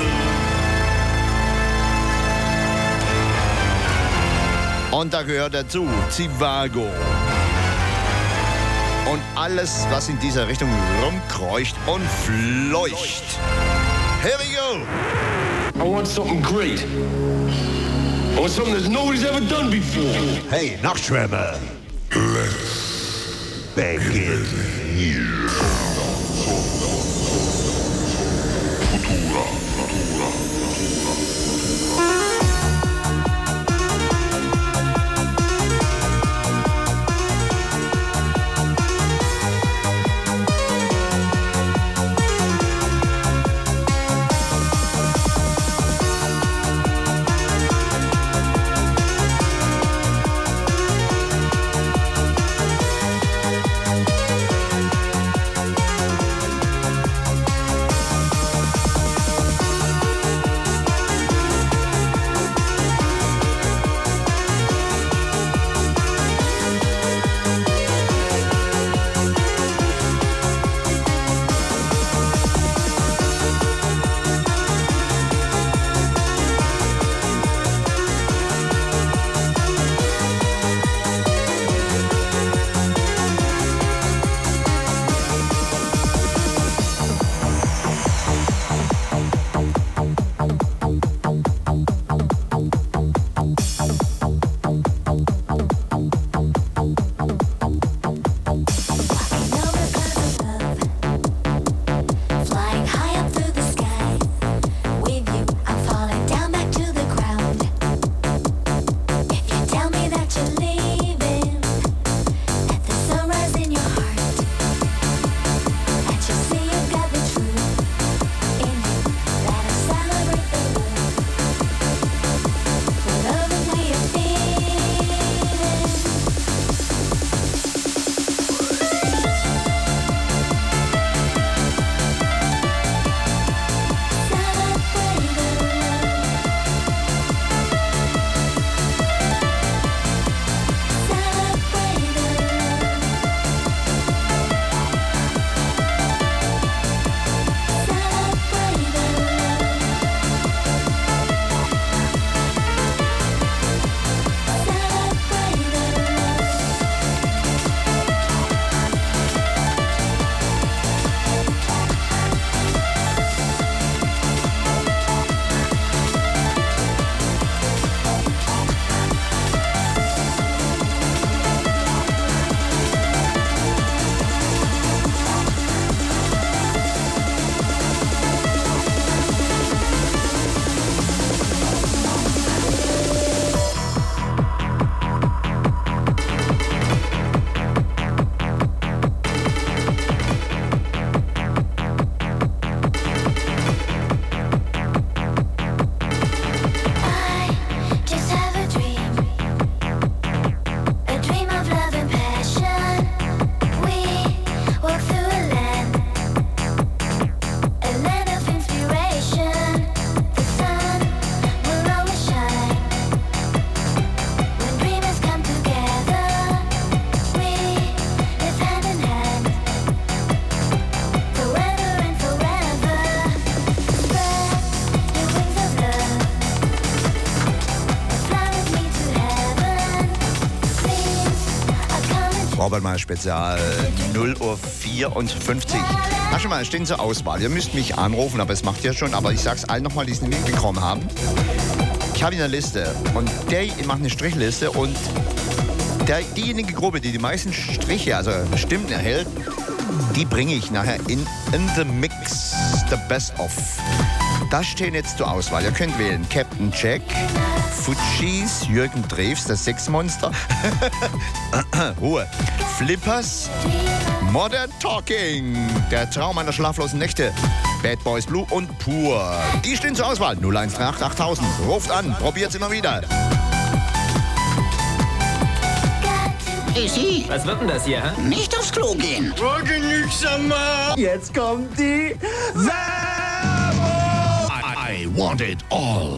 Und da gehört dazu Zivago. Und alles, was in dieser Richtung rumkreucht und fleucht. Here we go. I want something great. I want something that nobody's ever done before. Hey, Nachtschwärmer. Let's begin here. Futura, Futura, Robert Miles Spezial, null Uhr vierundfünfzig. Na schon mal, stehen zur Auswahl. Ihr müsst mich anrufen, aber es macht ihr schon. Aber ich sag's allen nochmal, die es nicht mitbekommen haben. Ich habe eine Liste und der macht eine Strichliste und der, diejenige Gruppe, die die meisten Striche, also Stimmen erhält, die bringe ich nachher in, in the mix, the best of. Das stehen jetzt zur Auswahl. Ihr könnt wählen Captain Jack, Fujis, Jürgen Drews, das Sexmonster, Ruhe, Flippers, Modern Talking, der Traum einer schlaflosen Nächte, Bad Boys Blue und Pur. Die stehen zur Auswahl. null eins drei acht achttausend. Ruft an, probiert's immer wieder. Issi? Was wird denn das hier, hä? Nicht aufs Klo gehen. Genügsamer. Jetzt kommt die I, I want it all.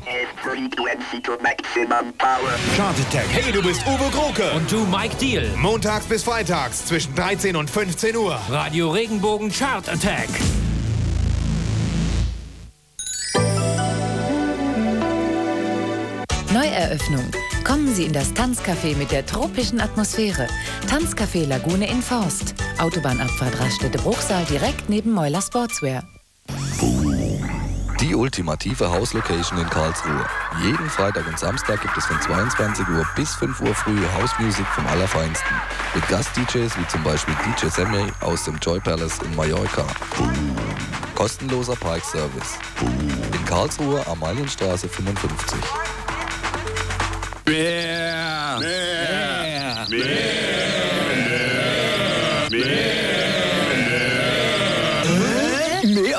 Chart Attack. Hey, du bist Uwe Groke. Und du, Mike Deal. Montags bis freitags zwischen dreizehn und fünfzehn Uhr. Radio Regenbogen Chart Attack. Neueröffnung. Kommen Sie in das Tanzcafé mit der tropischen Atmosphäre. Tanzcafé Lagune in Forst. Autobahnabfahrt Raststätte-Bruchsal direkt neben Meuler Sportswear. Die ultimative House-Location in Karlsruhe. Jeden Freitag und Samstag gibt es von zweiundzwanzig Uhr bis fünf Uhr früh House-Music vom Allerfeinsten. Mit Gast-D Js wie zum Beispiel D J Sammy aus dem Joy Palace in Mallorca. Kostenloser Parkservice. In Karlsruhe am Meilenstraße fünfundfünfzig. Mehr. Mehr. Mehr. Mehr. Mehr.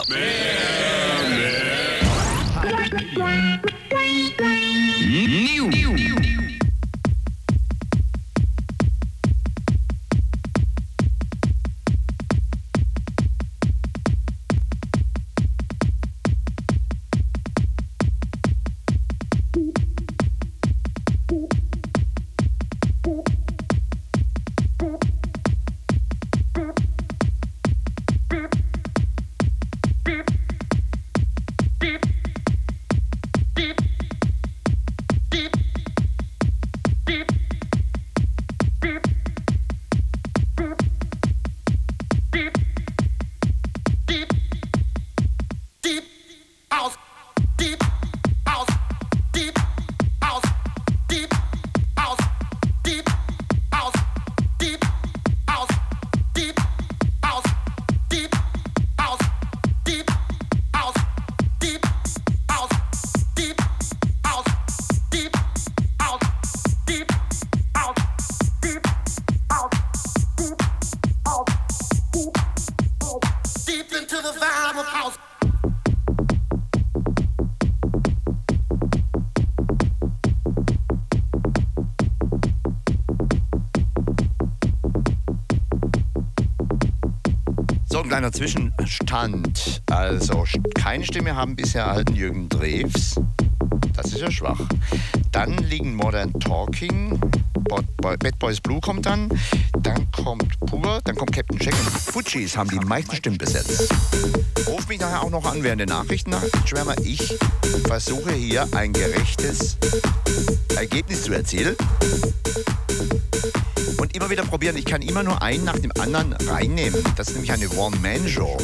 New. So, ein kleiner Zwischenstand. Also, keine Stimme haben bisher erhalten Jürgen Drews. Das ist ja schwach. Dann liegen Modern Talking. Bad Boys Blue kommt dann. Dann kommt Pur. Dann kommt Captain Jack. Und Fujis haben die meisten Stimmen besetzt. Ruf mich nachher auch noch an während der Nachrichten nach. Schwärmer, ich versuche hier ein gerechtes Ergebnis zu erzielen. Und immer wieder probieren. Ich kann immer nur einen nach dem anderen reinnehmen. Das ist nämlich eine One-Man-Show.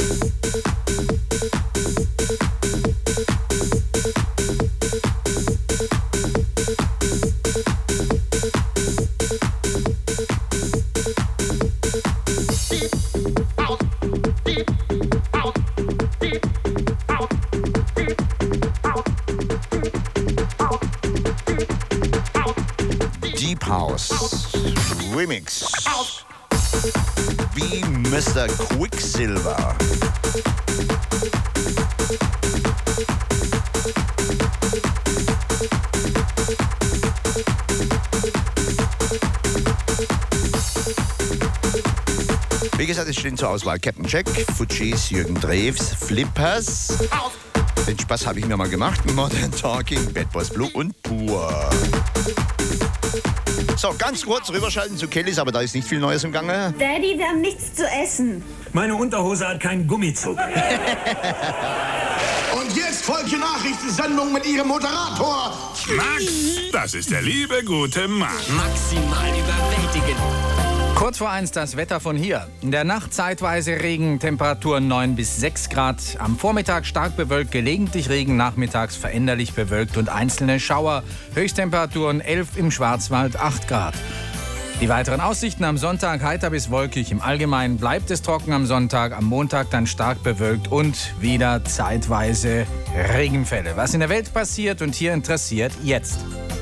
Deep House Remix wie Mister Quicksilver. Wie gesagt, es stehen zur Auswahl Captain Jack, Fujis, Jürgen Drews, Flippers. Den Spaß habe ich mir mal gemacht. Modern Talking, Bad Boys Blue und Pur. So, ganz kurz rüberschalten zu Kellys, aber da ist nicht viel Neues im Gange. Daddy, wir haben nichts zu essen. Meine Unterhose hat keinen Gummizug. Und jetzt folgt die Nachrichtensendung mit ihrem Moderator Max, das ist der liebe, gute Max. Maximal überwältigend. Kurz vor eins das Wetter von hier. In der Nacht zeitweise Regen, Temperaturen neun bis sechs Grad. Am Vormittag stark bewölkt, gelegentlich Regen, nachmittags veränderlich bewölkt und einzelne Schauer. Höchsttemperaturen elf im Schwarzwald, acht Grad. Die weiteren Aussichten am Sonntag heiter bis wolkig. Im Allgemeinen bleibt es trocken am Sonntag, am Montag dann stark bewölkt und wieder zeitweise Regenfälle. Was in der Welt passiert und hier interessiert jetzt.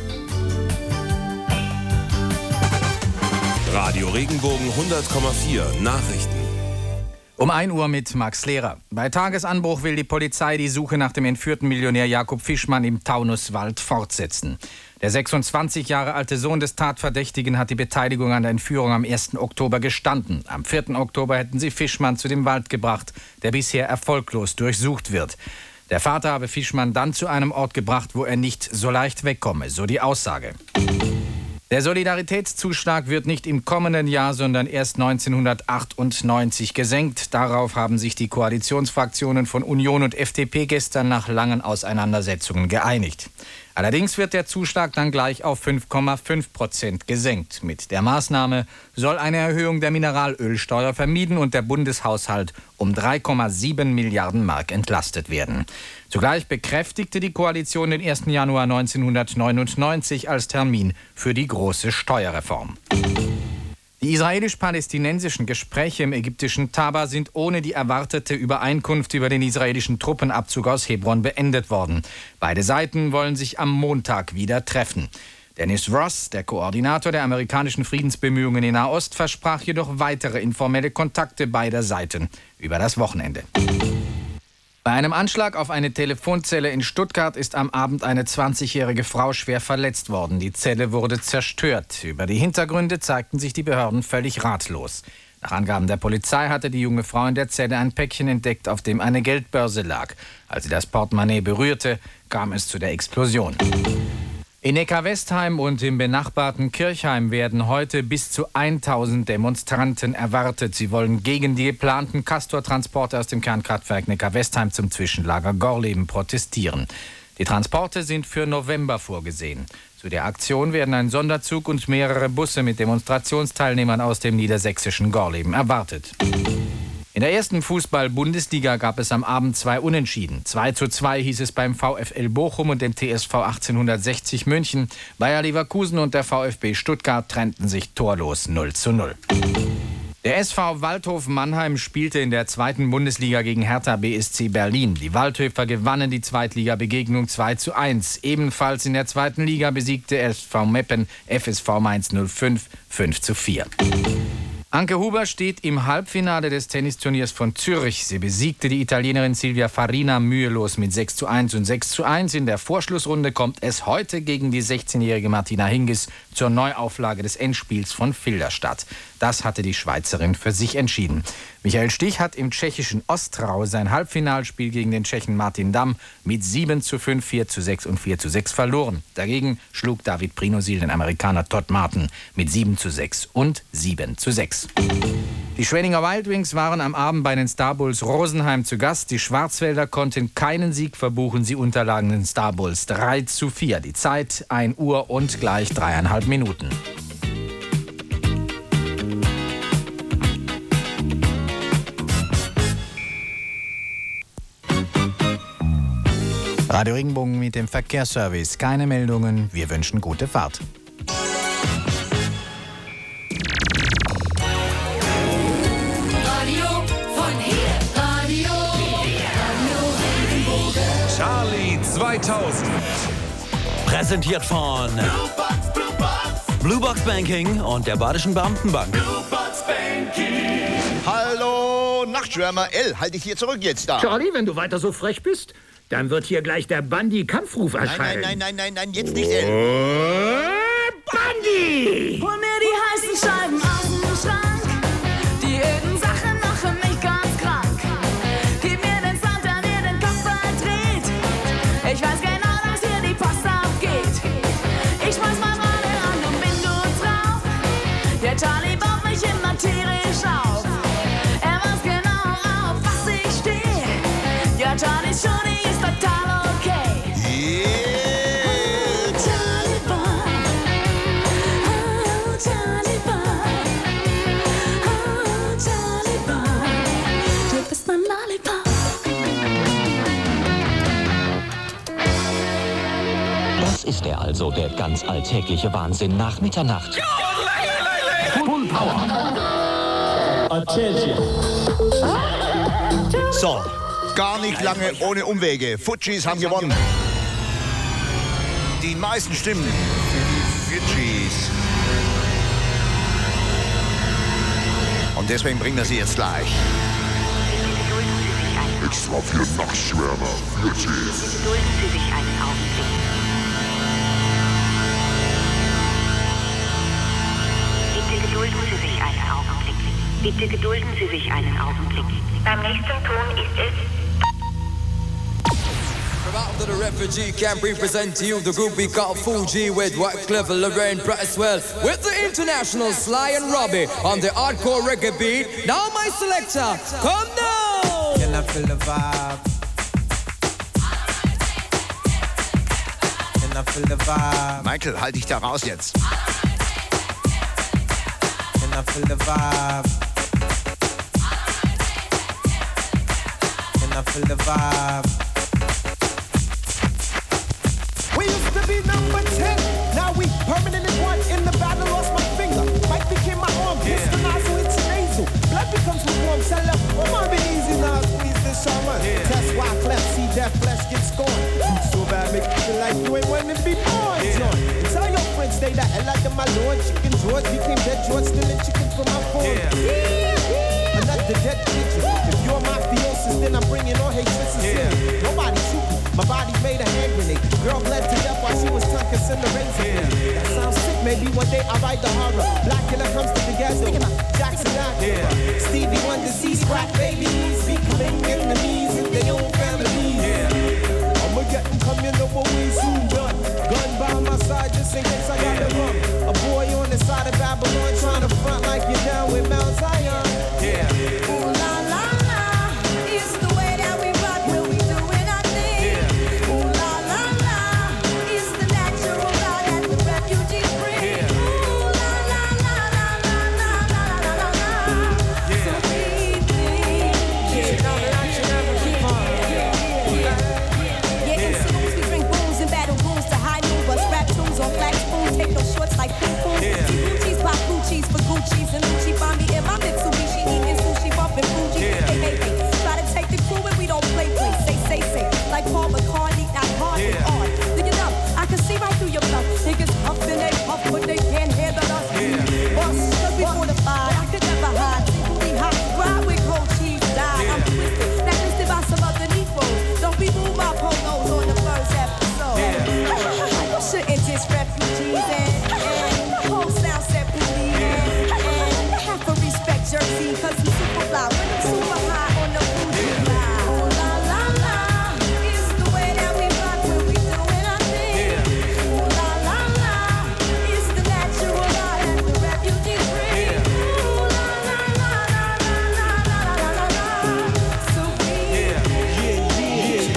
Radio Regenbogen hundert Komma vier Nachrichten. Um ein Uhr mit Max Lehrer. Bei Tagesanbruch will die Polizei die Suche nach dem entführten Millionär Jakob Fischmann im Taunuswald fortsetzen. Der sechsundzwanzig Jahre alte Sohn des Tatverdächtigen hat die Beteiligung an der Entführung am ersten Oktober gestanden. Am vierten Oktober hätten sie Fischmann zu dem Wald gebracht, der bisher erfolglos durchsucht wird. Der Vater habe Fischmann dann zu einem Ort gebracht, wo er nicht so leicht wegkomme, so die Aussage. Der Solidaritätszuschlag wird nicht im kommenden Jahr, sondern erst neunzehnhundertachtundneunzig gesenkt. Darauf haben sich die Koalitionsfraktionen von Union und F D P gestern nach langen Auseinandersetzungen geeinigt. Allerdings wird der Zuschlag dann gleich auf fünf Komma fünf Prozent gesenkt. Mit der Maßnahme soll eine Erhöhung der Mineralölsteuer vermieden und der Bundeshaushalt um drei Komma sieben Milliarden Mark entlastet werden. Zugleich bekräftigte die Koalition den ersten Januar neunzehnhundertneunundneunzig als Termin für die große Steuerreform. Die israelisch-palästinensischen Gespräche im ägyptischen Taba sind ohne die erwartete Übereinkunft über den israelischen Truppenabzug aus Hebron beendet worden. Beide Seiten wollen sich am Montag wieder treffen. Dennis Ross, der Koordinator der amerikanischen Friedensbemühungen in Nahost, versprach jedoch weitere informelle Kontakte beider Seiten über das Wochenende. Bei einem Anschlag auf eine Telefonzelle in Stuttgart ist am Abend eine zwanzigjährige Frau schwer verletzt worden. Die Zelle wurde zerstört. Über die Hintergründe zeigten sich die Behörden völlig ratlos. Nach Angaben der Polizei hatte die junge Frau in der Zelle ein Päckchen entdeckt, auf dem eine Geldbörse lag. Als sie das Portemonnaie berührte, kam es zu der Explosion. In Neckar-Westheim und im benachbarten Kirchheim werden heute bis zu tausend Demonstranten erwartet. Sie wollen gegen die geplanten Castor-Transporte aus dem Kernkraftwerk Neckar-Westheim zum Zwischenlager Gorleben protestieren. Die Transporte sind für November vorgesehen. Zu der Aktion werden ein Sonderzug und mehrere Busse mit Demonstrationsteilnehmern aus dem niedersächsischen Gorleben erwartet. In der ersten Fußball-Bundesliga gab es am Abend zwei Unentschieden. zwei zu zwei hieß es beim VfL Bochum und dem T S V achtzehnhundertsechzig München. Bayer Leverkusen und der VfB Stuttgart trennten sich torlos null zu null. Der S V Waldhof Mannheim spielte in der zweiten Bundesliga gegen Hertha B S C Berlin. Die Waldhöfer gewannen die Zweitligabegegnung zwei zu eins. Ebenfalls in der zweiten Liga besiegte S V Meppen F S V Mainz null fünf fünf zu vier. Anke Huber steht im Halbfinale des Tennisturniers von Zürich. Sie besiegte die Italienerin Silvia Farina mühelos mit sechs zu eins und sechs zu eins. In der Vorschlussrunde kommt es heute gegen die sechzehnjährige Martina Hingis zur Neuauflage des Endspiels von Filderstadt. Das hatte die Schweizerin für sich entschieden. Michael Stich hat im tschechischen Ostrau sein Halbfinalspiel gegen den Tschechen Martin Damm mit sieben zu fünf, vier zu sechs und vier zu sechs verloren. Dagegen schlug David Prinosil den Amerikaner Todd Martin mit sieben zu sechs und sieben zu sechs. Die Schwenninger Wild Wings waren am Abend bei den Star Bulls Rosenheim zu Gast. Die Schwarzwälder konnten keinen Sieg verbuchen. Sie unterlagen den Star Bulls drei zu vier. Die Zeit ein Uhr und gleich dreieinhalb Minuten. Radio Regenbogen mit dem Verkehrsservice. Keine Meldungen. Wir wünschen gute Fahrt. Radio von hier. Radio. Radio Regenbogen. Charlie zweitausend. Präsentiert von Bluebox Banking und der Badischen Beamtenbank. Bluebox Banking. Hallo, Nachtschwärmer L. Halt dich hier zurück jetzt da. Charlie, wenn du weiter so frech bist, dann wird hier gleich der Bandi-Kampfruf erschallen. Nein, nein, nein, nein, nein, jetzt nicht L. Bandi! Hol mir die heißen Scheiben aus dem Schrank. Die öden Sachen machen mich ganz krank. Gib mir den Sound, der dir den Kopf verdreht. Ich weiß genau, dass hier die Post abgeht. Ich schmeiß mein Radio an und bin gut drauf. Der Charlie baut mich immer tierisch auf. Er weiß genau, auf was ich stehe. Ja, Charlie Shorty ist total okay. Yeah. Charlie Boy. Oh, Charlie Boy. Oh, Charlie Boy. Du bist mein Lollipop. Das ist er also, der ganz alltägliche Wahnsinn nach Mitternacht. Full Power. Attention. So, Gar nicht lange ohne Umwege. Fujis haben gewonnen. Die meisten Stimmen für die Fujis. Und deswegen bringen wir sie jetzt gleich. Extra für Nachtschwärmer. Fujis. Gedulden Sie sich einen Augenblick. Bitte gedulden Sie sich einen Augenblick. Bitte gedulden Sie sich einen Augenblick. Beim nächsten Ton ist es... After the refugee camp, we present to you the group we call Fuji with Wyclef, Lorraine Braswell, with the international Sly and Robbie on the hardcore reggae beat. Now my selector, come down! Can I feel the vibe? Can I feel the vibe? Michael, halt dich da raus jetzt. Can I feel the vibe? Can I feel the vibe? We used to be number ten, now we permanently one. In the battle, lost my finger. Mike became my arm, yeah. Mister Nozzle, it's a nasal. Blood becomes lukewarm, sell up. Oh, my, be easy now, squeeze this summer. Yeah. That's why flesh, see that flesh get scorned. So bad, make you feel like you ain't wanting to be born, yeah. John. And tell your friends, stay the hell out of my lord. Chicken George became dead George, stealing chicken from my phone. Yeah. Yeah. Another dead pigeon. If you're mafiosis, then I'm bringing all hate to yeah. Nobody shooting. My body's made a hand grenade. Girl bled to death while she was tongue-kissing in the razor. Yeah. That sounds sick. Maybe one day I'll write the horror. Black killer comes to the ghetto. Jackson Acura. Yeah. Stevie Wonder sees crack babies. Becoming enemies in their own families. Yeah. I'ma get them coming over we soon done. Gun by my side just in case I got yeah. the run. A boy on the side of Babylon trying to front like you're down with Mount Zion. Yeah. Ooh la la la. It's the way that we rock when we doing our thing. Yeah. Ooh la la la. It's the natural law that the refugees bring. Yeah. Ooh la la la la la la la la la la. Yeah. So we think. Yeah. Yeah. And soon as we drink booze in battle rooms to high noon, bust rap tunes on flat spoons, take no shorts like poo poo. Yeah. Gucci's pop Gucci's for Gucci's and Gucci find me in my Mitsubishi eating sushi, bumping Fuji. Yeah. Hey, hey, hey, try to take the crew and we don't play, play, say, say, say, like Paul McCartney, not hard and hard. Do you know, I can see right through your bluff. Niggas puffin' they puff, but they can't handle us. Yeah. Bust, cause we fortified, I could never hide. Simply hot, ride with cold cheese, die. Yeah. I'm twisted, not listed by some other Negroes. Don't be move my polos on the first episode. Yeah. You shouldn't diss refugees and, and whole sound set booty and, and have to respect Jersey, cause we super fly when I'm super high on the Fuji line. Ooh la la la, it's the way that we rock when we doing our thing. Yeah. Ooh la la la, it's the natural law that the refugees bring. Yeah. Ooh la la la la la la la la la. So we yeah yeah yeah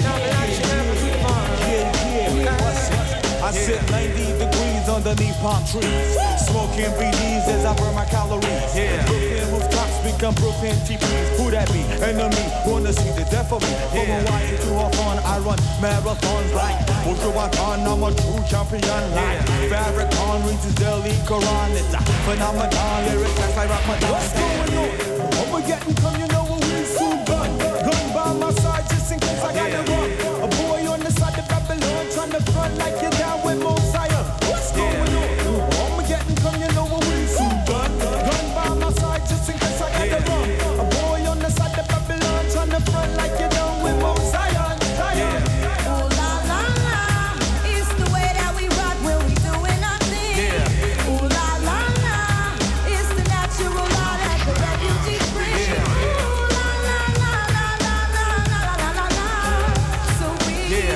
yeah yeah. I sit ninety degrees underneath palm trees, smoking B Ds as I burn my calories. Yeah. Brooklyn rooftops become Brooklyn teepees. Who that be? Enemy wanna see the death of me. From yeah. Hawaii to Hawthorne, I run marathons like Wujuwatan. I'm a true champion like yeah. Farrakhan reads his daily Quran. It's a phenomenon. Lyrics that's like Ramadan. What's going on? I'ma get and come, you know what we soon done. Gun by my side just in case I got yeah. the run. A boy on the side of Babylon trying to front like you're down with Mount Zion. What's going yeah. on? I'ma get and come, you know what we soon done. Gun by my side just in case I got yeah. the run. A boy on the side of Babylon trying to front like you're down with Mount Zion. Zion. Yeah. Ooh la la la, it's the way that we rock when we doing our thing. Yeah. Ooh la la la, it's the natural law that the refugees bring. Yeah. Ooh la la la la la la la la la la. So we yeah.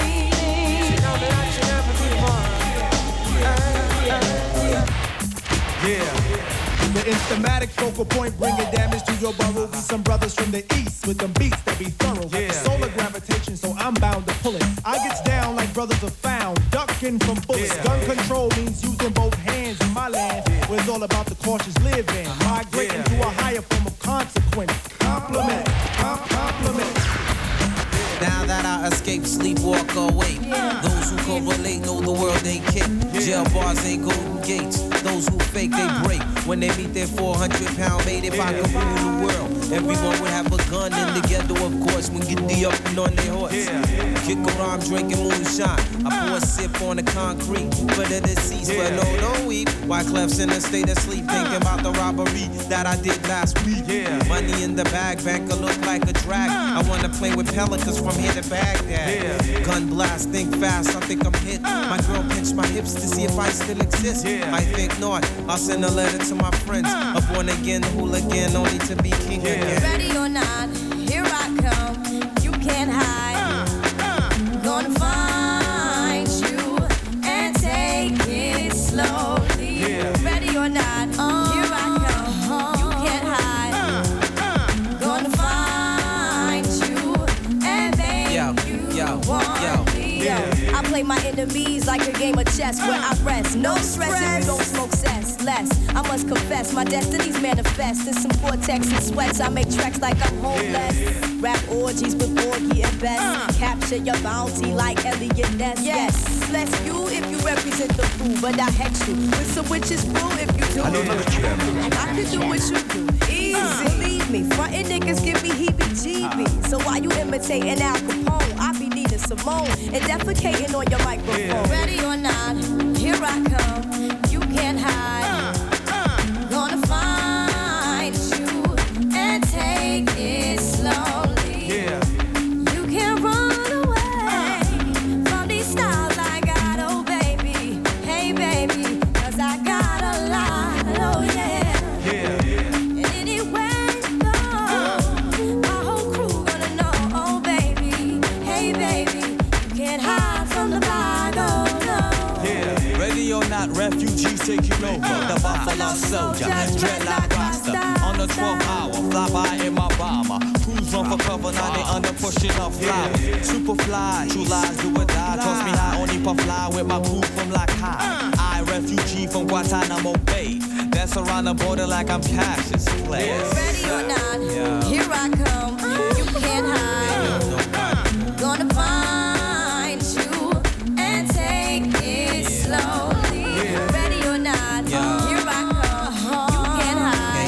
Yeah. The instamatic focal point bringing damage to your burrow. We some brothers from the east with them beats that be thorough. Yeah. Solar gravitation, so I'm bound to pull it. I gets down like brothers are found, ducking from bullets. Yeah. Gun control means using both hands in my land, yeah. where it's all about the cautious living, migrating yeah. to a higher form of consequence. Compliment, com- compliment. Now that I escape, sleep, walk awake. Those who correlate know the world ain't kick. Jail bars ain't golden gates. Those who fake, they break. When they meet their four hundred pound mate, if I could rule the world, everyone would have a gun in the ghetto, of course, when get the up and on their horse. Kick around drinking moonshine. I pour a sip on the concrete for the deceased, but no, don't weep. Wyclef's in a state of sleep, thinking about the robbery that I did last week. Money in the bag, banker look like a drag. I wanna play with pelicans from here to Baghdad. Gun blast, think fast, I think I'm hit. My girl pinched my hips to see if I still exist. I think not, I'll send a letter to my friends. A born again hooligan, only to be king again. Ready or not, here I come. You can't hide. Gonna find you and take it slowly. Ready or not, here I come. You can't hide. Gonna find you and make you want me. I play my enemies like a game of chess where I rest. No stress if you don't smoke cess. Less, I must confess, my destinies manifest. In some vortex and sweats, I make tracks like I'm homeless. Rap orgies with Borgie and Best. Capture your bounty like Elliot Ness. Yes, bless you if you represent the fool, but I hex you with some witches brew if you do. I can do what you do, easy. Believe me, frontin' niggas give me heebie-jeebies. So while you imitating Al Capone, I be needing Simone and defecating on your microphone. Ready or not, here I come. You can't hide. Gonna find you and take it slowly. You can't run away from these styles I got, oh baby. Hey baby, cause I got a lot, oh yeah. And anywhere you go, my whole crew gonna know, oh baby. Hey baby, you can't hide from the vibe, oh no. Ready or not, refugees taking over. The Buffalo Soldier, dreadlock roster. On the twelfth hour, fly by in my bomber. Crews run for cover, now they under pushing up flowers. Super fly, true lies do or die. Toss me high, only puff fly with my crew from like high. I, refugee from Guantanamo Bay. Dance around the border like I'm Cassius Clay. Ready or not, here I come. You can't hide. Gonna find you and take it slowly. Ready or not, here I come. You can't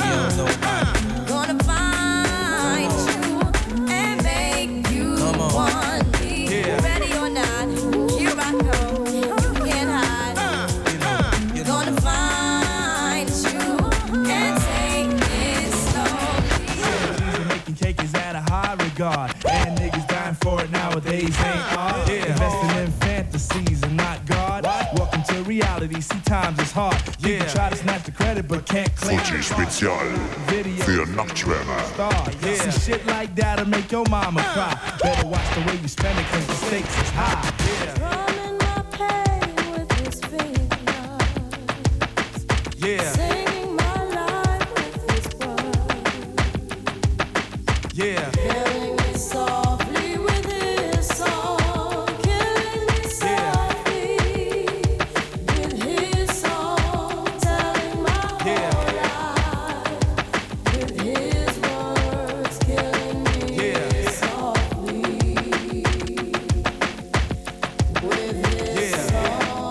hide. Gonna find you and make you want me. Ready or not, here I come. You can't hide. Gonna find you and take it slowly. Making cake is at a high regard, and niggas dying for it nowadays ain't art. Investing in fantasies and not God. Welcome to reality, see times is hard. You can try to snatch the credit but can't claim Fuji Spezial für Nachtschwärmer. Some shit like that'll make your mama cry. Better watch the way you spend it cause the stakes is high. Drumming my pain with his fingers. Yeah. Singing my life with his words. Yeah. Killing me softly with his song. Killing me softly with his song. Telling my whole life with his words. Killing me softly with his song.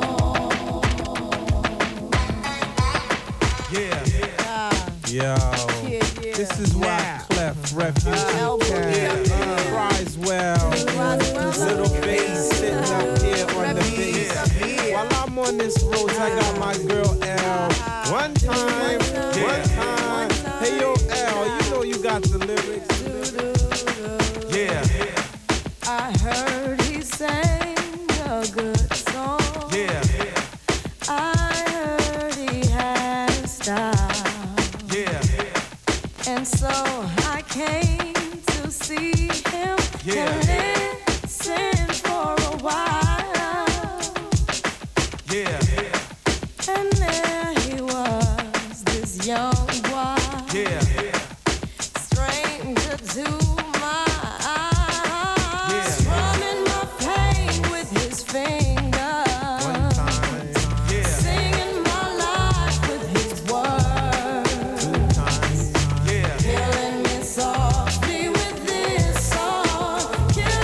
Yo, this is why Clef Refuge Camp cries well. Little bass sitting up here on the bass. While I'm on this road, I got my girl L. One time, one time. Hey yo L, you know you got the lyrics. Yeah. I heard he sang a good song. Yeah. I heard he had style. Yeah. And so I came to see him and listen for a while. Yeah. And there he was, this young boy. Yeah. Stranger to my eyes. Strumming my pain with his fingers. One time. Yeah. Singing my life with his words. Two times. Yeah. Killing me softly with this song. Killing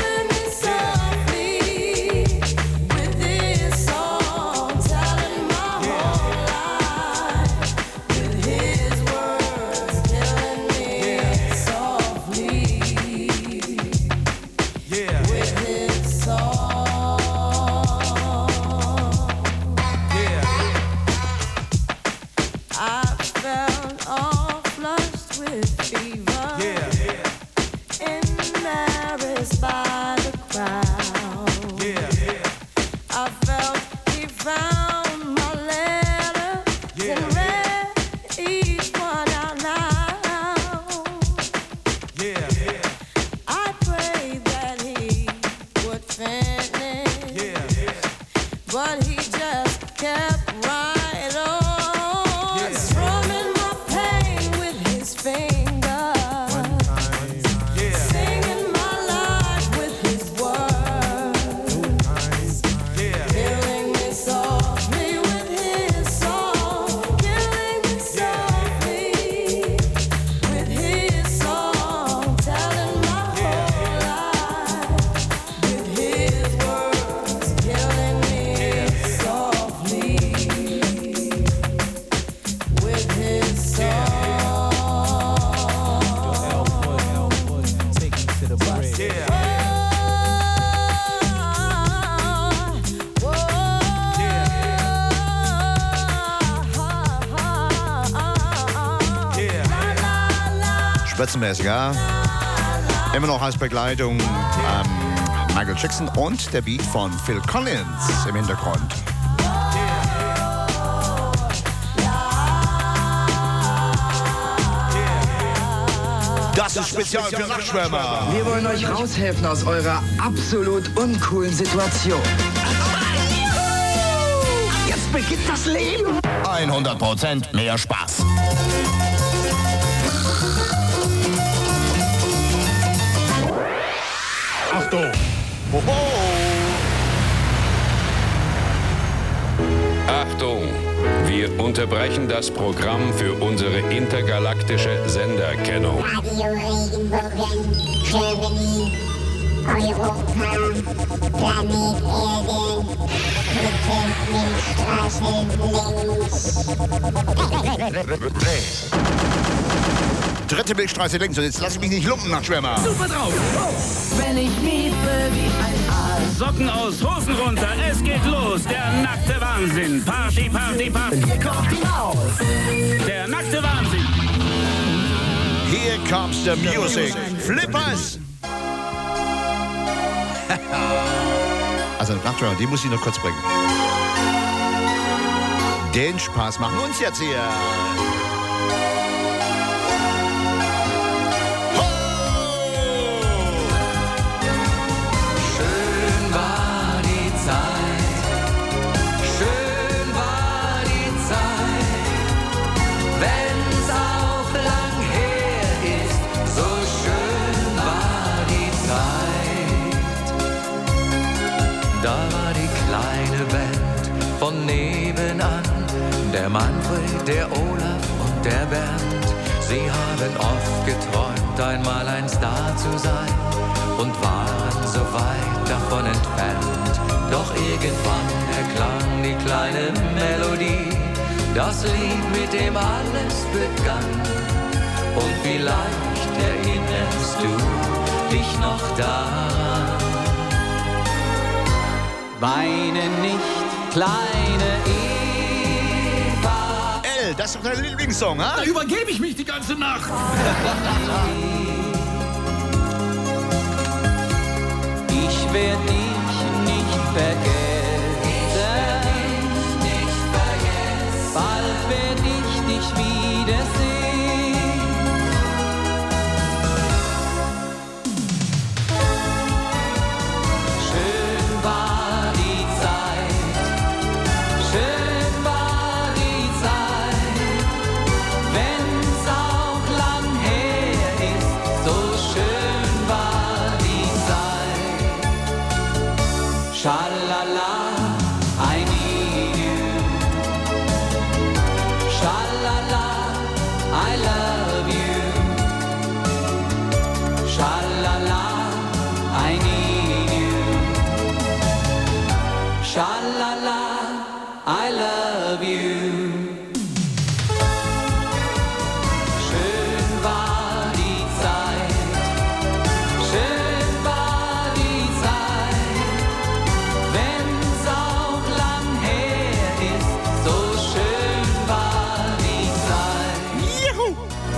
but he just kept right on, strumming my pain with his fingers, singing my life with his words, killing me softly with his song, killing me softly with his song, telling my whole life with his words, killing me softly with his song. Take me to the bridge. Spitzenmäßig, ja. Immer noch als Begleitung ähm, Michael Jackson und der Beat von Phil Collins im Hintergrund. Das ist spezial für Nachtschwärmer. Wir wollen euch raushelfen aus eurer absolut uncoolen Situation. Jetzt beginnt das Leben. hundert Prozent mehr Spaß. Achtung! Oho. Achtung! Wir unterbrechen das Programm für unsere intergalaktische Senderkennung. Radio Regenbogen, Germany, Europa, Planet Erde, dritte Milchstraße links. Dritte Milchstraße links und jetzt lass mich nicht lumpen, Nachtschwärmer. Super drauf! Wenn ich liebe wie ein Aal. Socken aus, Hosen runter, es geht los. Der nackte Wahnsinn. Party, Party, Party. Hier kommt die Maus. Der nackte Wahnsinn. Here comes the music. Flippers! Also, Nachtschwärmer, die muss ich noch kurz bringen. Den Spaß machen uns jetzt hier. Da war die kleine Band von nebenan, der Manfred, der Olaf und der Bernd. Sie haben oft geträumt, einmal ein Star zu sein und waren so weit davon entfernt. Doch irgendwann erklang die kleine Melodie, das Lied, mit dem alles begann. Und vielleicht erinnerst du dich noch daran. Weine nicht, kleine Eva. L, das ist doch dein Lieblingssong, ha? Da übergebe ich mich die ganze Nacht. Ich werde dich nicht vergessen. Ich werd dich nicht vergessen. Bald werde ich dich wiedersehen. Shalala, I need you. Shalala, I love you. Shalala, I need you. Shalala, I love you. Schön war die Zeit. Schön war die Zeit. Wenn's auch lang her ist, so schön war die Zeit. Juhu!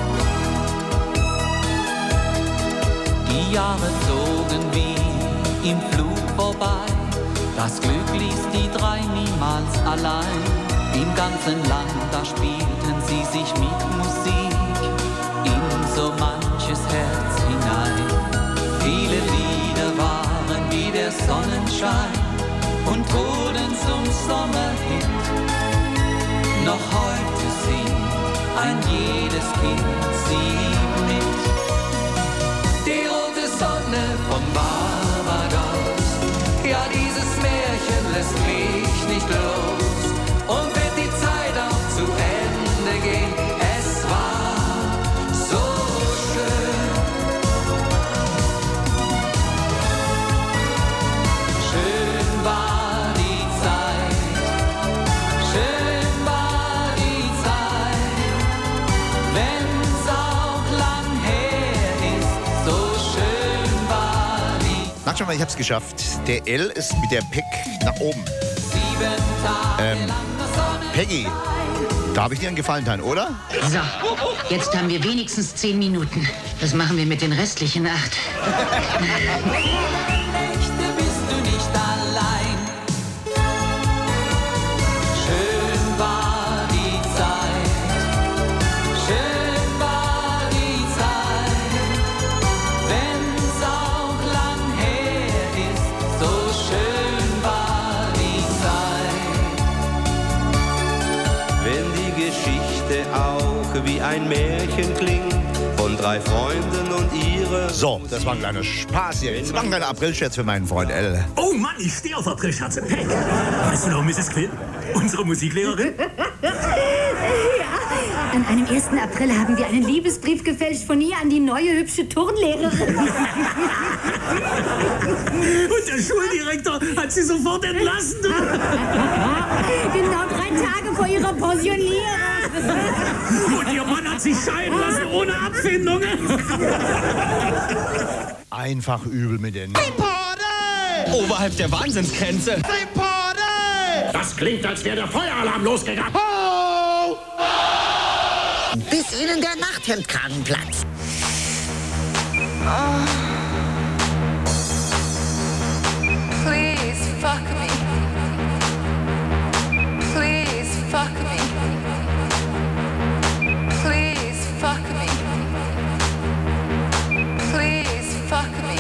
Die Jahre zogen wie im Flug vorbei. Das Glück ließ die drei niemals allein. Im ganzen Land, da spielten sie sich mit Musik in so manches Herz hinein. Viele Lieder waren wie der Sonnenschein, und wurden zum Sommerhit. Noch heute singt ein jedes Kind sie mit. Die rote Sonne vom Barbados, ja dieses Märchen lässt mich nicht los. Und wird die Zeit auch zu Ende gehen, es war so schön. Schön war die Zeit, schön war die Zeit, wenn's auch lang her ist, so schön war die. Mach schon mal, ich hab's geschafft. Der L ist mit der Pick nach oben. Ähm, Peggy, da habe ich dir einen Gefallen getan, oder? So, jetzt haben wir wenigstens zehn Minuten. Was machen wir mit den restlichen acht? Nächte bist du nicht allein. Schön war die Zeit, schön war die Zeit, wenn's auch lang her ist, so schön war die Zeit. Wenn die Geschichte auch wie ein Märchen klingt, von drei Freunden und ihre... So, das war ein kleiner Spaß hier. Jetzt war ein kleiner Aprilscherz für meinen Freund L. Oh Mann, ich stehe auf Aprilscherze. Peck. Weißt du noch, Misses Quinn? Unsere Musiklehrerin? Ja, an einem ersten April haben wir einen Liebesbrief gefälscht von ihr an die neue hübsche Turnlehrerin. Und der Schuldirektor hat sie sofort entlassen. Genau drei Tage vor ihrer Pensionierung. Und ihr Mann hat sich scheiden lassen ohne Abfindung. Einfach übel mit den... Oberhalb der Wahnsinnsgrenze. Das klingt, als wäre der Feueralarm losgegangen. Bis Ihnen der Nachthemdkragen platzt. Oh. Please fuck me. Please fuck me. Please fuck me. Please fuck me.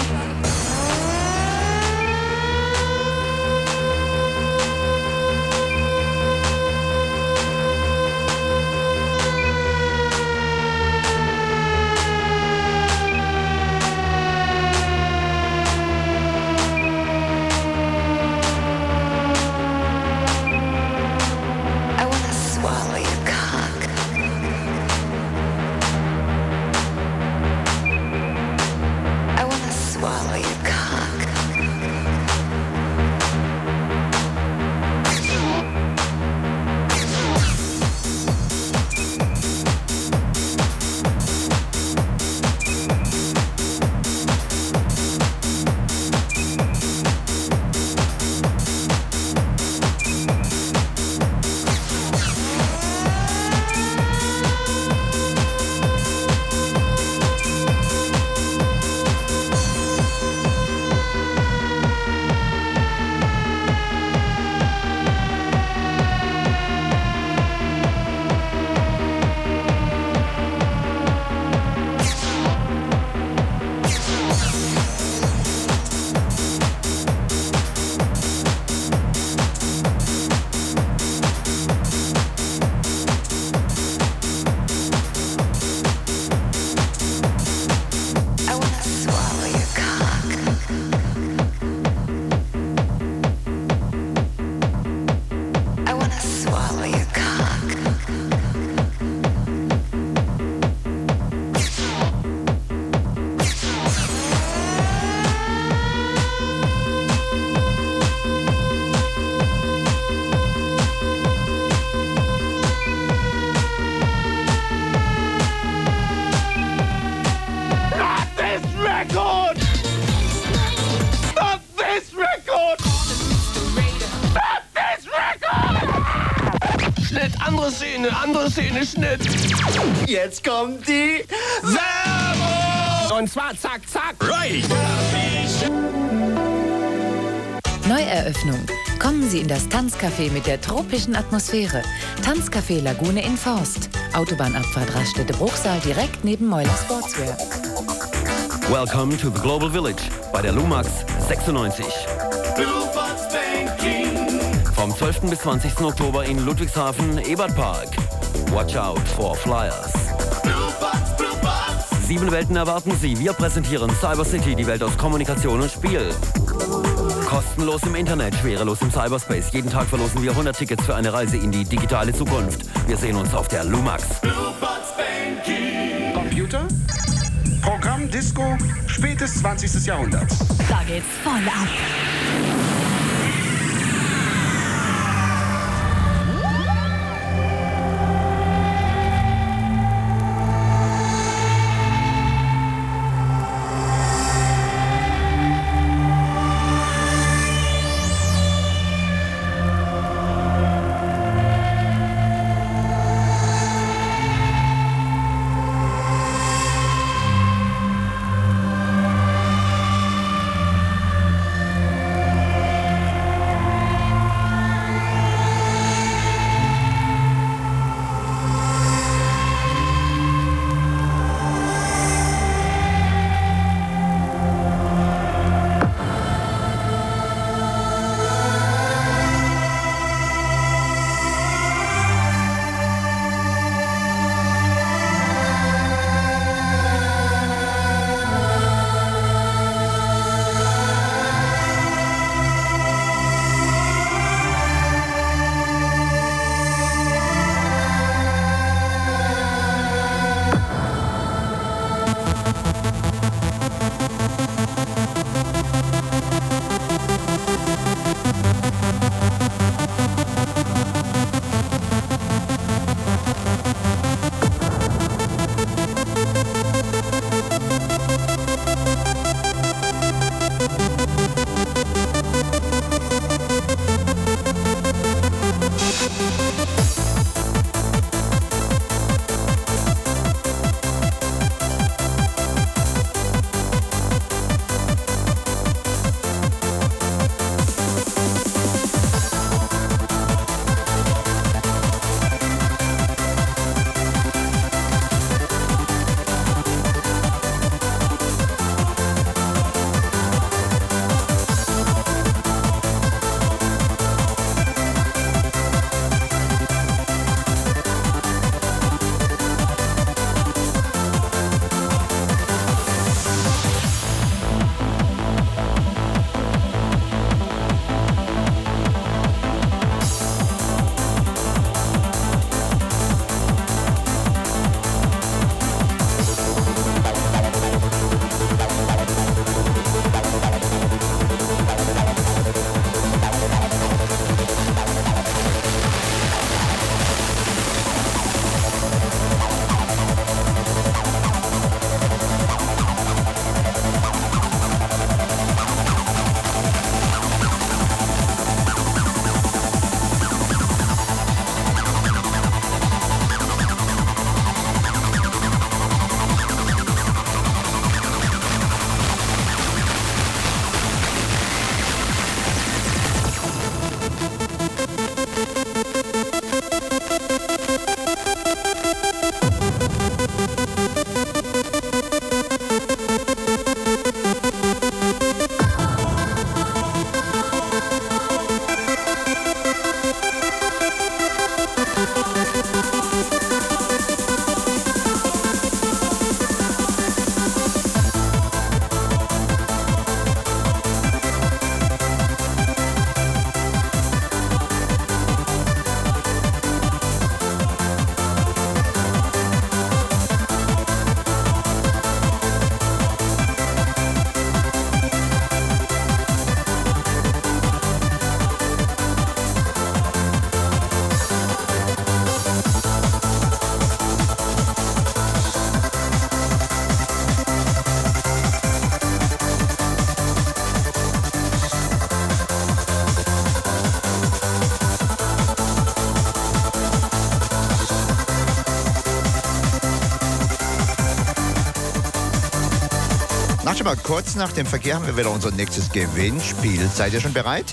Andere Szene, andere Szene, Schnitt. Jetzt kommt die Werbung! Und zwar zack, zack. Right! Neueröffnung. Kommen Sie in das Tanzcafé mit der tropischen Atmosphäre. Tanzcafé Lagune in Forst. Autobahnabfahrt Raststätte-Bruchsal direkt neben Meuler Sportswear. Welcome to the Global Village bei der Lumax sechsundneunzig. Blue Fox Banking. vom zwölften bis zwanzigsten Oktober in Ludwigshafen, Ebertpark. Watch out for Flyers. Sieben Welten erwarten Sie. Wir präsentieren Cyber City, die Welt aus Kommunikation und Spiel. Kostenlos im Internet, schwerelos im Cyberspace. Jeden Tag verlosen wir hundert Tickets für eine Reise in die digitale Zukunft. Wir sehen uns auf der Lumax. Computer? Programm Disco, spätes zwanzigstes Jahrhundert. Da geht's voll ab. Warte mal, kurz nach dem Verkehr haben wir wieder unser nächstes Gewinnspiel. Seid ihr schon bereit?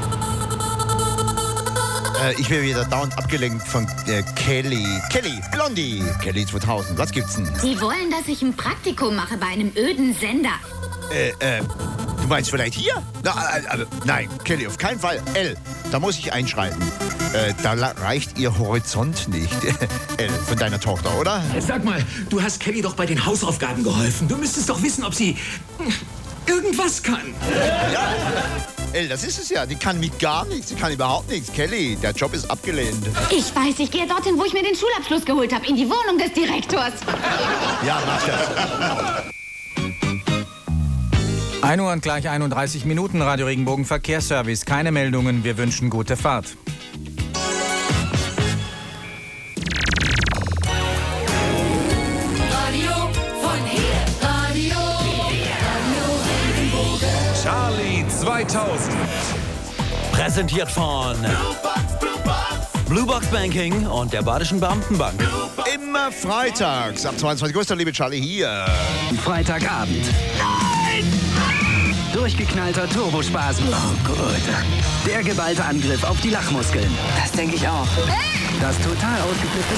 Äh, ich werde wieder dauernd abgelenkt von äh, Kelly. Kelly, Blondie. Kelly zweitausend, was gibt's denn? Sie wollen, dass ich ein Praktikum mache bei einem öden Sender. Äh, äh, Du meinst vielleicht hier? Na, also, nein, Kelly, auf keinen Fall. L, da muss ich einschreiben. Äh, da reicht ihr Horizont nicht. L, von deiner Tochter, oder? Sag mal, du hast Kelly doch bei den Hausaufgaben geholfen. Du müsstest doch wissen, ob sie irgendwas kann. Ja, L, das ist es ja. Die kann mit gar nichts. Die kann überhaupt nichts. Kelly, der Job ist abgelehnt. Ich weiß, ich gehe dorthin, wo ich mir den Schulabschluss geholt habe, in die Wohnung des Direktors. Ja, mach das. ein Uhr und gleich einunddreißig Minuten, Radio Regenbogen Verkehrsservice. Keine Meldungen, wir wünschen gute Fahrt. Radio von hier, Radio, Radio Regenbogen. Charlie zweitausend. Präsentiert von Bluebox Banking und der Badischen Beamtenbank. Immer freitags ab zweiundzwanzig Uhr ist der liebe Charlie hier. Freitagabend. Durchgeknallter Turbospaß. Oh gut. Der geballte Angriff auf die Lachmuskeln. Das denke ich auch. Das total ausgeflippte...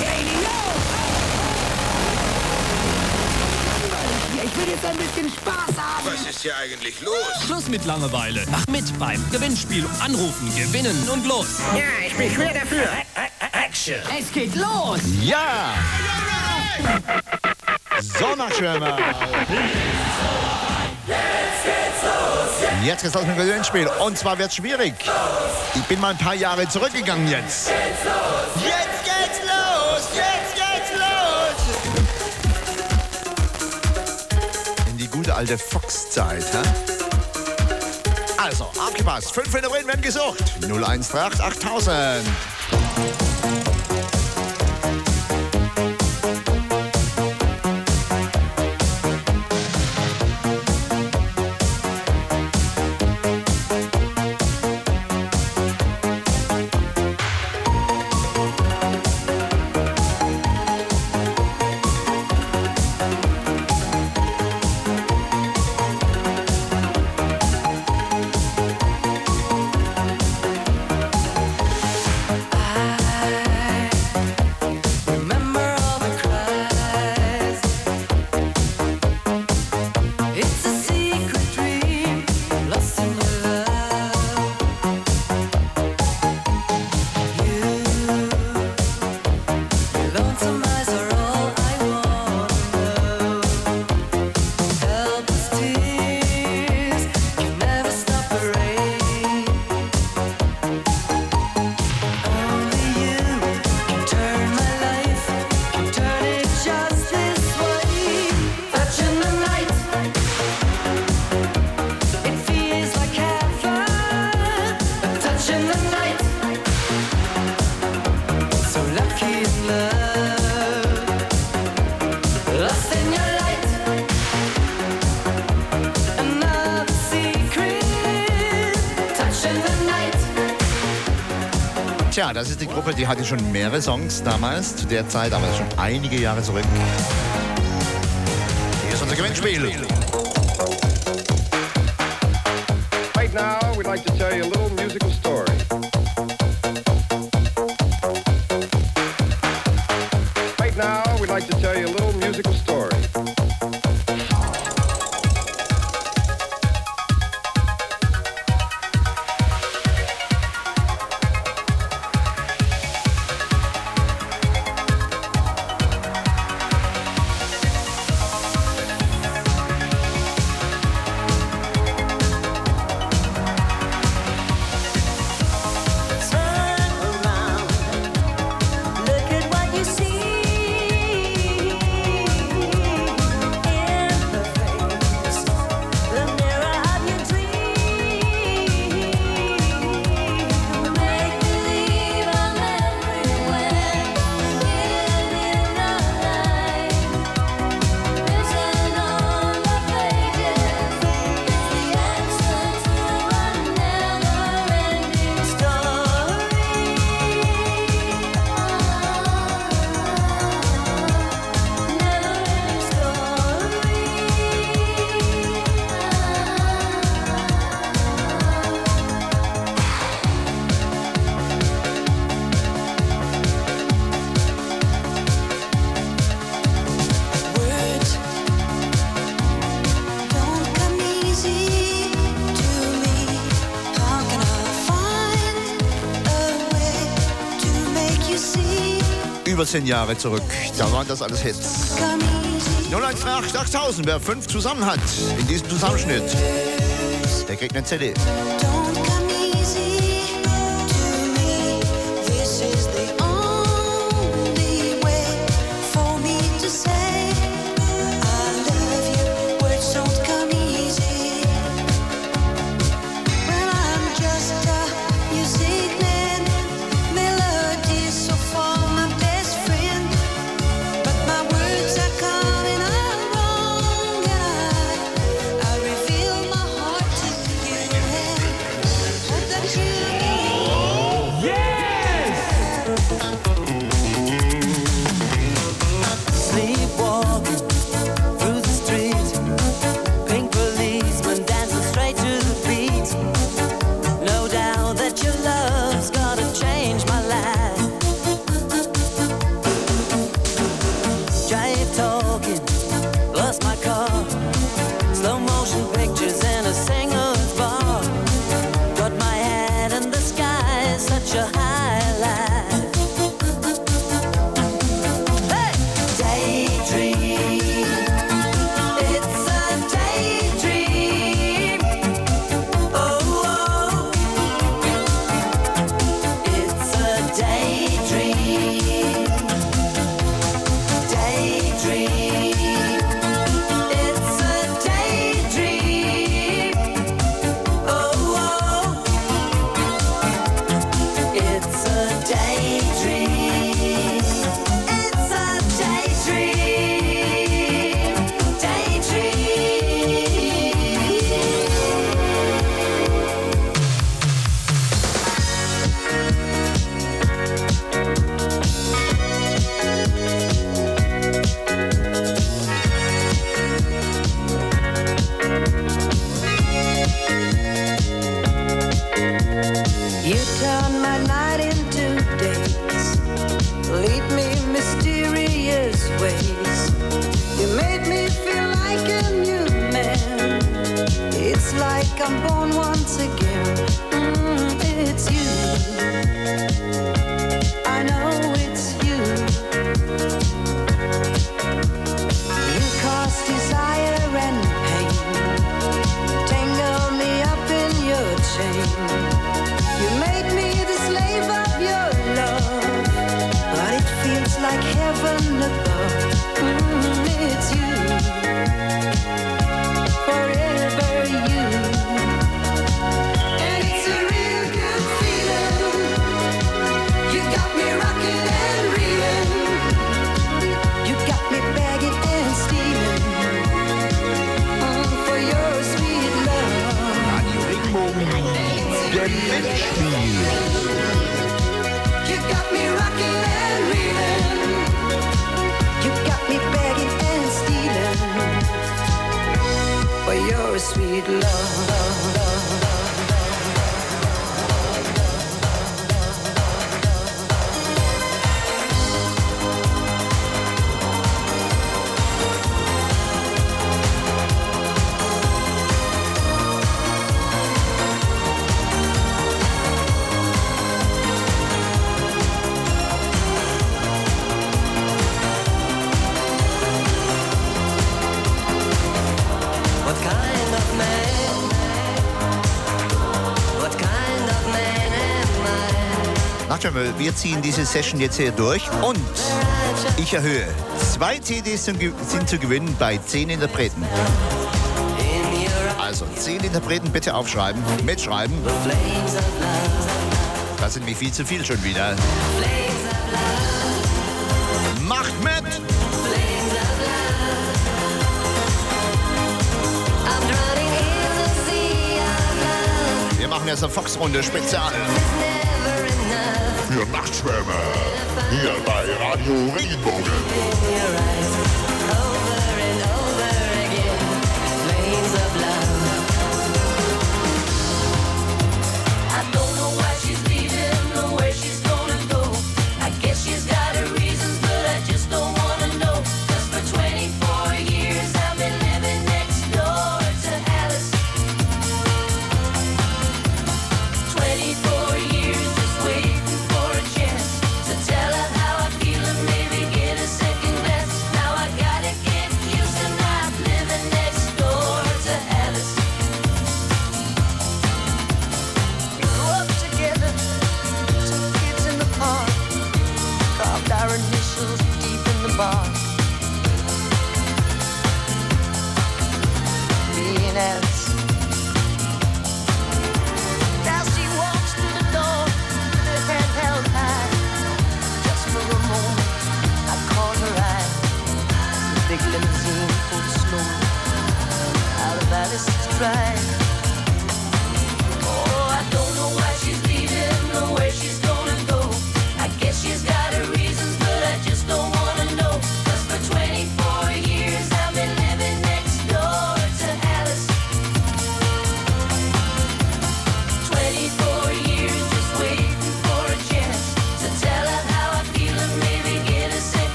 Ich will jetzt ein bisschen Spaß haben. Was ist hier eigentlich los? Schluss mit Langeweile. Mach mit beim Gewinnspiel. Anrufen, gewinnen und los. Ja, ich bin schwer dafür. Action. Es geht los. Ja! Sommerschwimmer! Jetzt geht's los mit dem Gewinnspiel. Und zwar wird's schwierig. Ich bin mal ein paar Jahre zurückgegangen jetzt. Jetzt geht's los! Jetzt geht's los! In die gute alte Fox-Zeit, hä? Also, aufgepasst. Fünf Phänomene werden gesucht. null eins drei acht achttausend. Tja, das ist die Gruppe, die hatte schon mehrere Songs damals, zu der Zeit, aber schon einige Jahre zurück. Hier ist unser Gewinnspiel. Right now, we'd like to tell you a little musical story. Right now, we'd like to tell you a little musical story. Look at what you see. Über zehn Jahre zurück, da waren das alles Hits. null eins drei acht achttausend, wer fünf zusammen hat in diesem Zusammenschnitt, der kriegt eine C D. Wir ziehen diese Session jetzt hier durch und ich erhöhe. Zwei C Ds sind zu gewinnen bei zehn Interpreten. Also zehn Interpreten bitte aufschreiben, mitschreiben. Das sind mir viel zu viel schon wieder. Macht mit! Wir machen jetzt eine Fox-Runde Spezial. Für Nachtschwärmer. Hier bei Radio Regenbogen. Tell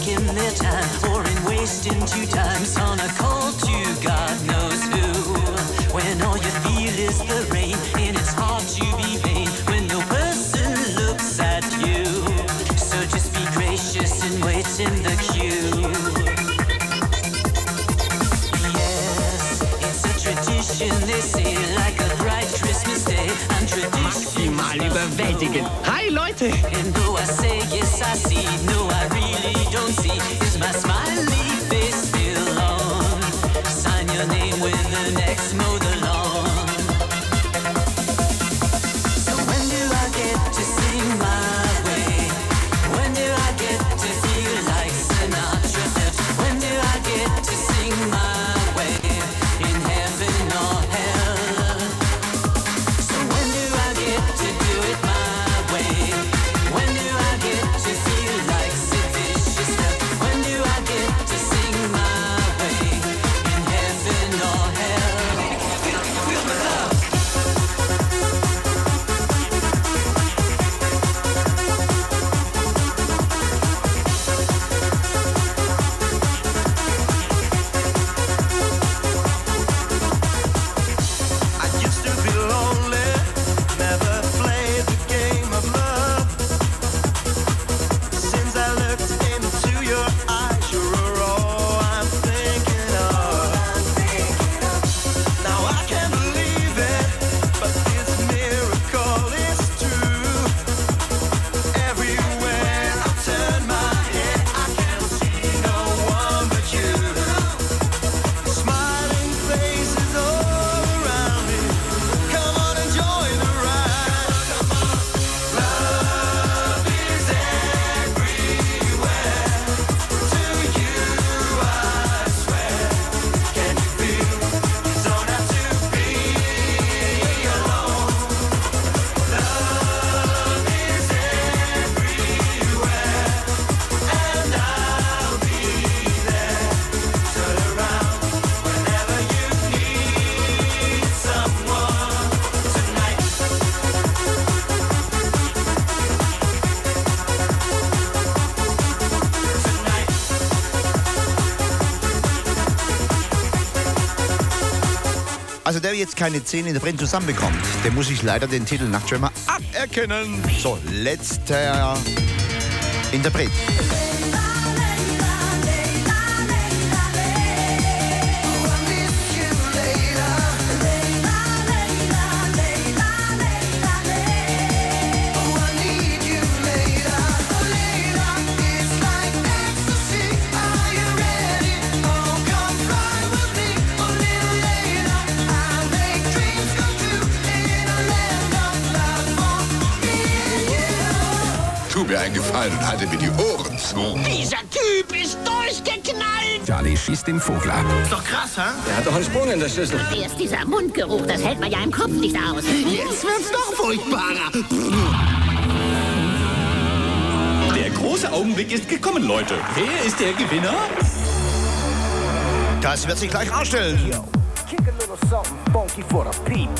taking their time, or in wasting two times on a call to God knows who. When all you feel is the rain, and it's hard to be vain when no person looks at you. So just be gracious and wait in the queue. Yes, it's a tradition, they say, like a bright Christmas day. And tradition Maximal überwältigend. Hi, Leute! And though I say yes, I see, no, I really don't see. Is my smiley face still on? Sign your name with the next mow the lawn. So when do I get to sing my way? When do I get to feel like Sinatra? When do I get to sing my way? In heaven or hell? So when do I get to do it my way? When do I get to feel like Sid Vicious stuff? When do I get to sing my way? In heaven or hell? Feel the love. I used to be lonely, never played the game of love. Since I looked into your eyes, you were all I'm thinking of. Now I can't believe it, but this miracle is true. Everywhere I turn my head, I can't see no one but you. Smiling faces all around me. Come on, enjoy the ride. Love is everywhere. To you, I swear. Can you feel? You don't have to be alone. Love is everywhere, and I'll be there. Turn around whenever you need someone tonight. Also der jetzt keine zehn in der Print zusammenbekommt, der muss ich leider den Titel Nachtschwimmer aberkennen. So, letzter Interpret. Tu mir einen Gefallen und halte mir die Ohren zu. Dieser Typ ist durchgeknallt. Charlie schießt den Vogel ab. Ist doch krass, hä? Er hat doch einen Sprung in der Schüssel. Erst dieser Mundgeruch, das hält man ja im Kopf nicht aus. Jetzt wird's noch furchtbarer. Der große Augenblick ist gekommen, Leute. Wer ist der Gewinner? Das wird sich gleich rausstellen. Kick a little something funky for the people.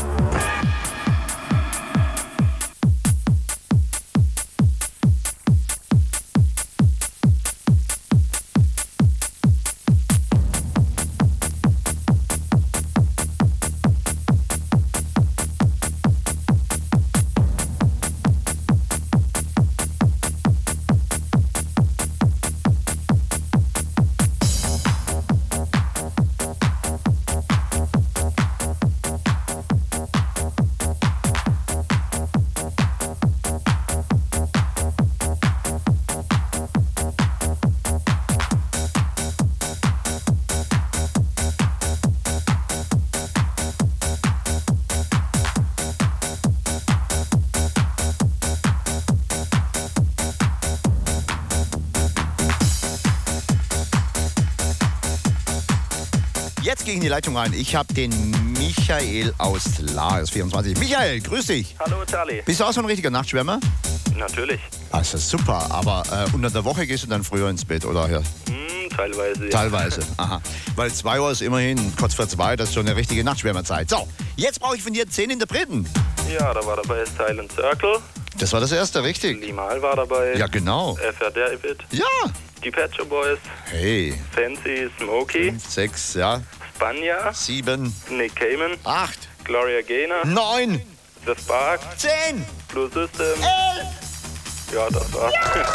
Jetzt gehe ich in die Leitung rein. Ich habe den Michael aus Lares vierundzwanzig. Michael, grüß dich. Hallo Charlie. Bist du auch so ein richtiger Nachtschwärmer? Natürlich. Das ist super, aber äh, unter der Woche gehst du dann früher ins Bett, oder? Ja. Hm, teilweise. Ja. Teilweise, aha. Weil zwei Uhr ist immerhin kurz vor zwei, das ist schon eine richtige Nachtschwärmerzeit. So, jetzt brauche ich von dir zehn Interpreten. Ja, da war dabei Style and Circle. Das war das erste, richtig? Limal war dabei. Ja, genau. F R David. Ja. Die Pet Shop Boys. Hey. Fancy, Smokey. Fünf, sechs, ja. Spanja. Sieben. Nick Cayman. Acht. Gloria Gaynor. Neun. The Spark. Zehn. Blue System. Elf. Ja, das war's.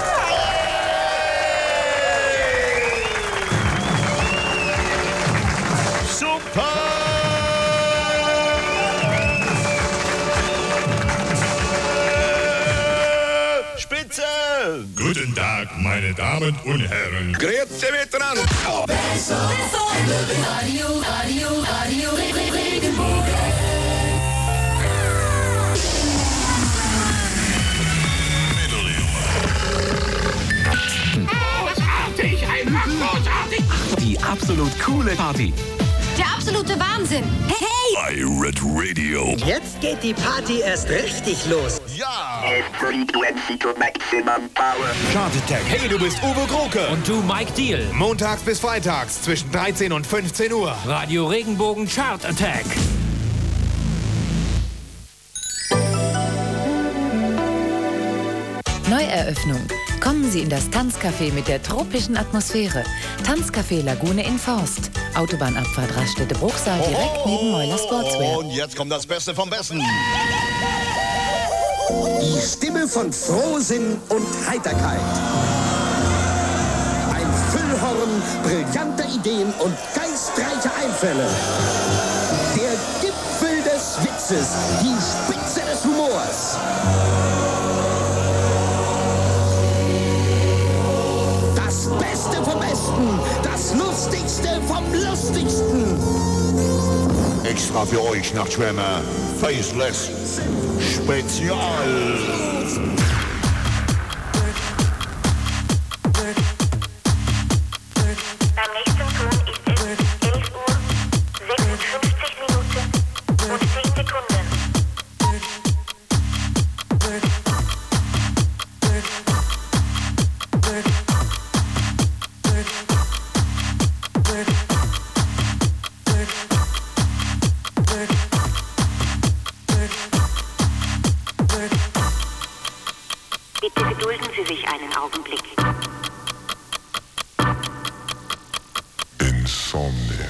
Super! Spitze! Guten Tag, meine Damen und Herren. Grüezi miteinander. Radio, Radio, Radio, Regenbogen. Großartig, einfach großartig. Die absolut coole Party. Der absolute Wahnsinn. Hey! Pirate Radio. Jetzt geht die Party erst richtig los. Ja! Frequency to maximum power. Chart Attack. Hey, du bist Uwe Groke. Und du Mike Deal. Montags bis freitags zwischen dreizehn und fünfzehn Uhr. Radio Regenbogen Chart Attack. Neueröffnung. Kommen Sie in das Tanzcafé mit der tropischen Atmosphäre. Tanzcafé Lagune in Forst. Autobahnabfahrt Raststätte-Bruchsal direkt Oh, neben Meuler Sportswear. Und jetzt kommt das Beste vom Besten. Die Stimme von Frohsinn und Heiterkeit. Ein Füllhorn brillanter Ideen und geistreicher Einfälle. Der Gipfel des Witzes, die Spitze des Humors. Das Beste vom Besten, das Lustigste vom Lustigsten. Extra für euch Nachtschwärmer. Faceless Spezial. Beim nächsten Ton ist es elf Uhr, sechsundfünfzig Minuten und zehn Sekunden. Bitte gedulden Sie sich einen Augenblick. Insomnia.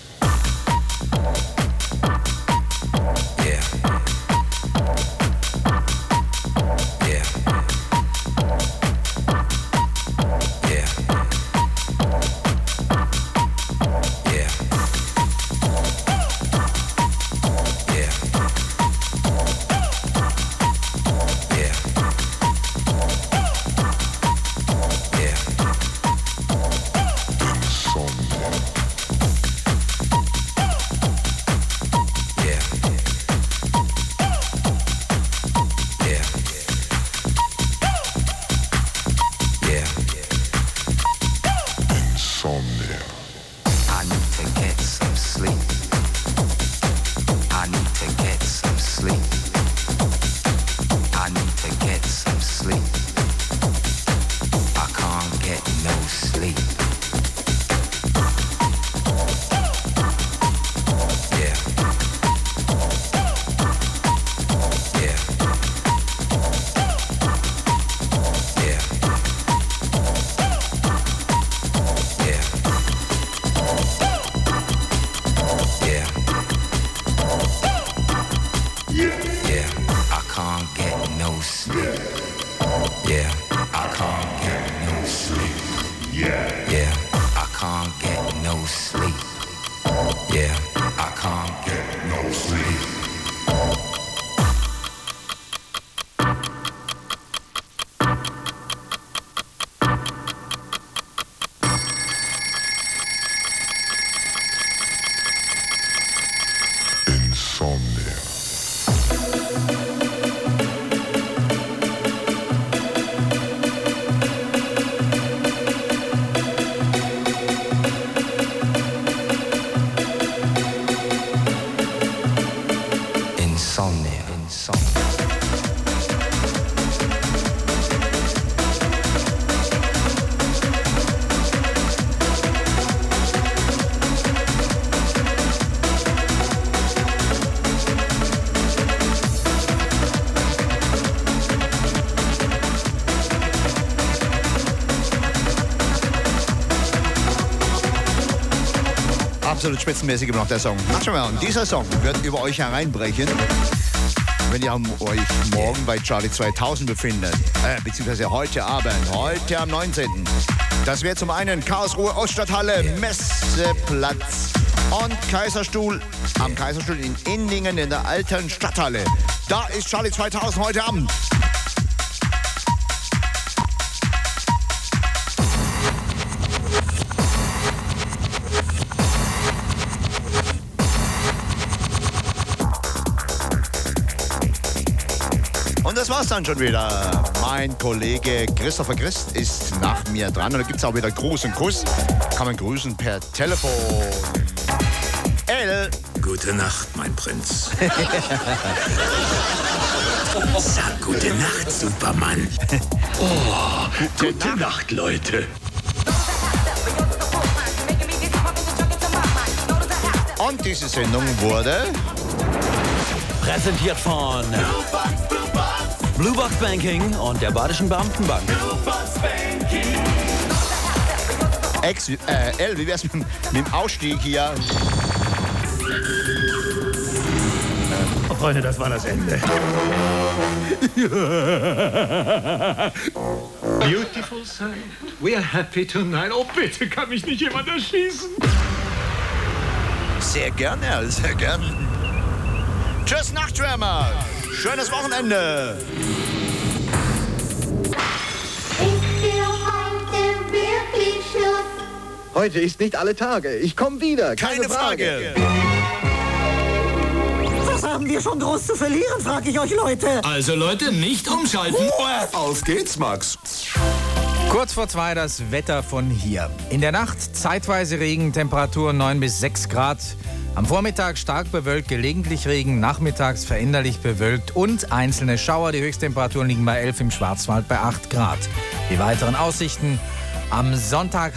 Yeah. Yeah. Yeah. Yeah. Yeah. Yeah. Insomnia. I need to get some sleep. I need to get some sleep. I need to get some sleep. I can't get no sleep. Yeah. Yeah. Yeah. Yeah. Yeah. Yeah. I can't get no sleep. Yeah. I can't get no sleep. Yeah. Yeah. I can't get no sleep. Yeah. I can't get no sleep. Insomnia. Insomnia. Absolut spitzenmäßig immer noch der Song. Ach schon mal, und dieser Song wird über euch hereinbrechen, wenn ihr euch morgen bei Charlie zweitausend befindet. Äh, beziehungsweise heute Abend, heute am neunzehnten Das wäre zum einen Karlsruhe Oststadthalle, Messeplatz und Kaiserstuhl am Kaiserstuhl in Indingen in der alten Stadthalle. Da ist Charlie zweitausend heute Abend. Und das war's dann schon wieder. Mein Kollege Christopher Christ ist nach mir dran. Und da gibt's auch wieder Gruß und Kuss. Kann man grüßen per Telefon. El. Gute Nacht, mein Prinz. Sag gute Nacht, Supermann. Oh, gute, gute Nacht. Nacht, Leute. Und diese Sendung wurde präsentiert von Bluebox Banking und der Badischen Beamtenbank. Ex, äh, L, wie wär's mit, mit dem Ausstieg hier? Oh, Freunde, das war das Ende. Beautiful sight. We are happy tonight. Oh, bitte, kann mich nicht jemand erschießen? Sehr gerne, L, sehr gerne. Tschüss, Nachtschwärmer. Schönes Wochenende. Heute ist nicht alle Tage. Ich komme wieder. Keine, Keine Frage. Frage. Was haben wir schon groß zu verlieren, frage ich euch, Leute. Also, Leute, nicht umschalten. Ruhe. Auf geht's, Max. Kurz vor zwei das Wetter von hier. In der Nacht zeitweise Regen, Temperatur neun bis sechs Grad. Am Vormittag stark bewölkt, gelegentlich Regen, nachmittags veränderlich bewölkt und einzelne Schauer. Die Höchsttemperaturen liegen bei elf, im Schwarzwald bei acht Grad. Die weiteren Aussichten: am Sonntag